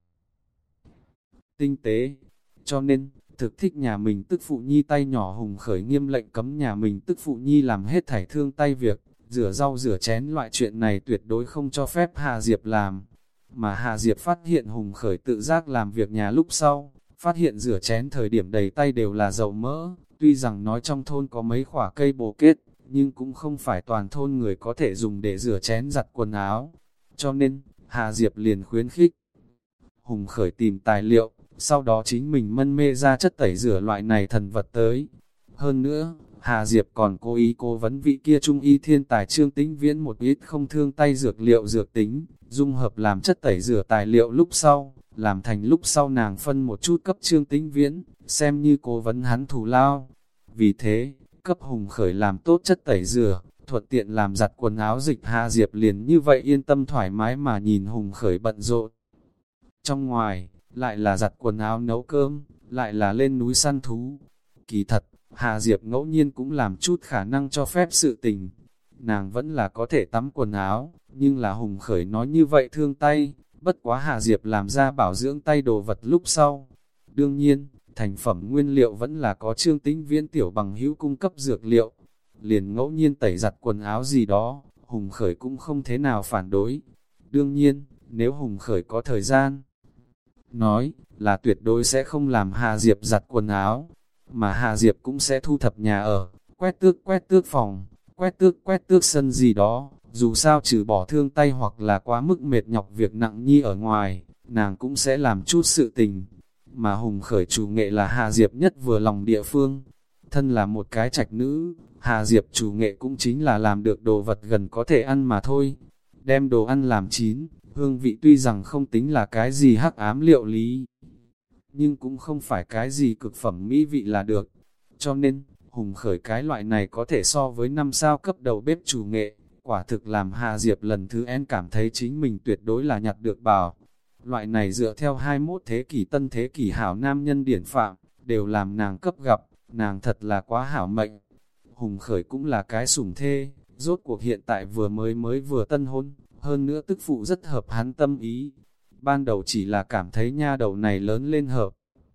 tinh tế. Cho nên, thực thích nhà mình tức phụ nhi tay nhỏ Hùng Khởi nghiêm lệnh cấm nhà mình tức phụ nhi làm hết thảy thương tay việc, rửa rau rửa chén loại chuyện này tuyệt đối không cho phép Hà Diệp làm. Mà Hà Diệp phát hiện Hùng Khởi tự giác làm việc nhà lúc sau, phát hiện rửa chén thời điểm đầy tay đều là dầu mỡ, tuy rằng nói trong thôn có mấy khỏa cây bồ kết, nhưng cũng không phải toàn thôn người có thể dùng để rửa chén giặt quần áo. Cho nên, Hà Diệp liền khuyến khích Hùng Khởi tìm tài liệu, sau đó chính mình mân mê ra chất tẩy rửa loại này thần vật tới. Hơn nữa, Hà Diệp còn cố ý cố vấn vị kia trung y thiên tài Trương Tĩnh Viễn một ít không thương tay dược liệu dược tính, dung hợp làm chất tẩy rửa tài liệu lúc sau, làm thành lúc sau nàng phân một chút cấp Trương Tĩnh Viễn, xem như cố vấn hắn thù lao. Vì thế, cấp Hùng Khởi làm tốt chất tẩy rửa, thuận tiện làm giặt quần áo dịch. Hà Diệp liền như vậy yên tâm thoải mái mà nhìn Hùng Khởi bận rộn. Trong ngoài, lại là giặt quần áo nấu cơm, lại là lên núi săn thú. Kỳ thật, Hà Diệp ngẫu nhiên cũng làm chút khả năng cho phép sự tình. Nàng vẫn là có thể tắm quần áo, nhưng là Hùng Khởi nói như vậy thương tay, bất quá Hà Diệp làm ra bảo dưỡng tay đồ vật lúc sau. Đương nhiên, thành phẩm nguyên liệu vẫn là có Trương Tĩnh Viễn tiểu bằng hữu cung cấp dược liệu. Liền ngẫu nhiên tẩy giặt quần áo gì đó, Hùng Khởi cũng không thế nào phản đối. Đương nhiên, nếu Hùng Khởi có thời gian, nói là tuyệt đối sẽ không làm Hà Diệp giặt quần áo, mà Hà Diệp cũng sẽ thu thập nhà ở, quét tước quét tước phòng, quét tước quét tước sân gì đó. Dù sao trừ bỏ thương tay hoặc là quá mức mệt nhọc việc nặng nhi ở ngoài, nàng cũng sẽ làm chút sự tình. Mà Hùng Khởi chủ nghệ là Hà Diệp nhất vừa lòng địa phương. Thân là một cái trạch nữ, Hà Diệp chủ nghệ cũng chính là làm được đồ vật gần có thể ăn mà thôi. Đem đồ ăn làm chín, hương vị tuy rằng không tính là cái gì hắc ám liệu lý, nhưng cũng không phải cái gì cực phẩm mỹ vị là được. Cho nên, Hùng Khởi cái loại này có thể so với năm sao cấp đầu bếp chủ nghệ, quả thực làm Hà Diệp lần thứ en cảm thấy chính mình tuyệt đối là nhặt được bảo. Loại này dựa theo hai mươi mốt thế kỷ tân thế kỷ hảo nam nhân điển phạm, đều làm nàng cấp gặp, nàng thật là quá hảo mệnh. Hùng Khởi cũng là cái sủng thê, rốt cuộc hiện tại vừa mới mới vừa tân hôn, hơn nữa tức phụ rất hợp hắn tâm ý. Ban đầu chỉ là cảm thấy nha đầu này lớn lên hợp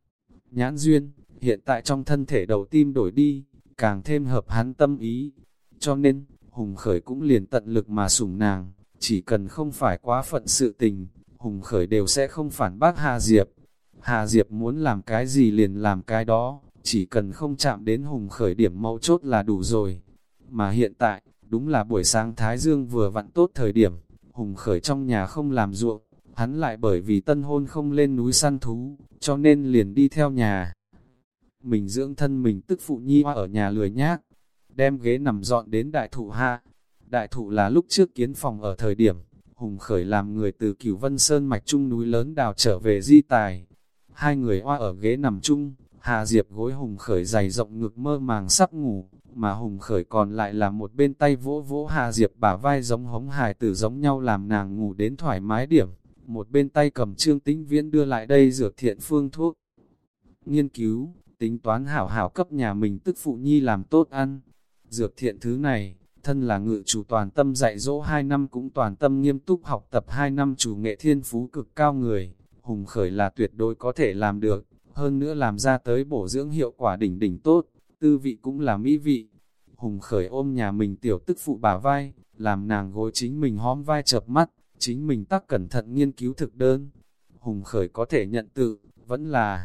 nhãn duyên, hiện tại trong thân thể đầu tim đổi đi, càng thêm hợp hắn tâm ý. Cho nên, Hùng Khởi cũng liền tận lực mà sủng nàng, chỉ cần không phải quá phận sự tình, Hùng Khởi đều sẽ không phản bác Hà Diệp. Hà Diệp muốn làm cái gì liền làm cái đó, chỉ cần không chạm đến Hùng Khởi điểm mấu chốt là đủ rồi. Mà hiện tại, đúng là buổi sáng Thái Dương vừa vặn tốt thời điểm, Hùng Khởi trong nhà không làm ruộng, hắn lại bởi vì tân hôn không lên núi săn thú, cho nên liền đi theo nhà. Mình dưỡng thân mình tức phụ nhi hoa ở nhà lười nhác, đem ghế nằm dọn đến đại thụ hạ. Đại thụ là lúc trước kiến phòng ở thời điểm, Hùng Khởi làm người từ Cửu Vân Sơn mạch trung núi lớn đào trở về di tài. Hai người hoa ở ghế nằm chung, Hà Diệp gối Hùng Khởi dày rộng ngực mơ màng sắp ngủ, mà Hùng Khởi còn lại là một bên tay vỗ vỗ Hà Diệp bả vai giống hống hài tử giống nhau làm nàng ngủ đến thoải mái điểm, một bên tay cầm Trương Tĩnh Viễn đưa lại đây dược thiện phương thuốc. Nghiên cứu, tính toán hảo hảo cấp nhà mình tức phụ nhi làm tốt ăn. Dược thiện thứ này, thân là ngự chủ toàn tâm dạy dỗ hai năm cũng toàn tâm nghiêm túc học tập hai năm chủ nghệ thiên phú cực cao người, Hùng Khởi là tuyệt đối có thể làm được, hơn nữa làm ra tới bổ dưỡng hiệu quả đỉnh đỉnh tốt, tư vị cũng là mỹ vị. Hùng Khởi ôm nhà mình tiểu tức phụ bả vai, làm nàng gối chính mình hóm vai chợp mắt, chính mình tắc cẩn thận nghiên cứu thực đơn. Hùng Khởi có thể nhận tự, vẫn là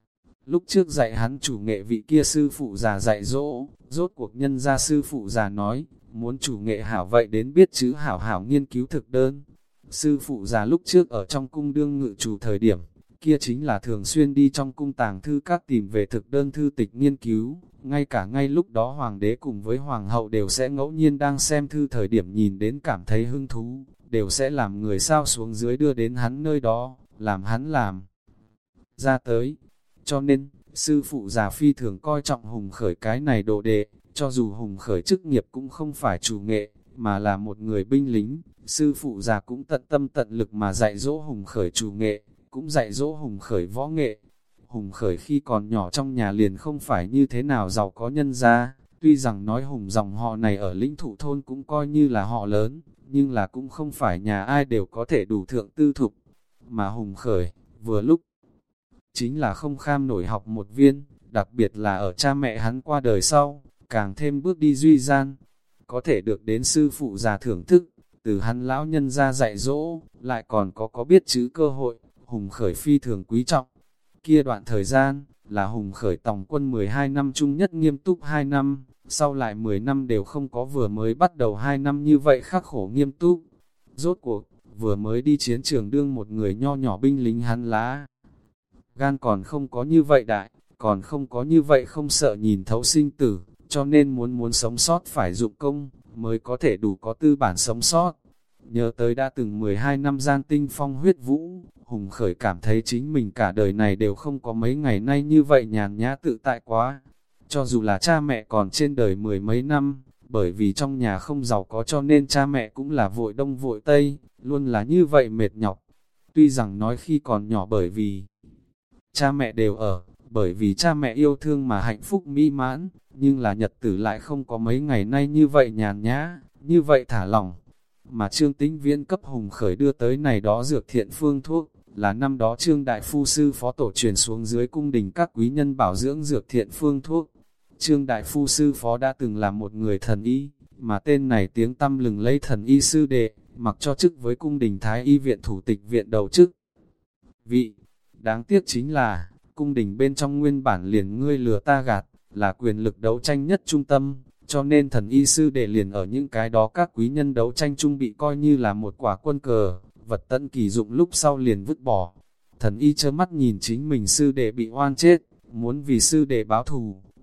lúc trước dạy hắn chủ nghệ vị kia sư phụ già dạy dỗ, rốt cuộc nhân gia sư phụ già nói, muốn chủ nghệ hảo vậy đến biết chữ hảo hảo nghiên cứu thực đơn. Sư phụ già lúc trước ở trong cung đương ngự chủ thời điểm, kia chính là thường xuyên đi trong cung tàng thư các tìm về thực đơn thư tịch nghiên cứu, ngay cả ngay lúc đó hoàng đế cùng với hoàng hậu đều sẽ ngẫu nhiên đang xem thư thời điểm nhìn đến cảm thấy hứng thú, đều sẽ làm người sao xuống dưới đưa đến hắn nơi đó, làm hắn làm ra tới. Cho nên, sư phụ già phi thường coi trọng Hùng Khởi cái này đồ đệ, cho dù Hùng Khởi chức nghiệp cũng không phải chủ nghệ, mà là một người binh lính, sư phụ già cũng tận tâm tận lực mà dạy dỗ Hùng Khởi chủ nghệ, cũng dạy dỗ Hùng Khởi võ nghệ. Hùng Khởi khi còn nhỏ trong nhà liền không phải như thế nào giàu có nhân gia, tuy rằng nói Hùng dòng họ này ở lĩnh thụ thôn cũng coi như là họ lớn, nhưng là cũng không phải nhà ai đều có thể đủ thượng tư thục. Mà Hùng Khởi, vừa lúc, chính là không kham nổi học một viên, đặc biệt là ở cha mẹ hắn qua đời sau, càng thêm bước đi duy gian, có thể được đến sư phụ già thưởng thức, từ hắn lão nhân ra dạy dỗ, lại còn có có biết chữ cơ hội, Hùng Khởi phi thường quý trọng. Kia đoạn thời gian, là Hùng Khởi tòng quân mười hai năm chung nhất nghiêm túc hai năm, sau lại mười năm đều không có vừa mới bắt đầu hai năm như vậy khắc khổ nghiêm túc. Rốt cuộc, vừa mới đi chiến trường đương một người nho nhỏ binh lính hắn lá. Gan còn không có như vậy đại, còn không có như vậy không sợ nhìn thấu sinh tử, cho nên muốn muốn sống sót phải dụng công, mới có thể đủ có tư bản sống sót. Nhớ tới đã từng mười hai năm gian tinh phong huyết vũ, Hùng Khởi cảm thấy chính mình cả đời này đều không có mấy ngày nay như vậy nhàn nhã tự tại quá. Cho dù là cha mẹ còn trên đời mười mấy năm, bởi vì trong nhà không giàu có cho nên cha mẹ cũng là vội đông vội tây, luôn là như vậy mệt nhọc. Tuy rằng nói khi còn nhỏ bởi vì cha mẹ đều ở, bởi vì cha mẹ yêu thương mà hạnh phúc mỹ mãn, nhưng là nhật tử lại không có mấy ngày nay như vậy nhàn nhã, như vậy thả lỏng. Mà Trương Tĩnh Viễn cấp Hùng Khởi đưa tới này đó dược thiện phương thuốc, là năm đó Trương Đại Phu Sư Phó Tổ truyền xuống dưới cung đình các quý nhân bảo dưỡng dược thiện phương thuốc. Trương Đại Phu Sư Phó đã từng là một người thần y, mà tên này tiếng tăm lừng lấy thần y sư đệ, mặc cho chức với cung đình Thái Y viện thủ tịch viện đầu chức. Vị, đáng tiếc chính là, cung đình bên trong nguyên bản liền ngươi lừa ta gạt, là quyền lực đấu tranh nhất trung tâm, cho nên thần y sư đệ liền ở những cái đó các quý nhân đấu tranh chung bị coi như là một quả quân cờ, vật tận kỳ dụng lúc sau liền vứt bỏ. Thần y chớ mắt nhìn chính mình sư đệ bị oan chết, muốn vì sư đệ báo thù,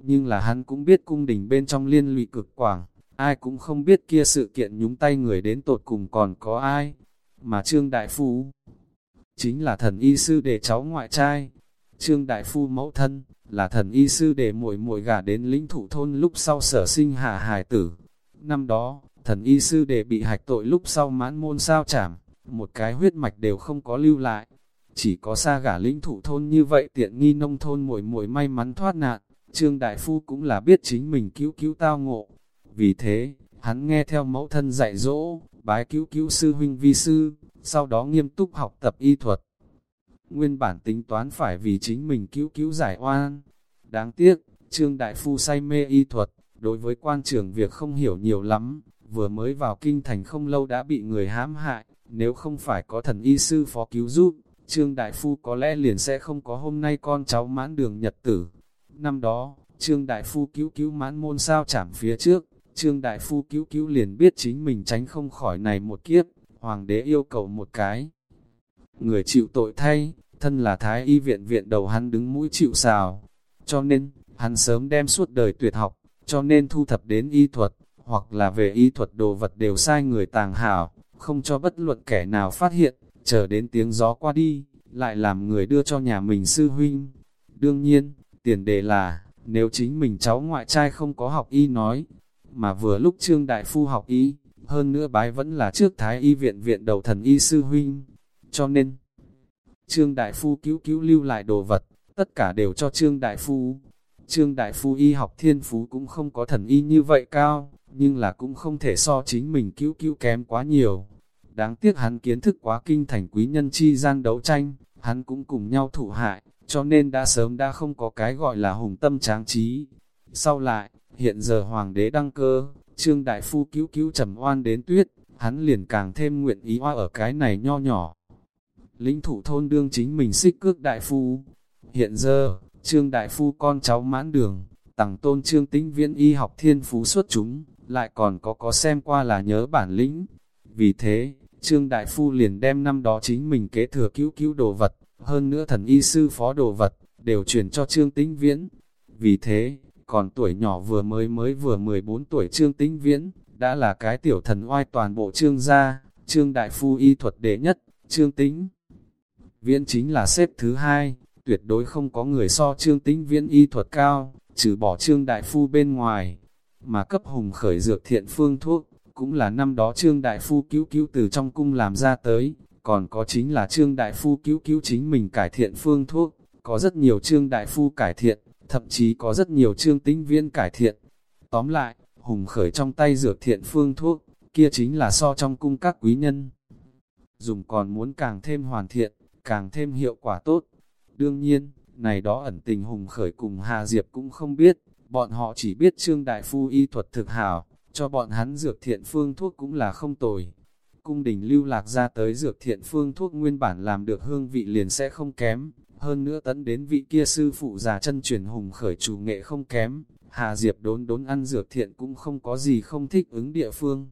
Nhưng là hắn cũng biết cung đình bên trong liên lụy cực quảng, ai cũng không biết kia sự kiện nhúng tay người đến tột cùng còn có ai. Mà Trương Đại Phu chính là thần y sư để cháu ngoại trai. Trương Đại Phu mẫu thân là thần y sư để muội muội gả đến lĩnh thụ thôn lúc sau sở sinh hạ hài tử. Năm đó, thần y sư để bị hạch tội lúc sau mãn môn sao chảm, một cái huyết mạch đều không có lưu lại. Chỉ có xa gả lĩnh thụ thôn như vậy tiện nghi nông thôn muội muội may mắn thoát nạn. Trương Đại Phu cũng là biết chính mình cứu cứu tao ngộ. Vì thế, hắn nghe theo mẫu thân dạy dỗ, bái cứu cứu sư huynh vi sư, sau đó nghiêm túc học tập y thuật. Nguyên bản tính toán phải vì chính mình cứu cứu giải oan. Đáng tiếc, Trương Đại Phu say mê y thuật, đối với quan trường việc không hiểu nhiều lắm, vừa mới vào kinh thành không lâu đã bị người hãm hại, nếu không phải có thần y sư phó cứu giúp, Trương Đại Phu có lẽ liền sẽ không có hôm nay con cháu mãn đường nhật tử. Năm đó, Trương Đại Phu cứu cứu mãn môn sao chảm phía trước, Trương Đại Phu cứu cứu liền biết chính mình tránh không khỏi này một kiếp, hoàng đế yêu cầu một cái. Người chịu tội thay, thân là thái y viện viện đầu hắn đứng mũi chịu sào, cho nên, hắn sớm đem suốt đời tuyệt học, cho nên thu thập đến y thuật, hoặc là về y thuật đồ vật đều sai người tàng hảo, không cho bất luận kẻ nào phát hiện, chờ đến tiếng gió qua đi, lại làm người đưa cho nhà mình sư huynh. Đương nhiên, tiền đề là, nếu chính mình cháu ngoại trai không có học y nói, mà vừa lúc Trương Đại Phu học y, hơn nữa bái vẫn là trước thái y viện viện đầu thần y sư huynh, cho nên, Trương Đại Phu cứu cứu lưu lại đồ vật, tất cả đều cho Trương Đại Phu. Trương Đại Phu y học thiên phú cũng không có thần y như vậy cao, nhưng là cũng không thể so chính mình cứu cứu kém quá nhiều. Đáng tiếc hắn kiến thức quá kinh thành quý nhân chi gian đấu tranh, hắn cũng cùng nhau thụ hại, cho nên đã sớm đã không có cái gọi là hùng tâm tráng trí. Sau lại, hiện giờ hoàng đế đăng cơ, Trương Đại Phu cứu cứu trầm oan đến tuyết, hắn liền càng thêm nguyện ý oa ở cái này nho nhỏ. Lĩnh thụ thôn đương chính mình xích cước Đại Phu. Hiện giờ, Trương Đại Phu con cháu mãn đường, tặng tôn Trương Tĩnh Viễn y học thiên phú xuất chúng, lại còn có có xem qua là nhớ bản lĩnh. Vì thế, Trương Đại Phu liền đem năm đó chính mình kế thừa cứu cứu đồ vật, hơn nữa thần y sư phó đồ vật, đều truyền cho Trương Tĩnh Viễn. Vì thế, còn tuổi nhỏ vừa mới mới vừa mười bốn tuổi Trương Tĩnh Viễn, đã là cái tiểu thần oai toàn bộ Trương gia. Trương Đại Phu y thuật đệ nhất, Trương Tĩnh Viễn chính là xếp thứ hai, tuyệt đối không có người so Trương Tĩnh Viễn y thuật cao, trừ bỏ Trương Đại Phu bên ngoài. Mà cấp hùng khởi dược thiện phương thuốc, cũng là năm đó Trương Đại Phu cứu cứu từ trong cung làm ra tới, còn có chính là Trương Đại Phu cứu cứu chính mình cải thiện phương thuốc, có rất nhiều Trương Đại Phu cải thiện, thậm chí có rất nhiều Trương Tĩnh Viễn cải thiện. Tóm lại, hùng khởi trong tay dược thiện phương thuốc, kia chính là so trong cung các quý nhân. Dùng còn muốn càng thêm hoàn thiện, càng thêm hiệu quả tốt. Đương nhiên, này đó ẩn tình hùng khởi cùng Hà Diệp cũng không biết, bọn họ chỉ biết Trương Đại Phu y thuật thực hảo, cho bọn hắn dược thiện phương thuốc cũng là không tồi. Cung đình lưu lạc ra tới dược thiện phương thuốc nguyên bản làm được hương vị liền sẽ không kém, hơn nữa tấn đến vị kia sư phụ già chân truyền hùng khởi chủ nghệ không kém, Hà Diệp đốn đốn ăn dược thiện cũng không có gì không thích ứng địa phương.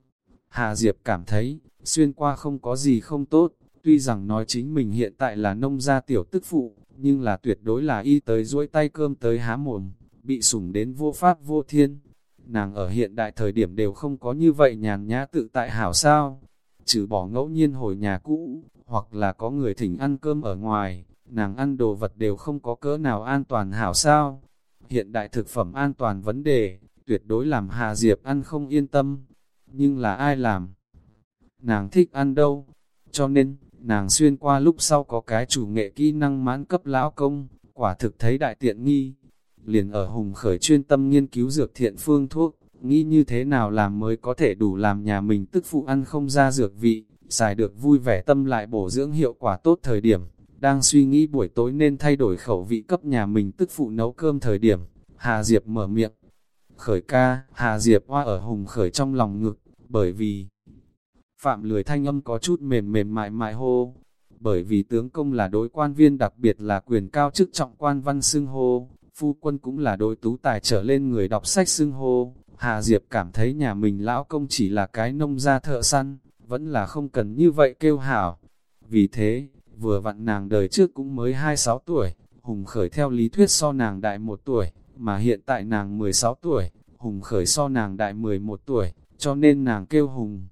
Hà Diệp cảm thấy, xuyên qua không có gì không tốt, tuy rằng nói chính mình hiện tại là nông gia tiểu tức phụ, nhưng là tuyệt đối là y tới duỗi tay cơm tới há mồm, bị sủng đến vô pháp vô thiên. Nàng ở hiện đại thời điểm đều không có như vậy nhàn nhã tự tại hảo sao, trừ bỏ ngẫu nhiên hồi nhà cũ, hoặc là có người thỉnh ăn cơm ở ngoài, nàng ăn đồ vật đều không có cỡ nào an toàn hảo sao. Hiện đại thực phẩm an toàn vấn đề, tuyệt đối làm Hà Diệp ăn không yên tâm, nhưng là ai làm? Nàng thích ăn đâu, cho nên, nàng xuyên qua lúc sau có cái chủ nghệ kỹ năng mãn cấp lão công, quả thực thấy đại tiện nghi. Liền ở hùng khởi chuyên tâm nghiên cứu dược thiện phương thuốc, nghĩ như thế nào làm mới có thể đủ làm nhà mình tức phụ ăn không ra dược vị, xài được vui vẻ tâm lại bổ dưỡng hiệu quả tốt thời điểm, đang suy nghĩ buổi tối nên thay đổi khẩu vị cấp nhà mình tức phụ nấu cơm thời điểm, Hà Diệp mở miệng. Khởi ca, Hà Diệp hoa ở hùng khởi trong lòng ngực, bởi vì Phạm lười thanh âm có chút mềm mềm mại mại hô, bởi vì tướng công là đối quan viên đặc biệt là quyền cao chức trọng quan văn xưng hô, phu quân cũng là đối tú tài trở lên người đọc sách xưng hô. Hà Diệp cảm thấy nhà mình lão công chỉ là cái nông gia thợ săn, vẫn là không cần như vậy kêu hảo. Vì thế, vừa vặn nàng đời trước cũng mới hai mươi sáu tuổi, hùng khởi theo lý thuyết so nàng đại một tuổi, mà hiện tại nàng mười sáu tuổi, Hùng Khởi so nàng đại mười một tuổi, cho nên nàng kêu Hùng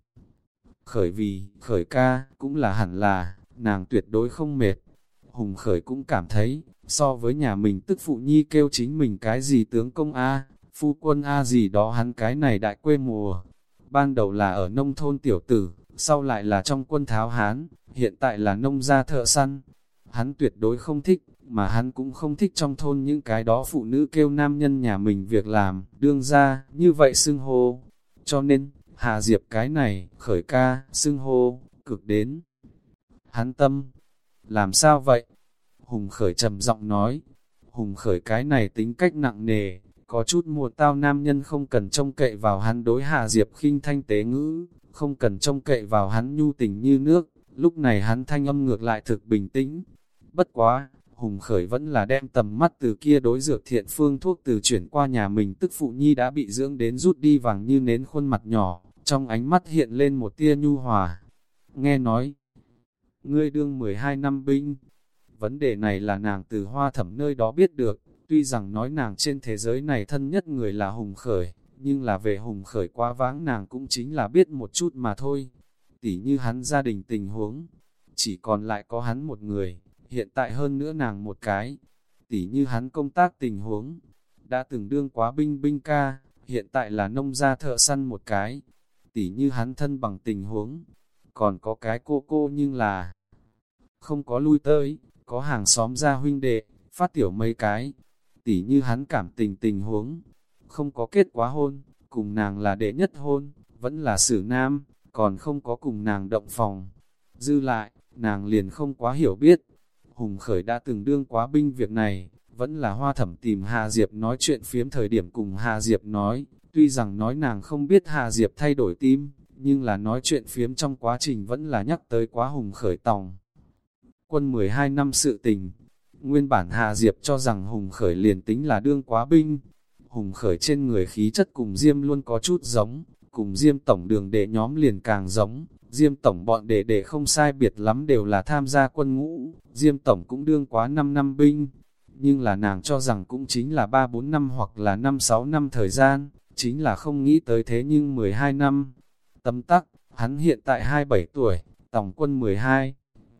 Khởi vì Khởi ca, cũng là hẳn là, nàng tuyệt đối không mệt. Hùng Khởi cũng cảm thấy, so với nhà mình tức phụ nhi kêu chính mình cái gì tướng công A, phu quân A gì đó hắn cái này đại quê mùa. Ban đầu là ở nông thôn tiểu tử, sau lại là trong quân tháo hán, hiện tại là nông gia thợ săn. Hắn tuyệt đối không thích, mà hắn cũng không thích trong thôn những cái đó phụ nữ kêu nam nhân nhà mình việc làm, đương ra, như vậy xưng hô. Cho nên, Hà Diệp cái này, Khởi ca, xưng hô, cực đến. Hắn tâm, làm sao vậy? Hùng Khởi trầm giọng nói, Hùng Khởi cái này tính cách nặng nề, có chút muộn tao nam nhân không cần trông cậy vào hắn đối Hà Diệp khinh thanh tế ngữ, không cần trông cậy vào hắn nhu tình như nước, lúc này hắn thanh âm ngược lại thực bình tĩnh. Bất quá, Hùng Khởi vẫn là đem tầm mắt từ kia đối dược thiện phương thuốc từ chuyển qua nhà mình, tức phụ nhi đã bị dưỡng đến rút đi vàng như nến khuôn mặt nhỏ, trong ánh mắt hiện lên một tia nhu hòa. Nghe nói, ngươi đương mười hai năm binh, vấn đề này là nàng từ Hoa Thẩm nơi đó biết được, tuy rằng nói nàng trên thế giới này thân nhất người là Hùng Khởi, nhưng là về Hùng Khởi quá vãng nàng cũng chính là biết một chút mà thôi. Tỉ như hắn gia đình tình huống, chỉ còn lại có hắn một người, hiện tại hơn nữa nàng một cái. Tỉ như hắn công tác tình huống, đã từng đương quá binh binh ca, hiện tại là nông gia thợ săn một cái. Tỉ như hắn thân bằng tình huống, còn có cái cô cô nhưng là không có lui tới, có hàng xóm gia huynh đệ, phát tiểu mấy cái. Tỉ như hắn cảm tình tình huống, không có kết quá hôn, cùng nàng là đệ nhất hôn, vẫn là xử nam, còn không có cùng nàng động phòng. Dư lại, nàng liền không quá hiểu biết. Hùng Khởi đã từng đương quá binh việc này, vẫn là Hoa Thẩm tìm Hà Diệp nói chuyện phiếm thời điểm cùng Hà Diệp nói, tuy rằng nói nàng không biết Hà Diệp thay đổi tim, nhưng là nói chuyện phiếm trong quá trình vẫn là nhắc tới quá Hùng Khởi tòng quân mười hai năm sự tình. Nguyên bản Hà Diệp cho rằng Hùng Khởi liền tính là đương quá binh. Hùng Khởi trên người khí chất cùng Diêm luôn có chút giống, cùng Diêm tổng đường đệ nhóm liền càng giống. Diêm tổng bọn đệ đệ không sai biệt lắm đều là tham gia quân ngũ, Diêm tổng cũng đương quá năm năm binh. Nhưng là nàng cho rằng cũng chính là ba bốn năm hoặc là năm sáu năm thời gian, chính là không nghĩ tới thế nhưng mười hai năm. Tấm tắc, hắn hiện tại hai mươi bảy tuổi, tổng quân mười hai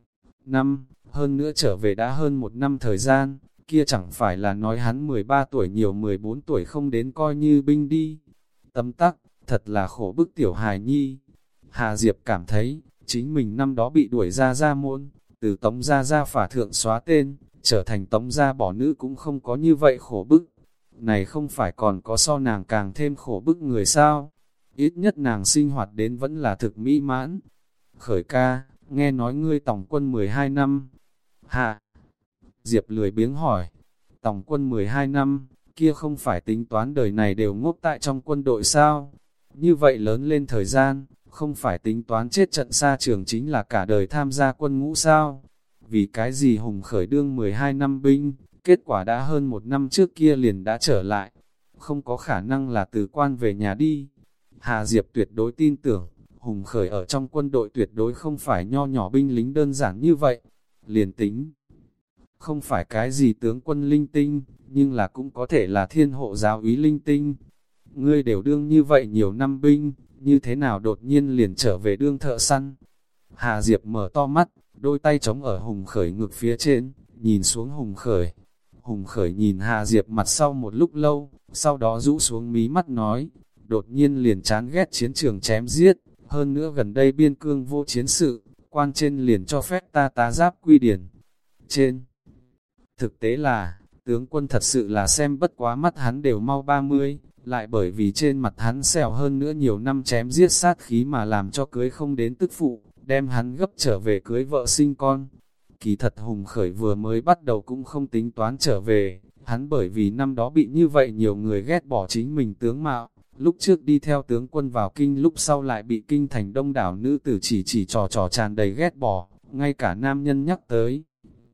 năm, hơn nữa trở về đã hơn một năm thời gian, kia chẳng phải là nói hắn mười ba tuổi nhiều mười bốn tuổi không đến coi như binh đi. Tấm tắc, thật là khổ bức tiểu hài nhi. Hà Diệp cảm thấy, chính mình năm đó bị đuổi ra gia môn, từ tống gia gia phả thượng xóa tên, trở thành tống gia bỏ nữ cũng không có như vậy khổ bức. Này không phải còn có so nàng càng thêm khổ bức người sao? Ít nhất nàng sinh hoạt đến vẫn là thực mỹ mãn. Khởi ca, nghe nói ngươi tổng quân mười hai năm. Hà Diệp lười biếng hỏi, tổng quân mười hai năm, kia không phải tính toán đời này đều ngốc tại trong quân đội sao? Như vậy lớn lên thời gian, không phải tính toán chết trận xa trường chính là cả đời tham gia quân ngũ sao? Vì cái gì Hùng Khởi đương mười hai năm binh, kết quả đã hơn một năm trước kia liền đã trở lại? Không có khả năng là từ quan về nhà đi. Hà Diệp tuyệt đối tin tưởng, Hùng Khởi ở trong quân đội tuyệt đối không phải nho nhỏ binh lính đơn giản như vậy. Liền tính, không phải cái gì tướng quân linh tinh, nhưng là cũng có thể là thiên hộ giáo úy linh tinh. Ngươi đều đương như vậy nhiều năm binh, như thế nào đột nhiên liền trở về đương thợ săn? Hà Diệp mở to mắt, đôi tay chống ở Hùng Khởi ngực phía trên, nhìn xuống Hùng Khởi. Hùng Khởi nhìn Hà Diệp mặt sau một lúc lâu, sau đó rũ xuống mí mắt nói, đột nhiên liền chán ghét chiến trường chém giết, hơn nữa gần đây biên cương vô chiến sự, quan trên liền cho phép ta tá giáp quy điển. Trên thực tế là, tướng quân thật sự là xem bất quá mắt hắn đều mau ba mươi, lại bởi vì trên mặt hắn sẹo hơn nữa nhiều năm chém giết sát khí mà làm cho cưới không đến tức phụ, đem hắn gấp trở về cưới vợ sinh con. Kỳ thật Hùng Khởi vừa mới bắt đầu cũng không tính toán trở về, hắn bởi vì năm đó bị như vậy nhiều người ghét bỏ chính mình tướng mạo, lúc trước đi theo tướng quân vào kinh lúc sau lại bị kinh thành đông đảo nữ tử chỉ chỉ trò trò tràn đầy ghét bỏ, ngay cả nam nhân nhắc tới.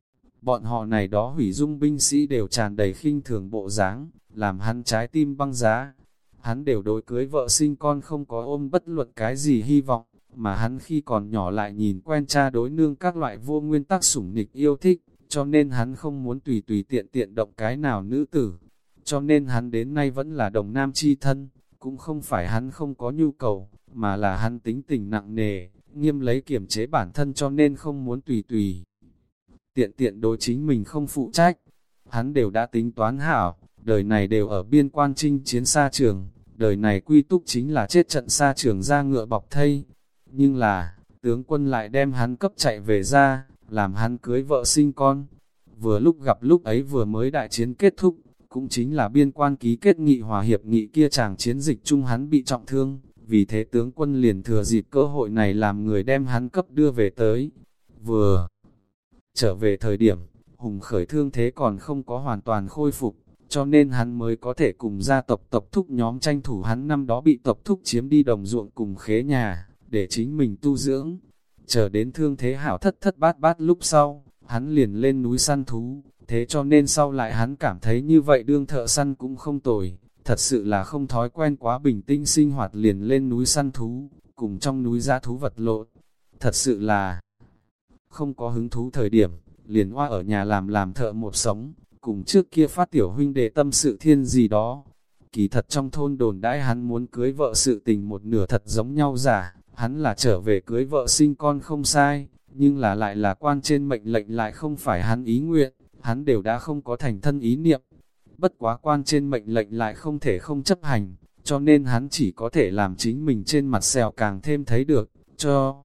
Bọn họ này đó hủy dung binh sĩ đều tràn đầy khinh thường bộ dáng, làm hắn trái tim băng giá. Hắn đều đối cưới vợ sinh con không có ôm bất luận cái gì hy vọng, mà hắn khi còn nhỏ lại nhìn quen cha đối nương các loại vô nguyên tắc sủng nịch yêu thích, cho nên hắn không muốn tùy tùy tiện tiện động cái nào nữ tử. cho nên hắn đến nay vẫn là đồng nam chi thân, cũng không phải hắn không có nhu cầu, mà là hắn tính tình nặng nề, nghiêm lấy kiểm chế bản thân cho nên không muốn tùy tùy. Tiện tiện đối chính mình không phụ trách, hắn đều đã tính toán hảo, đời này đều ở biên quan chinh chiến xa trường, đời này quy túc chính là chết trận xa trường ra ngựa bọc thây. Nhưng là, tướng quân lại đem hắn cấp chạy về ra, làm hắn cưới vợ sinh con. Vừa lúc gặp lúc ấy vừa mới đại chiến kết thúc, cũng chính là biên quan ký kết nghị hòa hiệp nghị kia chàng chiến dịch chung hắn bị trọng thương, vì thế tướng quân liền thừa dịp cơ hội này làm người đem hắn cấp đưa về tới. Vừa trở về thời điểm, Hùng Khởi thương thế còn không có hoàn toàn khôi phục, cho nên hắn mới có thể cùng gia tộc tộc thúc nhóm tranh thủ hắn năm đó bị tộc thúc chiếm đi đồng ruộng cùng khế nhà, để chính mình tu dưỡng. Chờ đến thương thế hảo thất thất bát bát lúc sau, hắn liền lên núi săn thú, thế cho nên sau lại hắn cảm thấy như vậy đương thợ săn cũng không tồi, thật sự là không thói quen quá bình tĩnh sinh hoạt liền lên núi săn thú, cùng trong núi dã thú vật lộn. Thật sự là không có hứng thú thời điểm, liền hoa ở nhà làm làm thợ một sống, cùng trước kia phát tiểu huynh đệ tâm sự thiên gì đó. Kỳ thật trong thôn đồn đãi hắn muốn cưới vợ sự tình một nửa thật giống nhau giả, hắn là trở về cưới vợ sinh con không sai, nhưng là lại là quan trên mệnh lệnh lại không phải hắn ý nguyện, hắn đều đã không có thành thân ý niệm. Bất quá quan trên mệnh lệnh lại không thể không chấp hành, cho nên hắn chỉ có thể làm chính mình trên mặt xèo càng thêm thấy được, cho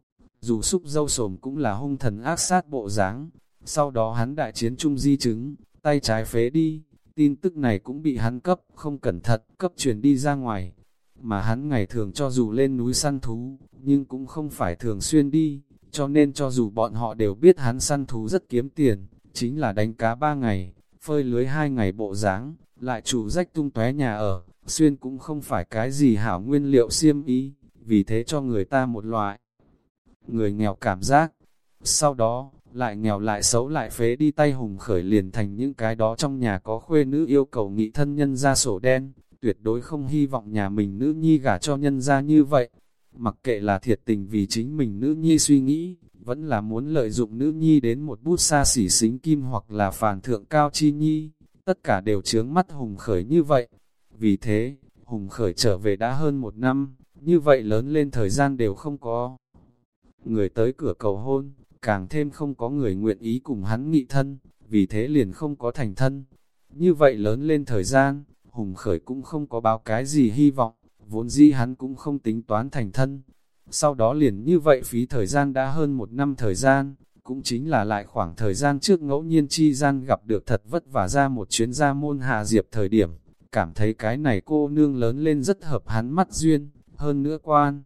dù xúc dâu sồm cũng là hung thần ác sát bộ dáng. Sau đó hắn đại chiến trung di chứng, tay trái phế đi, tin tức này cũng bị hắn cấp, không cẩn thận, cấp truyền đi ra ngoài. Mà hắn ngày thường cho dù lên núi săn thú, nhưng cũng không phải thường xuyên đi, cho nên cho dù bọn họ đều biết hắn săn thú rất kiếm tiền, chính là đánh cá ba ngày, phơi lưới hai ngày bộ dáng, lại chủ rách tung tóe nhà ở, xuyên cũng không phải cái gì hảo nguyên liệu xiêm y, vì thế cho người ta một loại người nghèo cảm giác. Sau đó, lại nghèo lại xấu lại phế đi tay Hùng Khởi liền thành những cái đó trong nhà có khuê nữ yêu cầu nghị thân nhân ra sổ đen, tuyệt đối không hy vọng nhà mình nữ nhi gả cho nhân ra như vậy. Mặc kệ là thiệt tình vì chính mình nữ nhi suy nghĩ, vẫn là muốn lợi dụng nữ nhi đến một bút xa xỉ xính kim hoặc là phản thượng cao chi nhi, tất cả đều chướng mắt Hùng Khởi như vậy. Vì thế, Hùng Khởi trở về đã hơn một năm, như vậy lớn lên thời gian đều không có người tới cửa cầu hôn, càng thêm không có người nguyện ý cùng hắn nghị thân, vì thế liền không có thành thân. Như vậy lớn lên thời gian, Hùng Khởi cũng không có báo cái gì hy vọng, vốn dĩ hắn cũng không tính toán thành thân. Sau đó liền như vậy phí thời gian đã hơn một năm thời gian, cũng chính là lại khoảng thời gian trước ngẫu nhiên chi gian gặp được thật vất vả ra một chuyến ra môn Hạ Diệp thời điểm, cảm thấy cái này cô nương lớn lên rất hợp hắn mắt duyên, hơn nữa quan.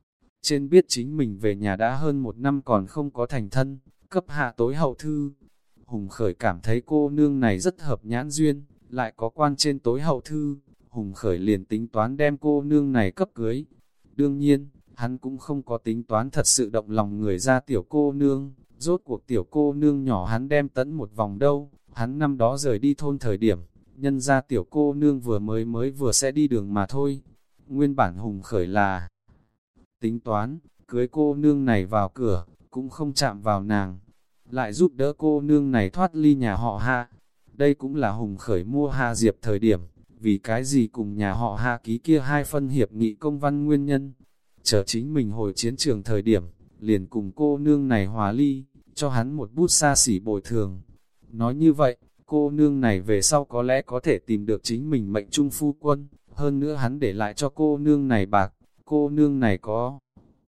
Trên biết chính mình về nhà đã hơn một năm còn không có thành thân, cấp hạ tối hậu thư. Hùng Khởi cảm thấy cô nương này rất hợp nhãn duyên, lại có quan trên tối hậu thư, Hùng Khởi liền tính toán đem cô nương này cấp cưới. Đương nhiên, hắn cũng không có tính toán thật sự động lòng người ra tiểu cô nương, rốt cuộc tiểu cô nương nhỏ hắn đem tẫn một vòng đâu, hắn năm đó rời đi thôn thời điểm, nhân ra tiểu cô nương vừa mới mới vừa sẽ đi đường mà thôi. Nguyên bản Hùng Khởi là tính toán, cưới cô nương này vào cửa, cũng không chạm vào nàng, lại giúp đỡ cô nương này thoát ly nhà họ Hạ. Đây cũng là Hùng Khởi mua Hạ Diệp thời điểm, vì cái gì cùng nhà họ Hạ ký kia hai phân hiệp nghị công văn nguyên nhân. Chờ chính mình hồi chiến trường thời điểm, liền cùng cô nương này hòa ly, cho hắn một bút xa xỉ bồi thường. Nói như vậy, cô nương này về sau có lẽ có thể tìm được chính mình mệnh trung phu quân, hơn nữa hắn để lại cho cô nương này bạc, cô nương này có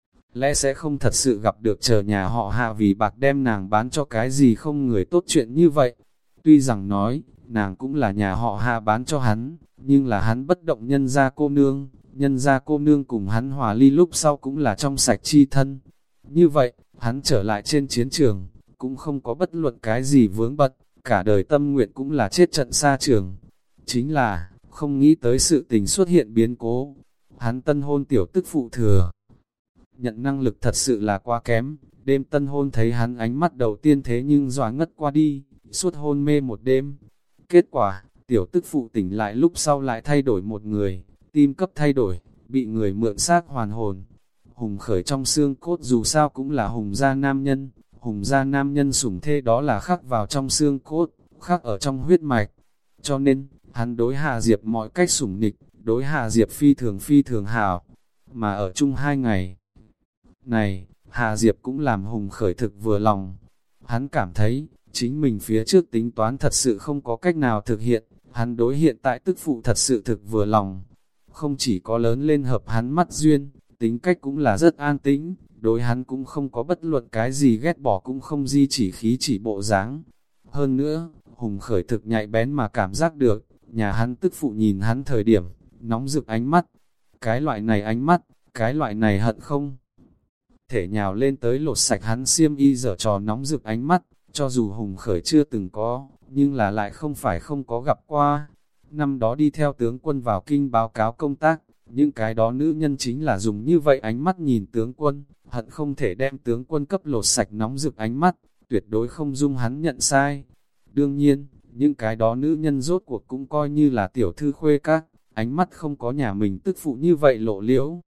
lẽ sẽ không thật sự gặp được chờ nhà họ Hạ vì bạc đem nàng bán cho cái gì không người tốt chuyện như vậy. Tuy rằng nói, nàng cũng là nhà họ Hạ bán cho hắn, nhưng là hắn bất động nhân gia cô nương, nhân gia cô nương cùng hắn hòa ly lúc sau cũng là trong sạch chi thân. Như vậy, hắn trở lại trên chiến trường, cũng không có bất luận cái gì vướng bận, cả đời tâm nguyện cũng là chết trận xa trường. Chính là, không nghĩ tới sự tình xuất hiện biến cố. Hắn tân hôn tiểu tức phụ thừa nhận năng lực thật sự là quá kém, đêm tân hôn thấy hắn ánh mắt đầu tiên thế nhưng dọa ngất qua đi, suốt hôn mê một đêm. Kết quả, tiểu tức phụ tỉnh lại lúc sau lại thay đổi một người, tim cấp thay đổi, bị người mượn xác hoàn hồn. Hùng Khởi trong xương cốt dù sao cũng là Hùng gia nam nhân, Hùng gia nam nhân sủng thê đó là khắc vào trong xương cốt, khắc ở trong huyết mạch. Cho nên, hắn đối Hà Diệp mọi cách sủng nịch, đối Hà Diệp phi thường phi thường hảo, mà ở chung hai ngày. Này, Hà Diệp cũng làm Hùng Khởi thực vừa lòng. Hắn cảm thấy, chính mình phía trước tính toán thật sự không có cách nào thực hiện, hắn đối hiện tại tức phụ thật sự thực vừa lòng. Không chỉ có lớn lên hợp hắn mắt duyên, tính cách cũng là rất an tĩnh, đối hắn cũng không có bất luận cái gì ghét bỏ, cũng không di chỉ khí chỉ bộ dáng. Hơn nữa, Hùng Khởi thực nhạy bén mà cảm giác được, nhà hắn tức phụ nhìn hắn thời điểm, nóng rực ánh mắt. Cái loại này ánh mắt, cái loại này hận không thể nhào lên tới lột sạch hắn xiêm y giở trò nóng rực ánh mắt, cho dù Hùng Khởi chưa từng có, nhưng là lại không phải không có gặp qua. Năm đó đi theo tướng quân vào kinh báo cáo công tác, những cái đó nữ nhân chính là dùng như vậy ánh mắt nhìn tướng quân, hận không thể đem tướng quân cấp lột sạch nóng rực ánh mắt, tuyệt đối không dung hắn nhận sai. Đương nhiên, những cái đó nữ nhân rốt cuộc cũng coi như là tiểu thư khuê các, ánh mắt không có nhà mình tức phụ như vậy lộ liễu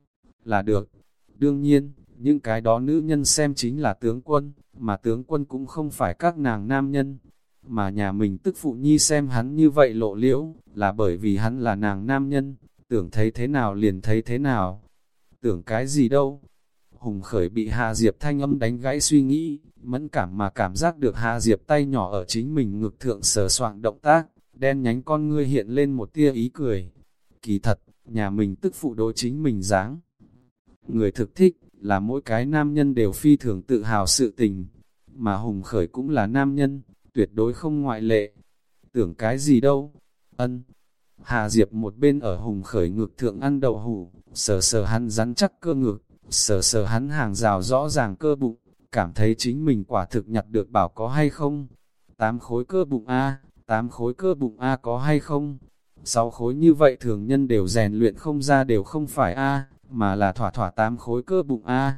là được. Đương nhiên, những cái đó nữ nhân xem chính là tướng quân, mà tướng quân cũng không phải các nàng nam nhân, mà nhà mình tức phụ nhi xem hắn như vậy lộ liễu, là bởi vì hắn là nàng nam nhân, tưởng thấy thế nào liền thấy thế nào. Tưởng cái gì đâu. Hùng Khởi bị Hà Diệp thanh âm đánh gãy suy nghĩ, mẫn cảm mà cảm giác được Hà Diệp tay nhỏ ở chính mình ngực thượng sờ soạng động tác, đen nhánh con ngươi hiện lên một tia ý cười. Kỳ thật, nhà mình tức phụ đối chính mình dáng người thực thích, là mỗi cái nam nhân đều phi thường tự hào sự tình, mà Hùng Khởi cũng là nam nhân, tuyệt đối không ngoại lệ. Tưởng cái gì đâu. Ân. Hà Diệp một bên ở Hùng Khởi ngực thượng ăn đậu hủ, sờ sờ hắn rắn chắc cơ ngực, sờ sờ hắn hàng rào rõ ràng cơ bụng, cảm thấy chính mình quả thực nhặt được bảo có hay không. Tám khối cơ bụng A, tám khối cơ bụng A có hay không? Sáu khối như vậy thường nhân đều rèn luyện không ra đều không phải A, mà là thỏa thỏa tám khối cơ bụng A.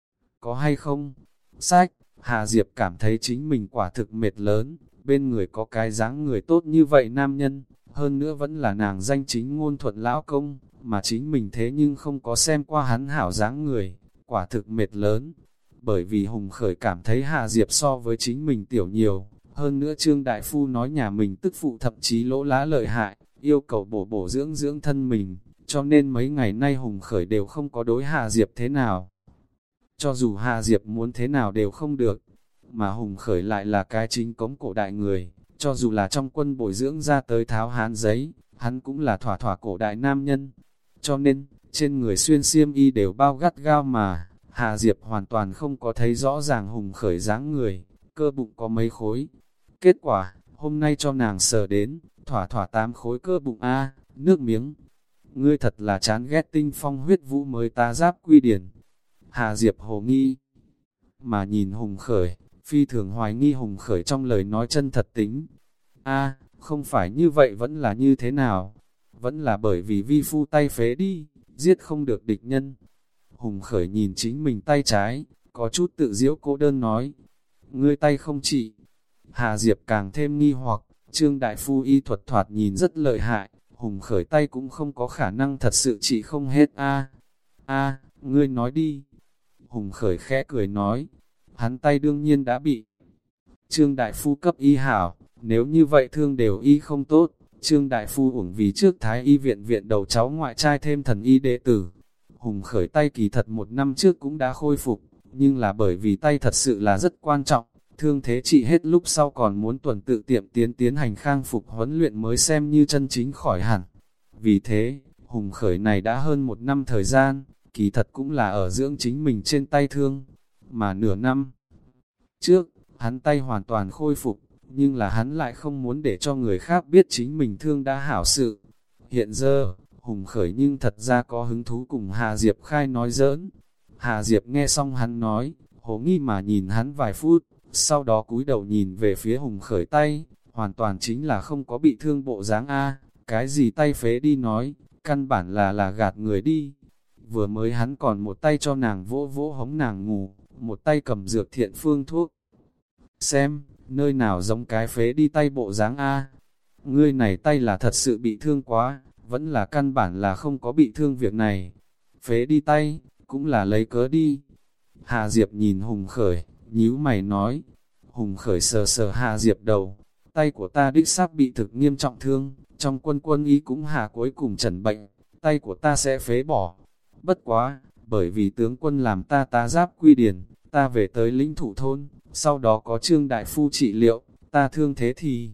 Có hay không? Sách, Hà Diệp cảm thấy chính mình quả thực mệt lớn, bên người có cái dáng người tốt như vậy nam nhân, hơn nữa vẫn là nàng danh chính ngôn thuận lão công, mà chính mình thế nhưng không có xem qua hắn hảo dáng người, quả thực mệt lớn. Bởi vì Hùng Khởi cảm thấy Hà Diệp so với chính mình tiểu nhiều, hơn nữa Trương Đại Phu nói nhà mình tức phụ thậm chí lỗ lá lợi hại, yêu cầu bổ bổ dưỡng dưỡng thân mình, cho nên mấy ngày nay Hùng Khởi đều không có đối Hà Diệp thế nào. Cho dù Hà Diệp muốn thế nào đều không được, mà Hùng Khởi lại là cái chính cống cổ đại người, cho dù là trong quân bồi dưỡng ra tới tháo hán giấy, hắn cũng là thỏa thỏa cổ đại nam nhân. Cho nên, trên người xuyên xiêm y đều bao gắt gao mà, Hà Diệp hoàn toàn không có thấy rõ ràng Hùng Khởi dáng người, cơ bụng có mấy khối. Kết quả, hôm nay cho nàng sờ đến, thỏa thỏa tám khối cơ bụng A, nước miếng. Ngươi thật là chán ghét tinh phong huyết vũ mới ta giáp quy điển. Hà Diệp hồ nghi, mà nhìn Hùng Khởi, phi thường hoài nghi Hùng Khởi trong lời nói chân thật tính. A, không phải như vậy vẫn là như thế nào? Vẫn là bởi vì vi phu tay phế đi, giết không được địch nhân. Hùng Khởi nhìn chính mình tay trái, có chút tự diễu cô đơn nói. Ngươi tay không trị. Hà Diệp càng thêm nghi hoặc, Trương Đại Phu y thuật thoạt nhìn rất lợi hại, Hùng Khởi tay cũng không có khả năng thật sự trị không hết a. A, ngươi nói đi. Hùng Khởi khẽ cười nói, hắn tay đương nhiên đã bị Trương Đại Phu cấp y hảo, nếu như vậy thương đều y không tốt. Trương Đại Phu uổng vì trước Thái y viện viện đầu cháu ngoại trai thêm thần y đệ tử. Hùng Khởi tay kỳ thật một năm trước cũng đã khôi phục, nhưng là bởi vì tay thật sự là rất quan trọng, thương thế trị hết lúc sau còn muốn tuần tự tiệm tiến tiến hành khang phục huấn luyện mới xem như chân chính khỏi hẳn. Vì thế, Hùng Khởi này đã hơn một năm thời gian, kỳ thật cũng là ở dưỡng chính mình trên tay thương, mà nửa năm trước, hắn tay hoàn toàn khôi phục, nhưng là hắn lại không muốn để cho người khác biết chính mình thương đã hảo sự. Hiện giờ, Hùng Khởi nhưng thật ra có hứng thú cùng Hà Diệp khai nói giỡn. Hà Diệp nghe xong hắn nói, hồ nghi mà nhìn hắn vài phút, sau đó cúi đầu nhìn về phía Hùng Khởi tay, hoàn toàn chính là không có bị thương bộ dáng A, cái gì tay phế đi nói, căn bản là là gạt người đi. Vừa mới hắn còn một tay cho nàng vỗ vỗ hống nàng ngủ, một tay cầm dược thiện phương thuốc. Xem, nơi nào giống cái phế đi tay bộ dáng A. Ngươi này tay là thật sự bị thương quá, vẫn là căn bản là không có bị thương việc này. Phế đi tay, cũng là lấy cớ đi. Hà Diệp nhìn Hùng Khởi, nhíu mày nói. Hùng Khởi sờ sờ Hà Diệp đầu, tay của ta đích xác bị thực nghiêm trọng thương, trong quân quân y cũng hà cuối cùng trần bệnh, tay của ta sẽ phế bỏ. Bất quá, bởi vì tướng quân làm ta tá giáp quy điển, ta về tới lĩnh thủ thôn, sau đó có Trương đại phu trị liệu, ta thương thế thì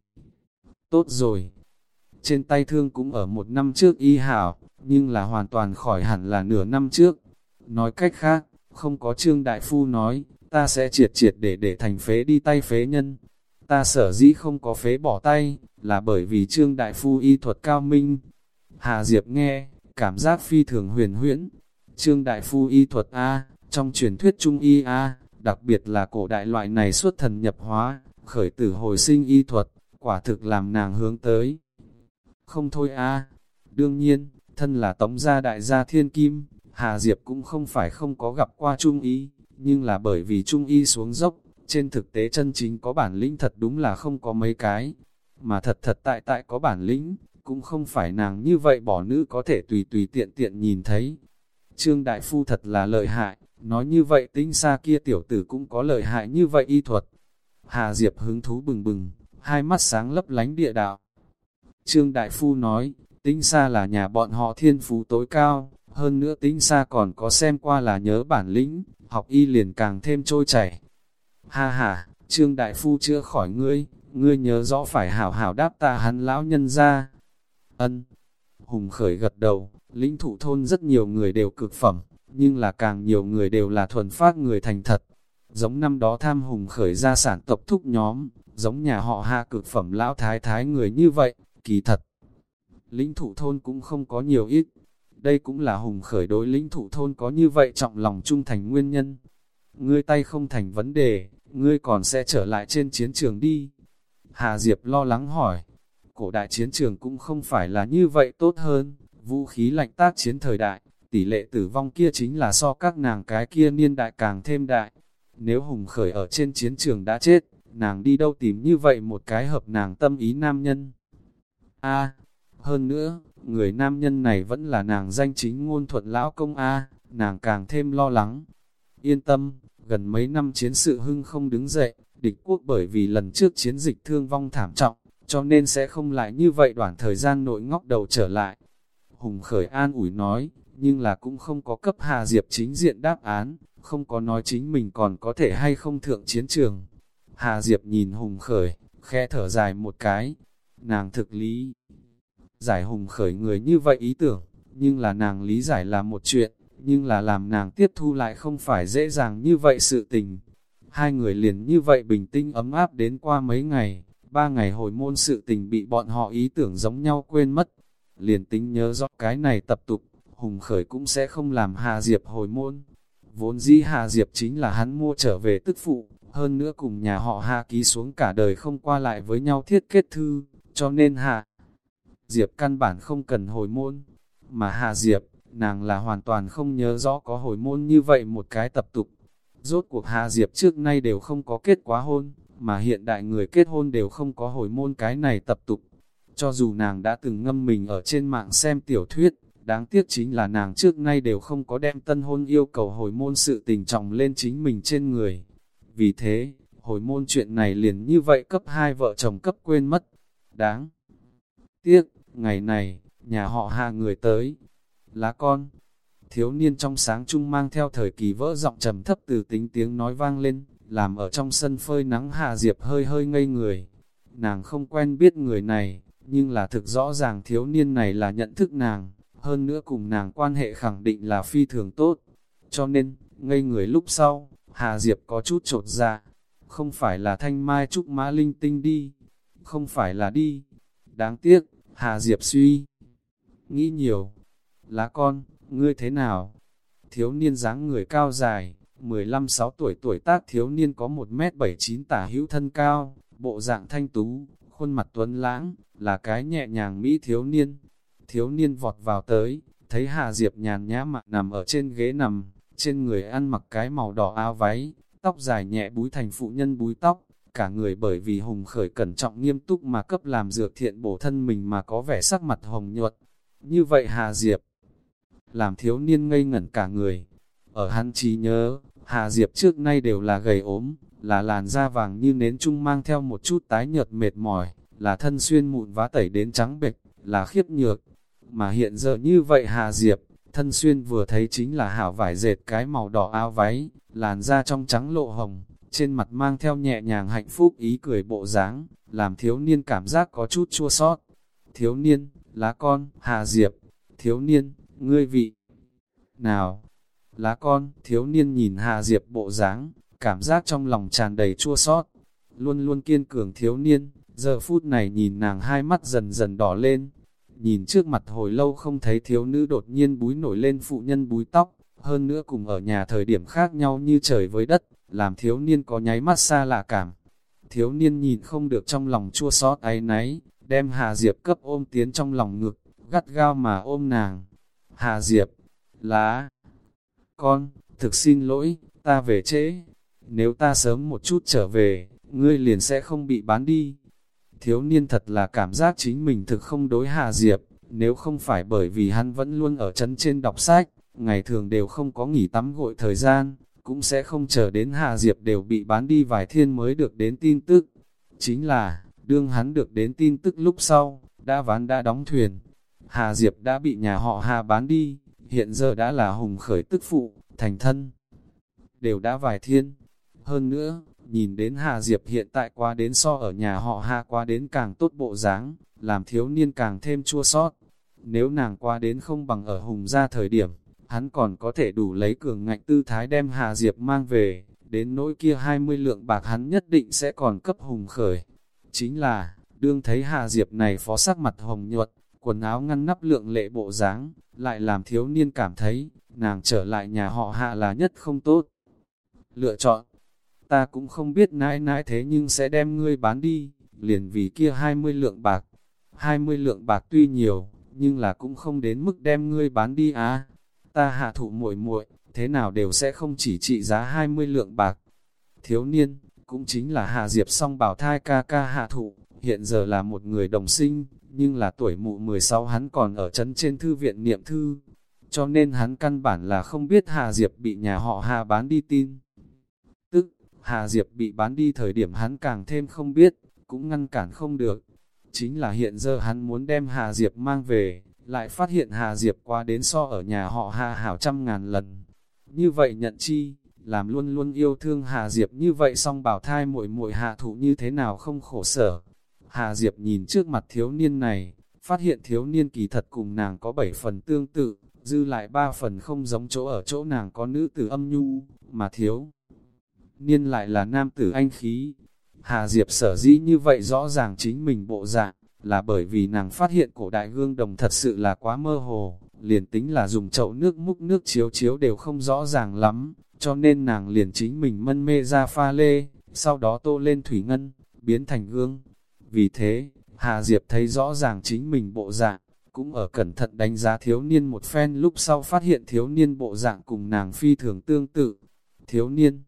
tốt rồi. Trên tay thương cũng ở một năm trước y hảo, nhưng là hoàn toàn khỏi hẳn là nửa năm trước. Nói cách khác, không có Trương đại phu nói, ta sẽ triệt triệt để để thành phế đi tay phế nhân. Ta sở dĩ không có phế bỏ tay, là bởi vì Trương đại phu y thuật cao minh. Hà Diệp nghe, cảm giác phi thường huyền huyễn. Trương đại phu y thuật A, trong truyền thuyết trung y A, đặc biệt là cổ đại loại này xuất thần nhập hóa, khởi tử hồi sinh y thuật, quả thực làm nàng hướng tới. Không thôi A, đương nhiên, thân là tống gia đại gia thiên kim, Hà Diệp cũng không phải không có gặp qua trung y, nhưng là bởi vì trung y xuống dốc, trên thực tế chân chính có bản lĩnh thật đúng là không có mấy cái, mà thật thật tại tại có bản lĩnh, cũng không phải nàng như vậy bỏ nữ có thể tùy tùy tiện tiện nhìn thấy. Trương đại phu thật là lợi hại, nói như vậy Tĩnh Sa kia tiểu tử cũng có lợi hại như vậy y thuật. Hà Diệp hứng thú bừng bừng, hai mắt sáng lấp lánh địa đạo. Trương đại phu nói, Tĩnh Sa là nhà bọn họ thiên phú tối cao, hơn nữa Tĩnh Sa còn có xem qua là nhớ bản lĩnh, học y liền càng thêm trôi chảy. Ha ha, Trương đại phu chữa khỏi ngươi, ngươi nhớ rõ phải hảo hảo đáp ta hắn lão nhân ra. Ân. Hùng Khởi gật đầu, lĩnh thụ thôn rất nhiều người đều cực phẩm, nhưng là càng nhiều người đều là thuần phát người thành thật. Giống năm đó tham Hùng Khởi gia sản tộc thúc nhóm, giống nhà họ Hạ cực phẩm lão thái thái người như vậy, kỳ thật. Lĩnh thụ thôn cũng không có nhiều ít. Đây cũng là Hùng Khởi đối lĩnh thụ thôn có như vậy trọng lòng trung thành nguyên nhân. Ngươi tay không thành vấn đề, ngươi còn sẽ trở lại trên chiến trường đi. Hà Diệp lo lắng hỏi, cổ đại chiến trường cũng không phải là như vậy tốt hơn, vũ khí lạnh tác chiến thời đại, tỷ lệ tử vong kia chính là so các nàng cái kia niên đại càng thêm đại. Nếu Hùng Khởi ở trên chiến trường đã chết, nàng đi đâu tìm như vậy một cái hợp nàng tâm ý nam nhân. A, hơn nữa, người nam nhân này vẫn là nàng danh chính ngôn thuận lão công A, nàng càng thêm lo lắng. Yên tâm, gần mấy năm chiến sự hưng không đứng dậy, địch quốc bởi vì lần trước chiến dịch thương vong thảm trọng, cho nên sẽ không lại như vậy đoạn thời gian nội ngóc đầu trở lại. Hùng Khởi an ủi nói, nhưng là cũng không có cấp Hà Diệp chính diện đáp án, không có nói chính mình còn có thể hay không thượng chiến trường. Hà Diệp nhìn Hùng Khởi, khẽ thở dài một cái, nàng thực lý. Giải Hùng Khởi người như vậy ý tưởng, nhưng là nàng lý giải là một chuyện, nhưng là làm nàng tiếp thu lại không phải dễ dàng như vậy sự tình. Hai người liền như vậy bình tĩnh ấm áp đến qua mấy ngày, ba ngày hồi môn sự tình bị bọn họ ý tưởng giống nhau quên mất. Liền tính nhớ rõ cái này tập tục, Hùng Khởi cũng sẽ không làm Hà Diệp hồi môn. Vốn dĩ Hà Diệp chính là hắn mua trở về tức phụ, hơn nữa cùng nhà họ Hà ký xuống cả đời không qua lại với nhau thiết kết thư, cho nên Hà Diệp căn bản không cần hồi môn. Mà Hà Diệp, nàng là hoàn toàn không nhớ rõ có hồi môn như vậy một cái tập tục. Rốt cuộc Hà Diệp trước nay đều không có kết quá hôn, mà hiện đại người kết hôn đều không có hồi môn cái này tập tục. Cho dù nàng đã từng ngâm mình ở trên mạng xem tiểu thuyết, đáng tiếc chính là nàng trước nay đều không có đem tân hôn yêu cầu hồi môn sự tình trọng lên chính mình trên người. Vì thế, hồi môn chuyện này liền như vậy cấp hai vợ chồng cấp quên mất. Đáng tiếc, ngày này, nhà họ Hà người tới. Lá con, thiếu niên trong sáng trung mang theo thời kỳ vỡ giọng trầm thấp từ tính tiếng nói vang lên, làm ở trong sân phơi nắng Hà Diệp hơi hơi ngây người. Nàng không quen biết người này, nhưng là thực rõ ràng thiếu niên này là nhận thức nàng, hơn nữa cùng nàng quan hệ khẳng định là phi thường tốt. Cho nên, ngây người lúc sau, Hà Diệp có chút chột dạ, không phải là thanh mai trúc mã linh tinh đi, không phải là đi. Đáng tiếc, Hà Diệp suy nghĩ nhiều. Lá con, ngươi thế nào? Thiếu niên dáng người cao dài, mười lăm sáu tuổi tuổi tác thiếu niên có một mét bảy chín tả hữu thân cao, bộ dạng thanh tú, khuôn mặt tuấn lãng, là cái nhẹ nhàng mỹ thiếu niên. Thiếu niên vọt vào tới, thấy Hà Diệp nhàn nhã mặt nằm ở trên ghế nằm, trên người ăn mặc cái màu đỏ áo váy, tóc dài nhẹ búi thành phụ nhân búi tóc, cả người bởi vì Hùng Khởi cẩn trọng nghiêm túc mà cấp làm dược thiện bổ thân mình mà có vẻ sắc mặt hồng nhuận. Như vậy Hà Diệp làm thiếu niên ngây ngẩn cả người. Ở hắn trí nhớ, Hà Diệp trước nay đều là gầy ốm, là làn da vàng như nến trung mang theo một chút tái nhợt mệt mỏi, là thân xuyên mụn vá tẩy đến trắng bệch, là khiếp nhược. Mà hiện giờ như vậy Hà Diệp, thân xuyên vừa thấy chính là hảo vải dệt cái màu đỏ áo váy, làn da trong trắng lộ hồng, trên mặt mang theo nhẹ nhàng hạnh phúc ý cười bộ dáng, làm thiếu niên cảm giác có chút chua xót. Thiếu niên, lá con, Hà Diệp, thiếu niên, ngươi vị nào? Lá con, thiếu niên nhìn Hà Diệp bộ dáng, cảm giác trong lòng tràn đầy chua xót. Luôn luôn kiên cường thiếu niên, giờ phút này nhìn nàng hai mắt dần dần đỏ lên. Nhìn trước mặt hồi lâu không thấy thiếu nữ đột nhiên búi nổi lên phụ nhân búi tóc, hơn nữa cùng ở nhà thời điểm khác nhau như trời với đất, làm thiếu niên có nháy mắt xa lạ cảm. Thiếu niên nhìn không được trong lòng chua xót áy náy, đem Hà Diệp cấp ôm tiến trong lòng ngực, gắt gao mà ôm nàng. Hà Diệp, lá con, thực xin lỗi, ta về trễ. Nếu ta sớm một chút trở về, ngươi liền sẽ không bị bán đi. Thiếu niên thật là cảm giác chính mình thực không đối Hà Diệp, nếu không phải bởi vì hắn vẫn luôn ở trấn trên đọc sách, ngày thường đều không có nghỉ tắm gội thời gian, cũng sẽ không chờ đến Hà Diệp đều bị bán đi vài thiên mới được đến tin tức. Chính là, đương hắn được đến tin tức lúc sau, đã ván đã đóng thuyền. Hà Diệp đã bị nhà họ Hà bán đi, hiện giờ đã là hùng khởi tức phụ, thành thân. Đều đã vài thiên. Hơn nữa, nhìn đến Hà Diệp hiện tại qua đến so ở nhà họ Hà qua đến càng tốt bộ dáng, làm thiếu niên càng thêm chua xót. Nếu nàng qua đến không bằng ở hùng gia thời điểm, hắn còn có thể đủ lấy cường ngạnh tư thái đem Hà Diệp mang về, đến nỗi kia hai mươi lượng bạc hắn nhất định sẽ còn cấp hùng khởi. Chính là, đương thấy Hà Diệp này phó sắc mặt hồng nhuận, quần áo ngăn nắp lượng lệ bộ dáng, lại làm thiếu niên cảm thấy, nàng trở lại nhà họ Hạ là nhất không tốt. Lựa chọn, ta cũng không biết nãi nãi thế nhưng sẽ đem ngươi bán đi, liền vì kia hai mươi lượng bạc. hai mươi lượng bạc tuy nhiều, nhưng là cũng không đến mức đem ngươi bán đi á. Ta Hạ thụ muội muội, thế nào đều sẽ không chỉ trị giá hai mươi lượng bạc. Thiếu niên, cũng chính là Hà Diệp song bảo thai ca ca Hạ thụ, hiện giờ là một người đồng sinh, nhưng là tuổi mụ mười sáu hắn còn ở trấn trên thư viện niệm thư, cho nên hắn căn bản là không biết Hà Diệp bị nhà họ Hà bán đi tin. Tức, Hà Diệp bị bán đi thời điểm hắn càng thêm không biết, cũng ngăn cản không được. Chính là hiện giờ hắn muốn đem Hà Diệp mang về, lại phát hiện Hà Diệp qua đến so ở nhà họ Hà hảo trăm ngàn lần. Như vậy nhận chi, làm luôn luôn yêu thương Hà Diệp như vậy song bảo thai muội muội Hạ thụ như thế nào không khổ sở. Hà Diệp nhìn trước mặt thiếu niên này, phát hiện thiếu niên kỳ thật cùng nàng có bảy phần tương tự, dư lại ba phần không giống chỗ ở chỗ nàng có nữ tử âm nhu, mà thiếu niên lại là nam tử anh khí. Hà Diệp sở dĩ như vậy rõ ràng chính mình bộ dạng, là bởi vì nàng phát hiện cổ đại gương đồng thật sự là quá mơ hồ, liền tính là dùng chậu nước múc nước chiếu chiếu đều không rõ ràng lắm, cho nên nàng liền chính mình mân mê ra pha lê, sau đó tô lên thủy ngân, biến thành gương. Vì thế, Hà Diệp thấy rõ ràng chính mình bộ dạng, cũng ở cẩn thận đánh giá thiếu niên một phen lúc sau phát hiện thiếu niên bộ dạng cùng nàng phi thường tương tự. Thiếu niên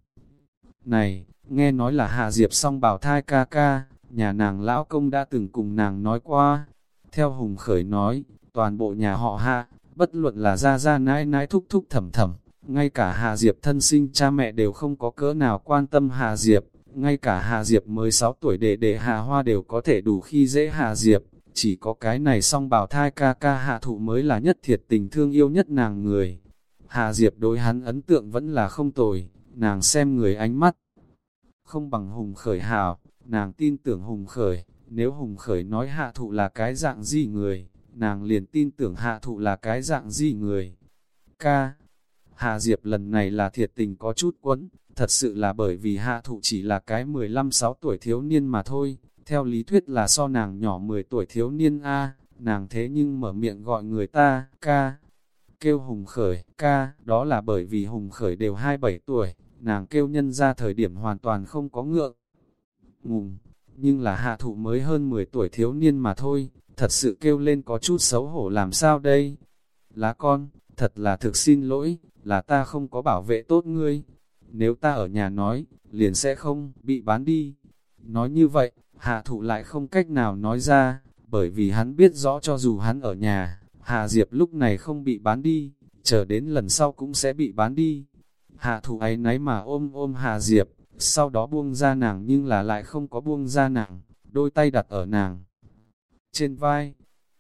này, nghe nói là Hà Diệp song bảo thai ca ca, nhà nàng lão công đã từng cùng nàng nói qua. Theo Hùng Khởi nói, toàn bộ nhà họ Hạ, bất luận là gia gia nãi nãi thúc thúc thầm thầm, ngay cả Hà Diệp thân sinh cha mẹ đều không có cỡ nào quan tâm Hà Diệp, ngay cả Hà Diệp mới sáu tuổi để để Hà Hoa đều có thể đủ khi dễ Hà Diệp, chỉ có cái này song bảo thai ca ca Hạ thụ mới là nhất thiệt tình thương yêu nhất nàng người. Hà Diệp đối hắn ấn tượng vẫn là không tồi, nàng xem người ánh mắt không bằng Hùng Khởi hảo, nàng tin tưởng Hùng Khởi, nếu Hùng Khởi nói Hạ thụ là cái dạng gì người, nàng liền tin tưởng Hạ thụ là cái dạng gì người. Ca, Hà Diệp lần này là thiệt tình có chút quẫn, thật sự là bởi vì Hạ thụ chỉ là cái mười lăm sáu tuổi thiếu niên mà thôi, theo lý thuyết là so nàng nhỏ mười tuổi thiếu niên a, nàng thế nhưng mở miệng gọi người ta, ca, kêu Hùng Khởi, ca, đó là bởi vì Hùng Khởi đều hai bảy tuổi, nàng kêu nhân ra thời điểm hoàn toàn không có ngượng ngùng, nhưng là Hạ thụ mới hơn mười tuổi thiếu niên mà thôi, thật sự kêu lên có chút xấu hổ làm sao đây. Lá con, thật là thực xin lỗi, là ta không có bảo vệ tốt ngươi, nếu ta ở nhà nói, liền sẽ không bị bán đi. Nói như vậy, Hạ thụ lại không cách nào nói ra, bởi vì hắn biết rõ cho dù hắn ở nhà, Hà Diệp lúc này không bị bán đi, chờ đến lần sau cũng sẽ bị bán đi. Hạ thụ ấy náy mà ôm ôm Hà Diệp, sau đó buông ra nàng nhưng là lại không có buông ra nàng, đôi tay đặt ở nàng trên vai.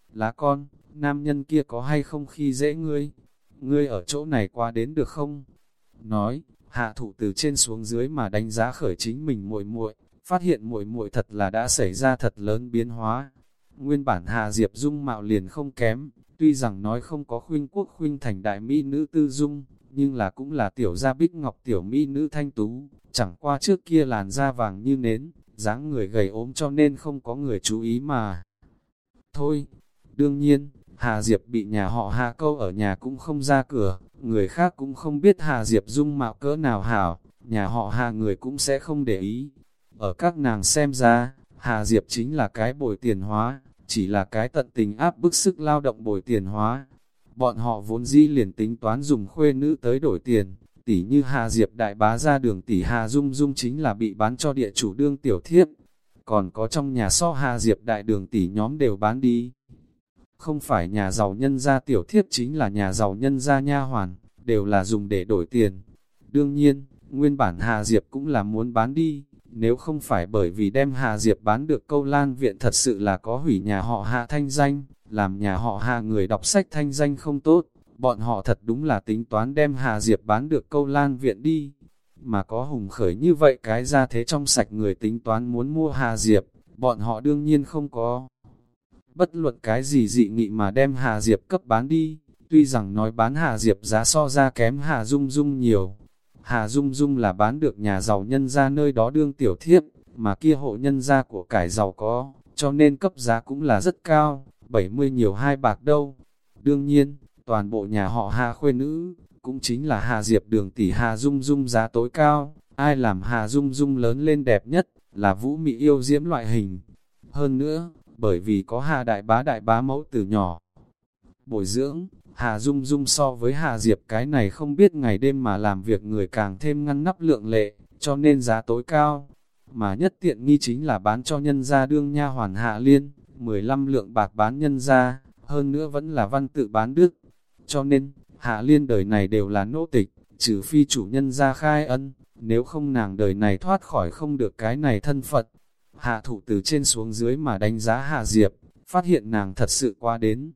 lá con, nam nhân kia có hay không khi dễ ngươi? Ngươi ở chỗ này qua đến được không? Nói, Hạ Thụ từ trên xuống dưới mà đánh giá khởi chính mình muội muội, phát hiện muội muội thật là đã xảy ra thật lớn biến hóa. Nguyên bản Hà Diệp dung mạo liền không kém, tuy rằng nói không có khuynh quốc khuynh thành đại mỹ nữ tư dung, nhưng là cũng là tiểu gia bích ngọc tiểu mỹ nữ thanh tú, chẳng qua trước kia làn da vàng như nến, dáng người gầy ốm cho nên không có người chú ý mà. Thôi, đương nhiên, Hà Diệp bị nhà họ Hà câu ở nhà cũng không ra cửa, người khác cũng không biết Hà Diệp dung mạo cỡ nào hảo, nhà họ Hà người cũng sẽ không để ý. Ở các nàng xem ra, Hà Diệp chính là cái bồi tiền hóa, chỉ là cái tận tình áp bức sức lao động bồi tiền hóa. Bọn họ vốn dĩ liền tính toán dùng khuê nữ tới đổi tiền, tỉ như Hà Diệp đại bá ra đường tỷ Hà Dung Dung chính là bị bán cho địa chủ đương tiểu thiếp. Còn có trong nhà so Hà Diệp đại đường tỷ nhóm đều bán đi. Không phải nhà giàu nhân gia tiểu thiếp chính là nhà giàu nhân gia nha hoàn, đều là dùng để đổi tiền. Đương nhiên, nguyên bản Hà Diệp cũng là muốn bán đi, nếu không phải bởi vì đem Hà Diệp bán được Câu Lan Viện thật sự là có hủy nhà họ Hà thanh danh, làm nhà họ Hà người đọc sách thanh danh không tốt, bọn họ thật đúng là tính toán đem Hà Diệp bán được Câu Lan Viện đi. Mà có Hùng Khởi như vậy cái ra thế trong sạch người tính toán muốn mua Hà Diệp, bọn họ đương nhiên không có bất luận cái gì dị nghị mà đem Hà Diệp cấp bán đi, tuy rằng nói bán Hà Diệp giá so ra kém Hà Dung Dung nhiều. Hà Dung Dung là bán được nhà giàu nhân ra nơi đó đương tiểu thiếp, mà kia hộ nhân gia của cải giàu có, cho nên cấp giá cũng là rất cao, bảy mươi nhiều hai bạc đâu. Đương nhiên, toàn bộ nhà họ Hà khuê nữ, cũng chính là Hà Diệp đường tỷ Hà Dung Dung giá tối cao, ai làm Hà Dung Dung lớn lên đẹp nhất, là vũ mị yêu diễm loại hình. Hơn nữa, bởi vì có Hà đại bá đại bá mẫu từ nhỏ bồi dưỡng, Hà Dung Dung so với Hà Diệp cái này không biết ngày đêm mà làm việc người càng thêm ngăn nắp lượng lệ, cho nên giá tối cao. Mà nhất tiện nghi chính là bán cho nhân gia đương nha hoàn Hạ Liên, mười lăm lượng bạc bán nhân gia, hơn nữa vẫn là văn tự bán đức. Cho nên, Hạ Liên đời này đều là nô tịch, trừ phi chủ nhân gia khai ân, nếu không nàng đời này thoát khỏi không được cái này thân Phật. Hạ Thụ từ trên xuống dưới mà đánh giá Hà Diệp, phát hiện nàng thật sự qua đến.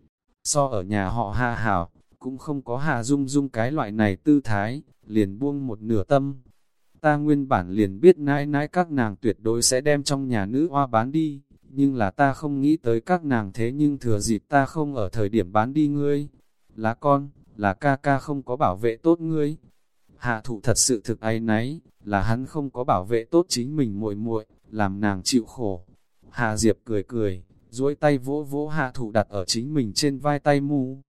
So ở nhà họ Hà hảo, cũng không có Hà Dung Dung cái loại này tư thái, liền buông một nửa tâm. Ta nguyên bản liền biết nãi nãi các nàng tuyệt đối sẽ đem trong nhà nữ oa bán đi, nhưng là ta không nghĩ tới các nàng thế nhưng thừa dịp ta không ở thời điểm bán đi ngươi. Lá con, là ca ca không có bảo vệ tốt ngươi. Hạ Thụ thật sự thực áy náy, là hắn không có bảo vệ tốt chính mình muội muội, làm nàng chịu khổ. Hà Diệp cười cười, duỗi tay vỗ vỗ Hạ Thụ đặt ở chính mình trên vai tay mu.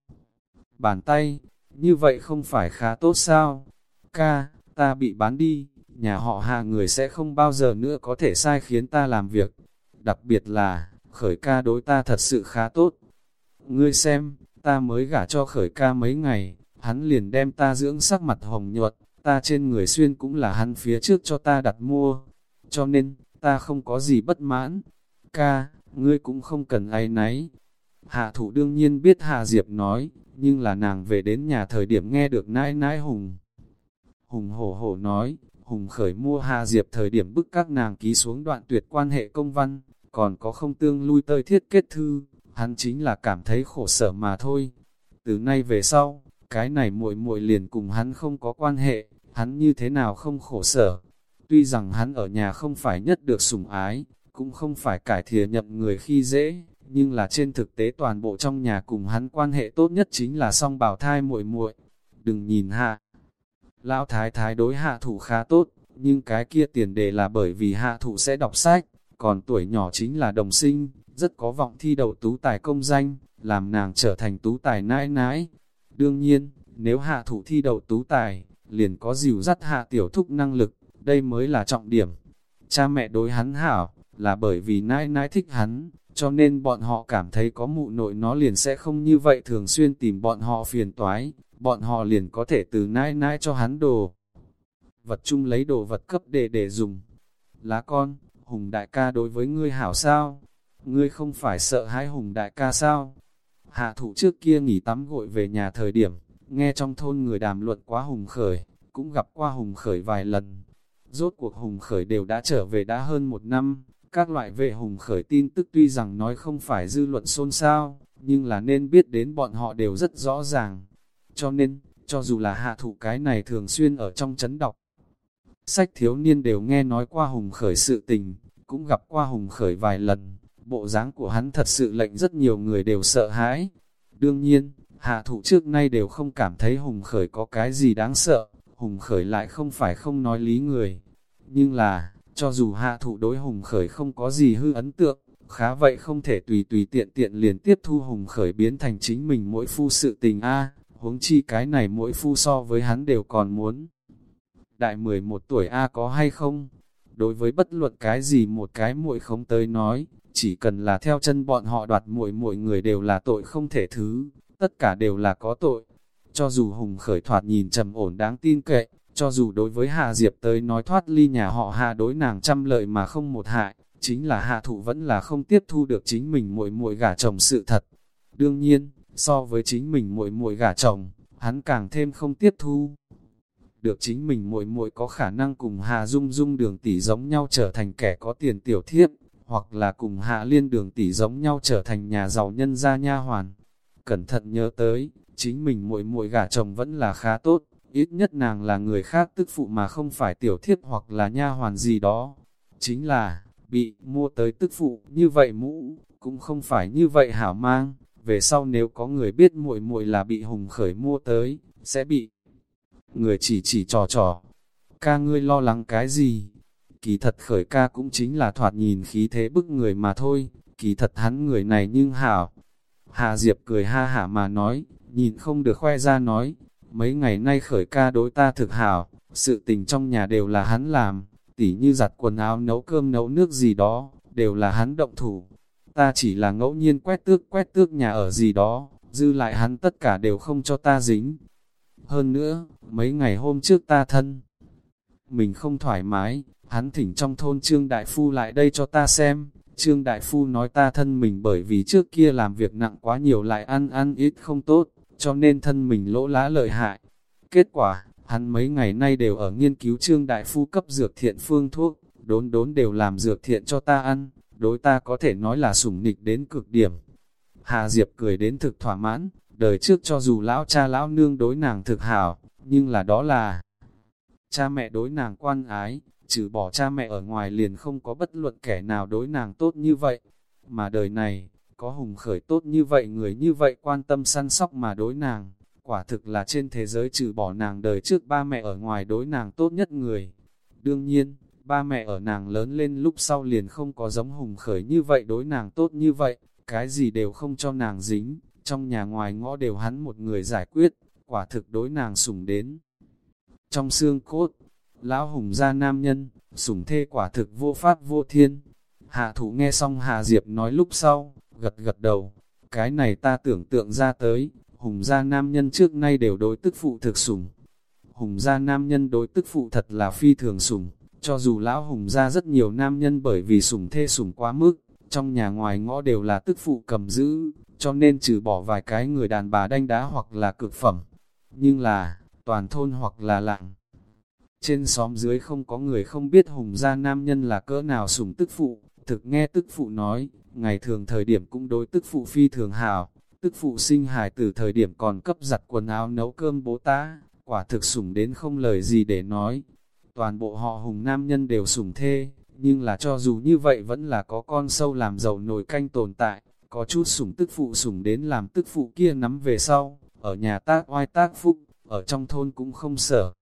Bàn tay, như vậy không phải khá tốt sao? Ca, ta bị bán đi, nhà họ Hà người sẽ không bao giờ nữa có thể sai khiến ta làm việc. Đặc biệt là, Khởi ca đối ta thật sự khá tốt. Ngươi xem, ta mới gả cho Khởi ca mấy ngày, hắn liền đem ta dưỡng sắc mặt hồng nhuận, ta trên người xuyên cũng là hắn phía trước cho ta đặt mua. Cho nên, ta không có gì bất mãn. Ca, ngươi cũng không cần áy náy. Hạ Thụ đương nhiên biết Hà Diệp nói, nhưng là nàng về đến nhà thời điểm nghe được nãi nãi Hùng. Hùng hổ hổ nói, Hùng Khởi mua Hà Diệp thời điểm bức các nàng ký xuống đoạn tuyệt quan hệ công văn, còn có không tương lui tơi thiết kết thư, hắn chính là cảm thấy khổ sở mà thôi. Từ nay về sau, cái này muội muội liền cùng hắn không có quan hệ, hắn như thế nào không khổ sở. Tuy rằng hắn ở nhà không phải nhất được sủng ái, cũng không phải cải thìa nhậm người khi dễ, nhưng là trên thực tế toàn bộ trong nhà cùng hắn quan hệ tốt nhất chính là song bào thai muội muội. Đừng nhìn Hạ Lão Thái Thái đối Hạ Thụ khá tốt, nhưng cái kia tiền đề là bởi vì Hạ Thụ sẽ đọc sách, còn tuổi nhỏ chính là đồng sinh, rất có vọng thi đậu tú tài công danh, làm nàng trở thành tú tài nãi nãi. Đương nhiên, nếu Hạ Thụ thi đậu tú tài, liền có dìu dắt Hạ Tiểu Thúc năng lực, đây mới là trọng điểm. Cha mẹ đối hắn hảo, là bởi vì nãi nãi thích hắn, cho nên bọn họ cảm thấy có mụ nội nó liền sẽ không như vậy thường xuyên tìm bọn họ phiền toái, bọn họ liền có thể từ nãi nãi cho hắn đồ vật chung lấy đồ vật cấp để để dùng. Lá con, Hùng đại ca đối với ngươi hảo sao? Ngươi không phải sợ hãi Hùng đại ca sao? Hạ Thụ trước kia nghỉ tắm gội về nhà thời điểm, nghe trong thôn người đàm luận quá Hùng Khởi, cũng gặp qua Hùng Khởi vài lần. Rốt cuộc Hùng Khởi đều đã trở về đã hơn một năm, Các loại vệ Hùng Khởi tin tức tuy rằng nói không phải dư luận xôn xao, nhưng là nên biết đến bọn họ đều rất rõ ràng. Cho nên, cho dù là Hạ Thụ cái này thường xuyên ở trong trấn đọc sách thiếu niên đều nghe nói qua Hùng Khởi sự tình, cũng gặp qua Hùng Khởi vài lần, bộ dáng của hắn thật sự lệnh rất nhiều người đều sợ hãi. Đương nhiên, Hạ Thụ trước nay đều không cảm thấy Hùng Khởi có cái gì đáng sợ, Hùng Khởi lại không phải không nói lý người. Nhưng là, cho dù Hạ Thụ đối Hùng Khởi không có gì hư ấn tượng, khá vậy không thể tùy tùy tiện tiện liền tiếp thu Hùng Khởi biến thành chính mình mỗi phu sự tình a, huống chi cái này mỗi phu so với hắn đều còn muốn. Đại mười một tuổi a có hay không? Đối với bất luận cái gì một cái muội không tới nói, chỉ cần là theo chân bọn họ đoạt muội muội người đều là tội không thể thứ, tất cả đều là có tội. Cho dù Hùng Khởi thoạt nhìn trầm ổn đáng tin cậy, cho dù đối với Hạ Diệp tới nói thoát ly nhà họ Hạ đối nàng trăm lợi mà không một hại, chính là Hạ Thụ vẫn là không tiếp thu được chính mình muội muội gả chồng sự thật. Đương nhiên, so với chính mình muội muội gả chồng, hắn càng thêm không tiếp thu được chính mình muội muội có khả năng cùng Hạ Dung Dung Đường tỷ giống nhau trở thành kẻ có tiền tiểu thiếp, hoặc là cùng Hạ Liên Đường tỷ giống nhau trở thành nhà giàu nhân gia nha hoàn. Cẩn thận nhớ tới, chính mình muội muội gả chồng vẫn là khá tốt, ít nhất nàng là người khác tức phụ mà không phải tiểu thiếp hoặc là nha hoàn gì đó. Chính là, bị mua tới tức phụ, như vậy mũ, cũng không phải như vậy hảo mang, về sau nếu có người biết muội muội là bị Hùng Khởi mua tới, sẽ bị người chỉ chỉ trò trò. Ca ngươi lo lắng cái gì? Kỳ thật Khởi ca cũng chính là thoạt nhìn khí thế bức người mà thôi, kỳ thật hắn người này nhưng hảo. Hà Diệp cười ha hả mà nói, nhìn không được khoe ra nói, mấy ngày nay Khởi ca đối ta thực hảo, sự tình trong nhà đều là hắn làm, tỉ như giặt quần áo nấu cơm nấu nước gì đó, đều là hắn động thủ. Ta chỉ là ngẫu nhiên quét tước quét tước nhà ở gì đó, dư lại hắn tất cả đều không cho ta dính. Hơn nữa, mấy ngày hôm trước ta thân mình không thoải mái, hắn thỉnh trong thôn Trương Đại Phu lại đây cho ta xem. Trương Đại Phu nói ta thân mình bởi vì trước kia làm việc nặng quá nhiều lại ăn ăn ít không tốt, cho nên thân mình lỗ lá lợi hại. Kết quả, hắn mấy ngày nay đều ở nghiên cứu Trương Đại Phu cấp dược thiện phương thuốc, đốn đốn đều làm dược thiện cho ta ăn, đối ta có thể nói là sủng nịch đến cực điểm. Hà Diệp cười đến thực thỏa mãn, đời trước cho dù lão cha lão nương đối nàng thực hảo, nhưng là đó là cha mẹ đối nàng quan ái, trừ bỏ cha mẹ ở ngoài liền không có bất luận kẻ nào đối nàng tốt như vậy. Mà đời này, có Hùng Khởi tốt như vậy người như vậy quan tâm săn sóc mà đối nàng, quả thực là trên thế giới trừ bỏ nàng đời trước ba mẹ ở ngoài đối nàng tốt nhất người. Đương nhiên, ba mẹ ở nàng lớn lên lúc sau liền không có giống Hùng Khởi như vậy đối nàng tốt như vậy, cái gì đều không cho nàng dính, trong nhà ngoài ngõ đều hắn một người giải quyết, quả thực đối nàng sủng đến trong xương cốt. Lão Hùng gia nam nhân, sủng thê quả thực vô pháp vô thiên. Hạ Thụ nghe xong Hà Diệp nói lúc sau, gật gật đầu, cái này ta tưởng tượng ra tới, Hùng gia nam nhân trước nay đều đối tức phụ thực sủng. Hùng gia nam nhân đối tức phụ thật là phi thường sủng, cho dù lão Hùng gia rất nhiều nam nhân bởi vì sủng thê sủng quá mức, trong nhà ngoài ngõ đều là tức phụ cầm giữ, cho nên trừ bỏ vài cái người đàn bà đanh đá hoặc là cực phẩm. Nhưng là, toàn thôn hoặc là lạng trên xóm dưới không có người không biết Hùng gia nam nhân là cỡ nào sủng tức phụ. Thực nghe tức phụ nói, ngày thường thời điểm cũng đối tức phụ phi thường hảo, tức phụ sinh hài từ thời điểm còn cấp giặt quần áo nấu cơm bố tá, quả thực sủng đến không lời gì để nói. Toàn bộ họ Hùng nam nhân đều sủng thê, nhưng là cho dù như vậy vẫn là có con sâu làm dầu nồi canh tồn tại, có chút sủng tức phụ sủng đến làm tức phụ kia nắm về sau, ở nhà tác oai tác phúc, ở trong thôn cũng không sở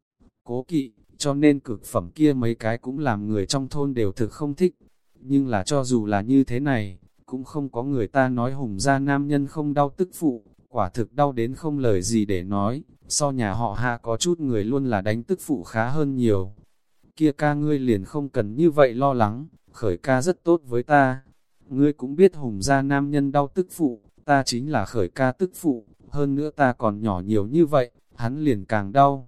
cố kỵ, cho nên cực phẩm kia mấy cái cũng làm người trong thôn đều thực không thích. Nhưng là cho dù là như thế này, cũng không có người ta nói Hùng gia nam nhân không đau tức phụ, quả thực đau đến không lời gì để nói, so nhà họ Hạ có chút người luôn là đánh tức phụ khá hơn nhiều. Kia ca ngươi liền không cần như vậy lo lắng, Khởi ca rất tốt với ta. Ngươi cũng biết Hùng gia nam nhân đau tức phụ, ta chính là Khởi ca tức phụ, hơn nữa ta còn nhỏ nhiều như vậy, hắn liền càng đau.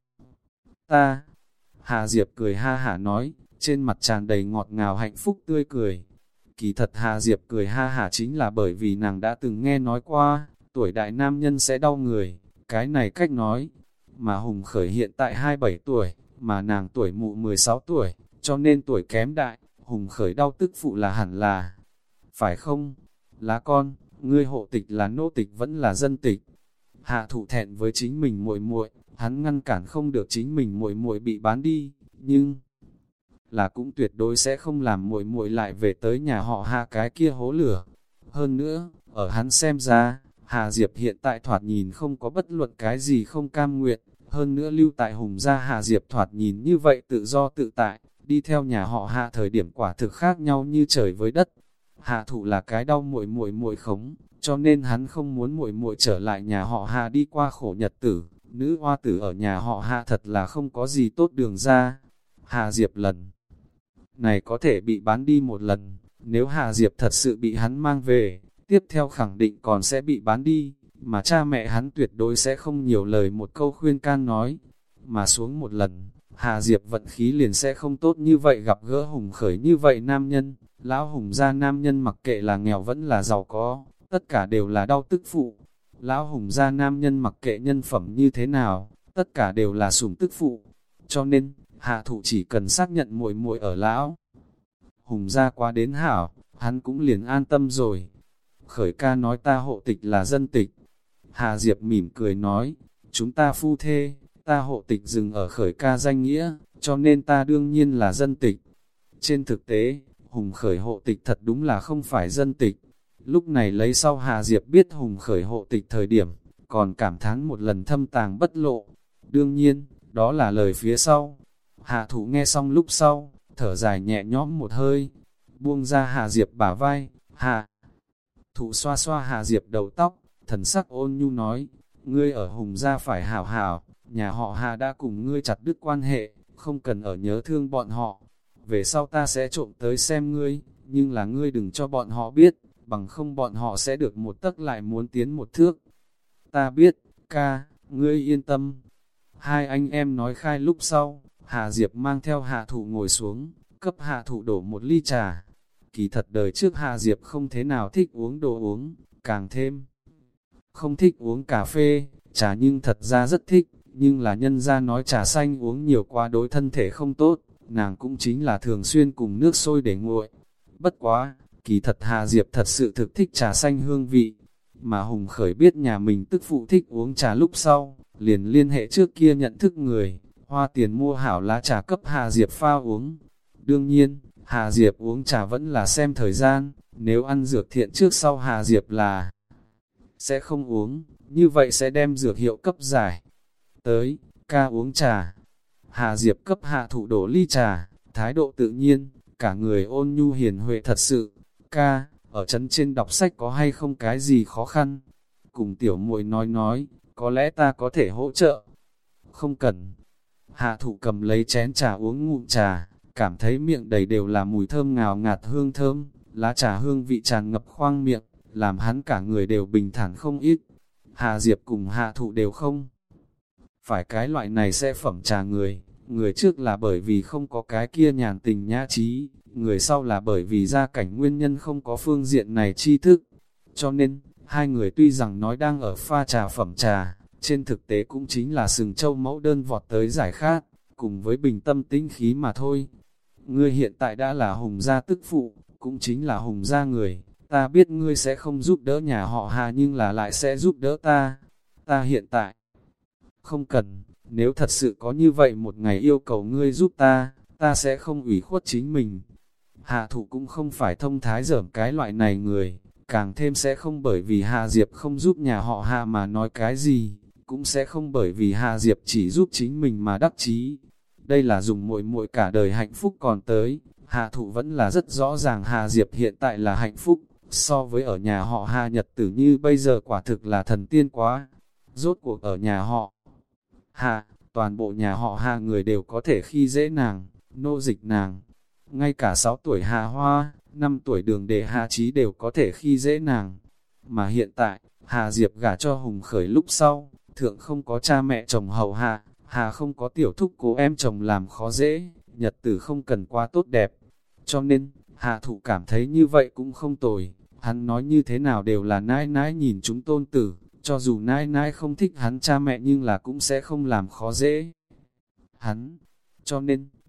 Ta, Hà Diệp cười ha hả nói, trên mặt tràn đầy ngọt ngào hạnh phúc tươi cười. Kỳ thật Hà Diệp cười ha hả chính là bởi vì nàng đã từng nghe nói qua, tuổi đại nam nhân sẽ đau người, cái này cách nói. Mà Hùng Khởi hiện tại hai mươi bảy tuổi, mà nàng tuổi mụ mười sáu tuổi, cho nên tuổi kém đại, Hùng Khởi đau tức phụ là hẳn là, phải không? Lá con, ngươi hộ tịch là nô tịch vẫn là dân tịch. Hạ Thụ thẹn với chính mình muội muội, hắn ngăn cản không được chính mình muội muội bị bán đi, nhưng là cũng tuyệt đối sẽ không làm muội muội lại về tới nhà họ Hạ cái kia hố lửa. Hơn nữa, ở hắn xem ra, Hà Diệp hiện tại thoạt nhìn không có bất luận cái gì không cam nguyện, hơn nữa lưu tại Hùng gia Hà Diệp thoạt nhìn như vậy tự do tự tại, đi theo nhà họ Hạ thời điểm quả thực khác nhau như trời với đất. Hạ Thụ là cái đau muội muội muội khống, cho nên hắn không muốn muội muội trở lại nhà họ Hạ đi qua khổ nhật tử. Nữ hoa tử ở nhà họ Hạ thật là không có gì tốt đường ra. Hà Diệp lần này có thể bị bán đi một lần, nếu Hà Diệp thật sự bị hắn mang về, tiếp theo khẳng định còn sẽ bị bán đi, mà cha mẹ hắn tuyệt đối sẽ không nhiều lời một câu khuyên can nói. Mà xuống một lần, Hà Diệp vận khí liền sẽ không tốt như vậy, gặp gỡ Hùng Khởi như vậy nam nhân. Lão Hùng gia nam nhân mặc kệ là nghèo vẫn là giàu có, tất cả đều là đau tức phụ. Lão Hùng gia nam nhân mặc kệ nhân phẩm như thế nào, tất cả đều là sủng tức phụ. Cho nên, Hạ Thụ chỉ cần xác nhận muội muội ở Lão Hùng gia quá đến hảo, hắn cũng liền an tâm rồi. Khởi ca nói ta hộ tịch là dân tịch. Hà Diệp mỉm cười nói, chúng ta phu thê, ta hộ tịch dừng ở Khởi ca danh nghĩa, cho nên ta đương nhiên là dân tịch. Trên thực tế, Hùng Khởi hộ tịch thật đúng là không phải dân tịch. Lúc này lấy sau Hà Diệp biết Hùng Khởi hộ tịch thời điểm, còn cảm thán một lần thâm tàng bất lộ. Đương nhiên, đó là lời phía sau. Hạ Thụ nghe xong lúc sau, thở dài nhẹ nhõm một hơi, buông ra Hà Diệp bả vai. Hạ Thụ xoa xoa Hà Diệp đầu tóc, thần sắc ôn nhu nói, ngươi ở Hùng gia phải hảo hảo, nhà họ Hà đã cùng ngươi chặt đứt quan hệ, không cần ở nhớ thương bọn họ. Về sau ta sẽ trộm tới xem ngươi, nhưng là ngươi đừng cho bọn họ biết, bằng không bọn họ sẽ được một tấc lại muốn tiến một thước. Ta biết, ca, ngươi yên tâm. Hai anh em nói khai lúc sau, Hà Diệp mang theo Hạ Thụ ngồi xuống, cấp Hạ Thụ đổ một ly trà. Kỳ thật đời trước Hà Diệp không thế nào thích uống đồ uống, càng thêm không thích uống cà phê, trà nhưng thật ra rất thích, nhưng là nhân ra nói trà xanh uống nhiều quá đối thân thể không tốt, nàng cũng chính là thường xuyên cùng nước sôi để nguội. Bất quá, kỳ thật Hà Diệp thật sự thực thích trà xanh hương vị, mà Hùng Khởi biết nhà mình tức phụ thích uống trà lúc sau, liền liên hệ trước kia nhận thức người, hoa tiền mua hảo lá trà cấp Hà Diệp pha uống. Đương nhiên, Hà Diệp uống trà vẫn là xem thời gian, nếu ăn dược thiện trước sau Hà Diệp là sẽ không uống, như vậy sẽ đem dược hiệu cấp giải. Tới, ca uống trà. Hà Diệp cấp Hạ Thụ đổ ly trà, thái độ tự nhiên, cả người ôn nhu hiền huệ thật sự. Ca, ở trấn trên đọc sách có hay không cái gì khó khăn? Cùng tiểu muội nói nói, có lẽ ta có thể hỗ trợ. Không cần. Hạ Thụ cầm lấy chén trà uống ngụm trà, cảm thấy miệng đầy đều là mùi thơm ngào ngạt hương thơm, lá trà hương vị tràn ngập khoang miệng, làm hắn cả người đều bình thản không ít. Hà Diệp cùng Hạ Thụ đều không phải cái loại này sẽ phẩm trà người, người trước là bởi vì không có cái kia nhàn tình nhã trí, người sau là bởi vì gia cảnh nguyên nhân không có phương diện này tri thức. Cho nên, hai người tuy rằng nói đang ở pha trà phẩm trà, trên thực tế cũng chính là sừng châu mẫu đơn vọt tới giải khát, cùng với bình tâm tĩnh khí mà thôi. Ngươi hiện tại đã là Hùng gia tức phụ, cũng chính là Hùng gia người, ta biết ngươi sẽ không giúp đỡ nhà họ Hà nhưng là lại sẽ giúp đỡ ta. Ta hiện tại không cần, nếu thật sự có như vậy một ngày yêu cầu ngươi giúp ta, ta sẽ không ủy khuất chính mình. Hạ Thụ cũng không phải thông thái dởm cái loại này người, càng thêm sẽ không bởi vì Hà Diệp không giúp nhà họ Hà mà nói cái gì, cũng sẽ không bởi vì Hà Diệp chỉ giúp chính mình mà đắc chí. Đây là dùng muội muội cả đời hạnh phúc còn tới, Hạ Thụ vẫn là rất rõ ràng Hà Diệp hiện tại là hạnh phúc, so với ở nhà họ Hà nhật tử như bây giờ quả thực là thần tiên quá. Rốt cuộc ở nhà họ Hà, toàn bộ nhà họ Hà người đều có thể khi dễ nàng, nô dịch nàng. Ngay cả sáu tuổi Hà Hoa, năm tuổi Đường Đệ Hà Chí đều có thể khi dễ nàng. Mà hiện tại, Hà Diệp gả cho Hùng Khởi lúc sau, thượng không có cha mẹ chồng hầu hạ, Hà không có tiểu thúc cố em chồng làm khó dễ, nhật tử không cần quá tốt đẹp. Cho nên, Hạ Thụ cảm thấy như vậy cũng không tồi, hắn nói như thế nào đều là nãi nãi nhìn chúng tôn tử, cho dù nãi nãi không thích hắn cha mẹ nhưng là cũng sẽ không làm khó dễ hắn. Cho nên,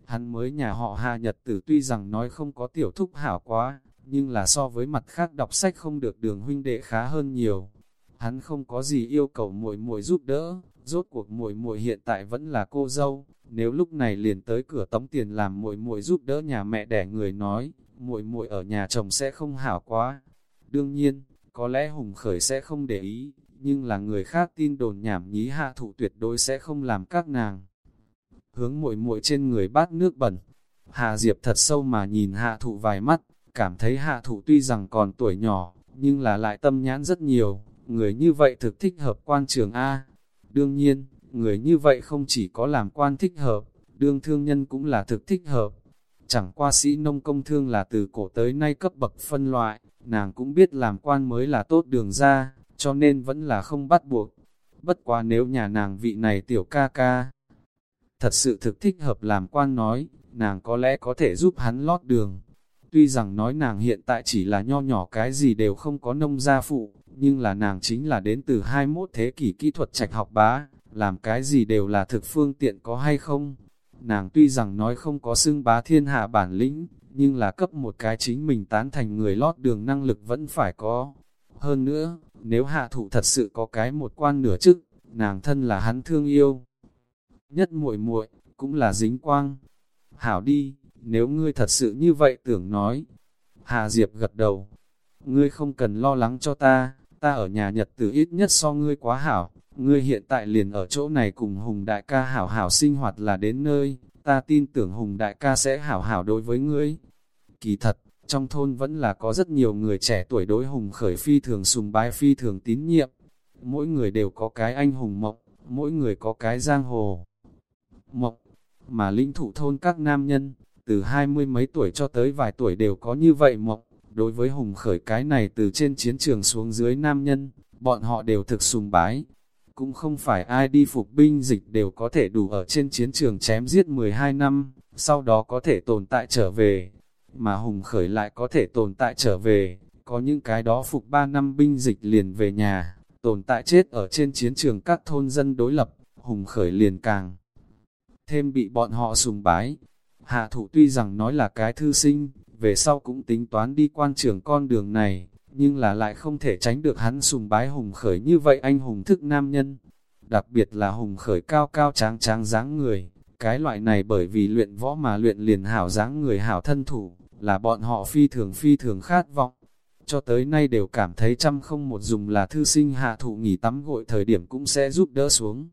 Hắn mới nhà họ Hà nhật tử tuy rằng nói không có tiểu thúc hảo quá, nhưng là so với mặt khác đọc sách không được Đường huynh đệ khá hơn nhiều. Hắn không có gì yêu cầu muội muội giúp đỡ, rốt cuộc muội muội hiện tại vẫn là cô dâu, nếu lúc này liền tới cửa tống tiền làm muội muội giúp đỡ nhà mẹ đẻ người nói, muội muội ở nhà chồng sẽ không hảo quá. Đương nhiên, có lẽ Hùng Khởi sẽ không để ý, nhưng là người khác tin đồn nhảm nhí Hạ Thụ tuyệt đối sẽ không làm các nàng hướng muội muội trên người bát nước bẩn. Hà Diệp thật sâu mà nhìn Hạ Thụ vài mắt, cảm thấy Hạ Thụ tuy rằng còn tuổi nhỏ, nhưng là lại tâm nhãn rất nhiều, người như vậy thực thích hợp quan trường A. Đương nhiên, người như vậy không chỉ có làm quan thích hợp, đương thương nhân cũng là thực thích hợp. Chẳng qua sĩ nông công thương là từ cổ tới nay cấp bậc phân loại, nàng cũng biết làm quan mới là tốt đường ra, cho nên vẫn là không bắt buộc. Bất quá nếu nhà nàng vị này tiểu ca ca thật sự thực thích hợp làm quan nói, nàng có lẽ có thể giúp hắn lót đường. Tuy rằng nói nàng hiện tại chỉ là nho nhỏ cái gì đều không có nông gia phụ, nhưng là nàng chính là đến từ hai mươi mốt thế kỷ kỹ thuật trạch học bá, làm cái gì đều là thực phương tiện có hay không. Nàng tuy rằng nói không có xưng bá thiên hạ bản lĩnh, nhưng là cấp một cái chính mình tán thành người lót đường năng lực vẫn phải có. Hơn nữa, nếu Hạ Thụ thật sự có cái một quan nửa chức, nàng thân là hắn thương yêu nhất muội muội cũng là dính quang. Hảo đi, nếu ngươi thật sự như vậy tưởng nói. Hà Diệp gật đầu. Ngươi không cần lo lắng cho ta, ta ở nhà Nhật từ ít nhất so ngươi quá hảo. Ngươi hiện tại liền ở chỗ này cùng Hùng đại ca hảo hảo sinh hoạt là đến nơi, ta tin tưởng Hùng đại ca sẽ hảo hảo đối với ngươi. Kỳ thật, trong thôn vẫn là có rất nhiều người trẻ tuổi đối Hùng Khởi phi thường sùng bái phi thường tín nhiệm. Mỗi người đều có cái anh hùng mộng, mỗi người có cái giang hồ mộng, mà linh thủ thôn các nam nhân, từ hai mươi mấy tuổi cho tới vài tuổi đều có như vậy mộng. Đối với Hùng Khởi cái này từ trên chiến trường xuống dưới nam nhân, bọn họ đều thực sùng bái. Cũng không phải ai đi phục binh dịch đều có thể đủ ở trên chiến trường chém giết mười hai năm, sau đó có thể tồn tại trở về. Mà Hùng Khởi lại có thể tồn tại trở về, có những cái đó phục ba năm binh dịch liền về nhà, tồn tại chết ở trên chiến trường các thôn dân đối lập, Hùng Khởi liền càng thêm bị bọn họ sùng bái. Hạ Thụ tuy rằng nói là cái thư sinh, về sau cũng tính toán đi quan trường con đường này, nhưng là lại không thể tránh được hắn sùng bái Hùng Khởi như vậy anh hùng thức nam nhân. Đặc biệt là Hùng Khởi cao cao tráng tráng dáng người, cái loại này bởi vì luyện võ mà luyện liền hảo dáng người hảo thân thủ, là bọn họ phi thường phi thường khát vọng. Cho tới nay đều cảm thấy trăm không một dùng là thư sinh. Hạ Thụ nghỉ tắm gội thời điểm cũng sẽ giúp đỡ xuống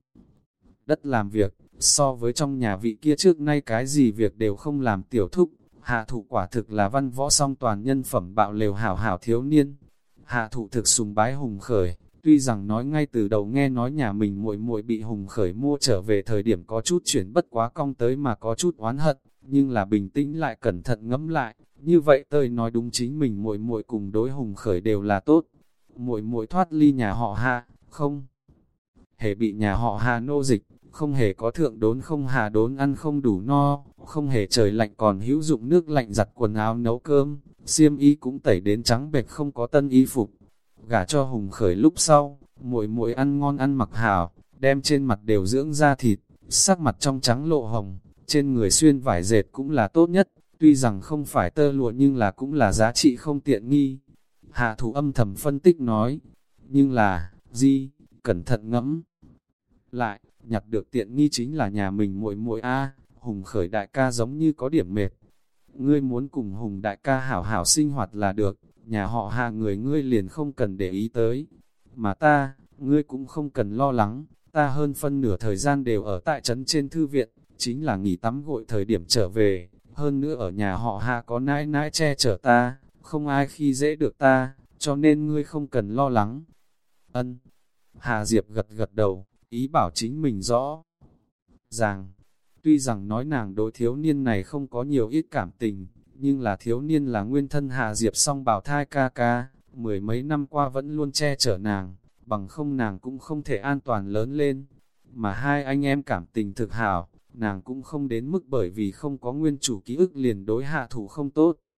đất làm việc, so với trong nhà vị kia trước nay cái gì việc đều không làm tiểu thúc, Hạ Thụ quả thực là văn võ song toàn nhân phẩm bạo lều hảo hảo thiếu niên. Hạ Thụ thực sùng bái Hùng Khởi, tuy rằng nói ngay từ đầu nghe nói nhà mình muội muội bị Hùng Khởi mua trở về thời điểm có chút chuyển bất quá cong tới mà có chút oán hận, nhưng là bình tĩnh lại cẩn thận ngẫm lại, như vậy tôi nói đúng chính mình muội muội cùng đối Hùng Khởi đều là tốt. Muội muội thoát ly nhà họ Hạ, không hề bị nhà họ Hà nô dịch, không hề có thượng đốn không hà đốn ăn không đủ no, không hề trời lạnh còn hữu dụng nước lạnh giặt quần áo nấu cơm, xiêm y cũng tẩy đến trắng bệch không có tân y phục. Gả cho Hùng Khởi lúc sau, muội muội ăn ngon ăn mặc hảo, đem trên mặt đều dưỡng da thịt, sắc mặt trong trắng lộ hồng, trên người xuyên vải dệt cũng là tốt nhất, tuy rằng không phải tơ lụa nhưng là cũng là giá trị không tiện nghi. Hạ Thụ âm thầm phân tích nói, nhưng là, gì, cẩn thận ngẫm lại, nhặt được tiện nghi chính là nhà mình muội muội a. Hùng Khởi đại ca giống như có điểm mệt. Ngươi muốn cùng Hùng đại ca hảo hảo sinh hoạt là được, nhà họ Hà người ngươi liền không cần để ý tới. Mà ta, ngươi cũng không cần lo lắng, ta hơn phân nửa thời gian đều ở tại trấn trên thư viện, chính là nghỉ tắm gội thời điểm trở về, hơn nữa ở nhà họ Hà có nãi nãi che chở ta, không ai khi dễ được ta, cho nên ngươi không cần lo lắng. Ân. Hà Diệp gật gật đầu, ý bảo chính mình rõ ràng. Tuy rằng nói nàng đối thiếu niên này không có nhiều ít cảm tình, nhưng là thiếu niên là nguyên thân Hà Diệp song bào thai ca ca, mười mấy năm qua vẫn luôn che chở nàng, bằng không nàng cũng không thể an toàn lớn lên. Mà hai anh em cảm tình thực hảo, nàng cũng không đến mức bởi vì không có nguyên chủ ký ức liền đối Hạ Thụ không tốt.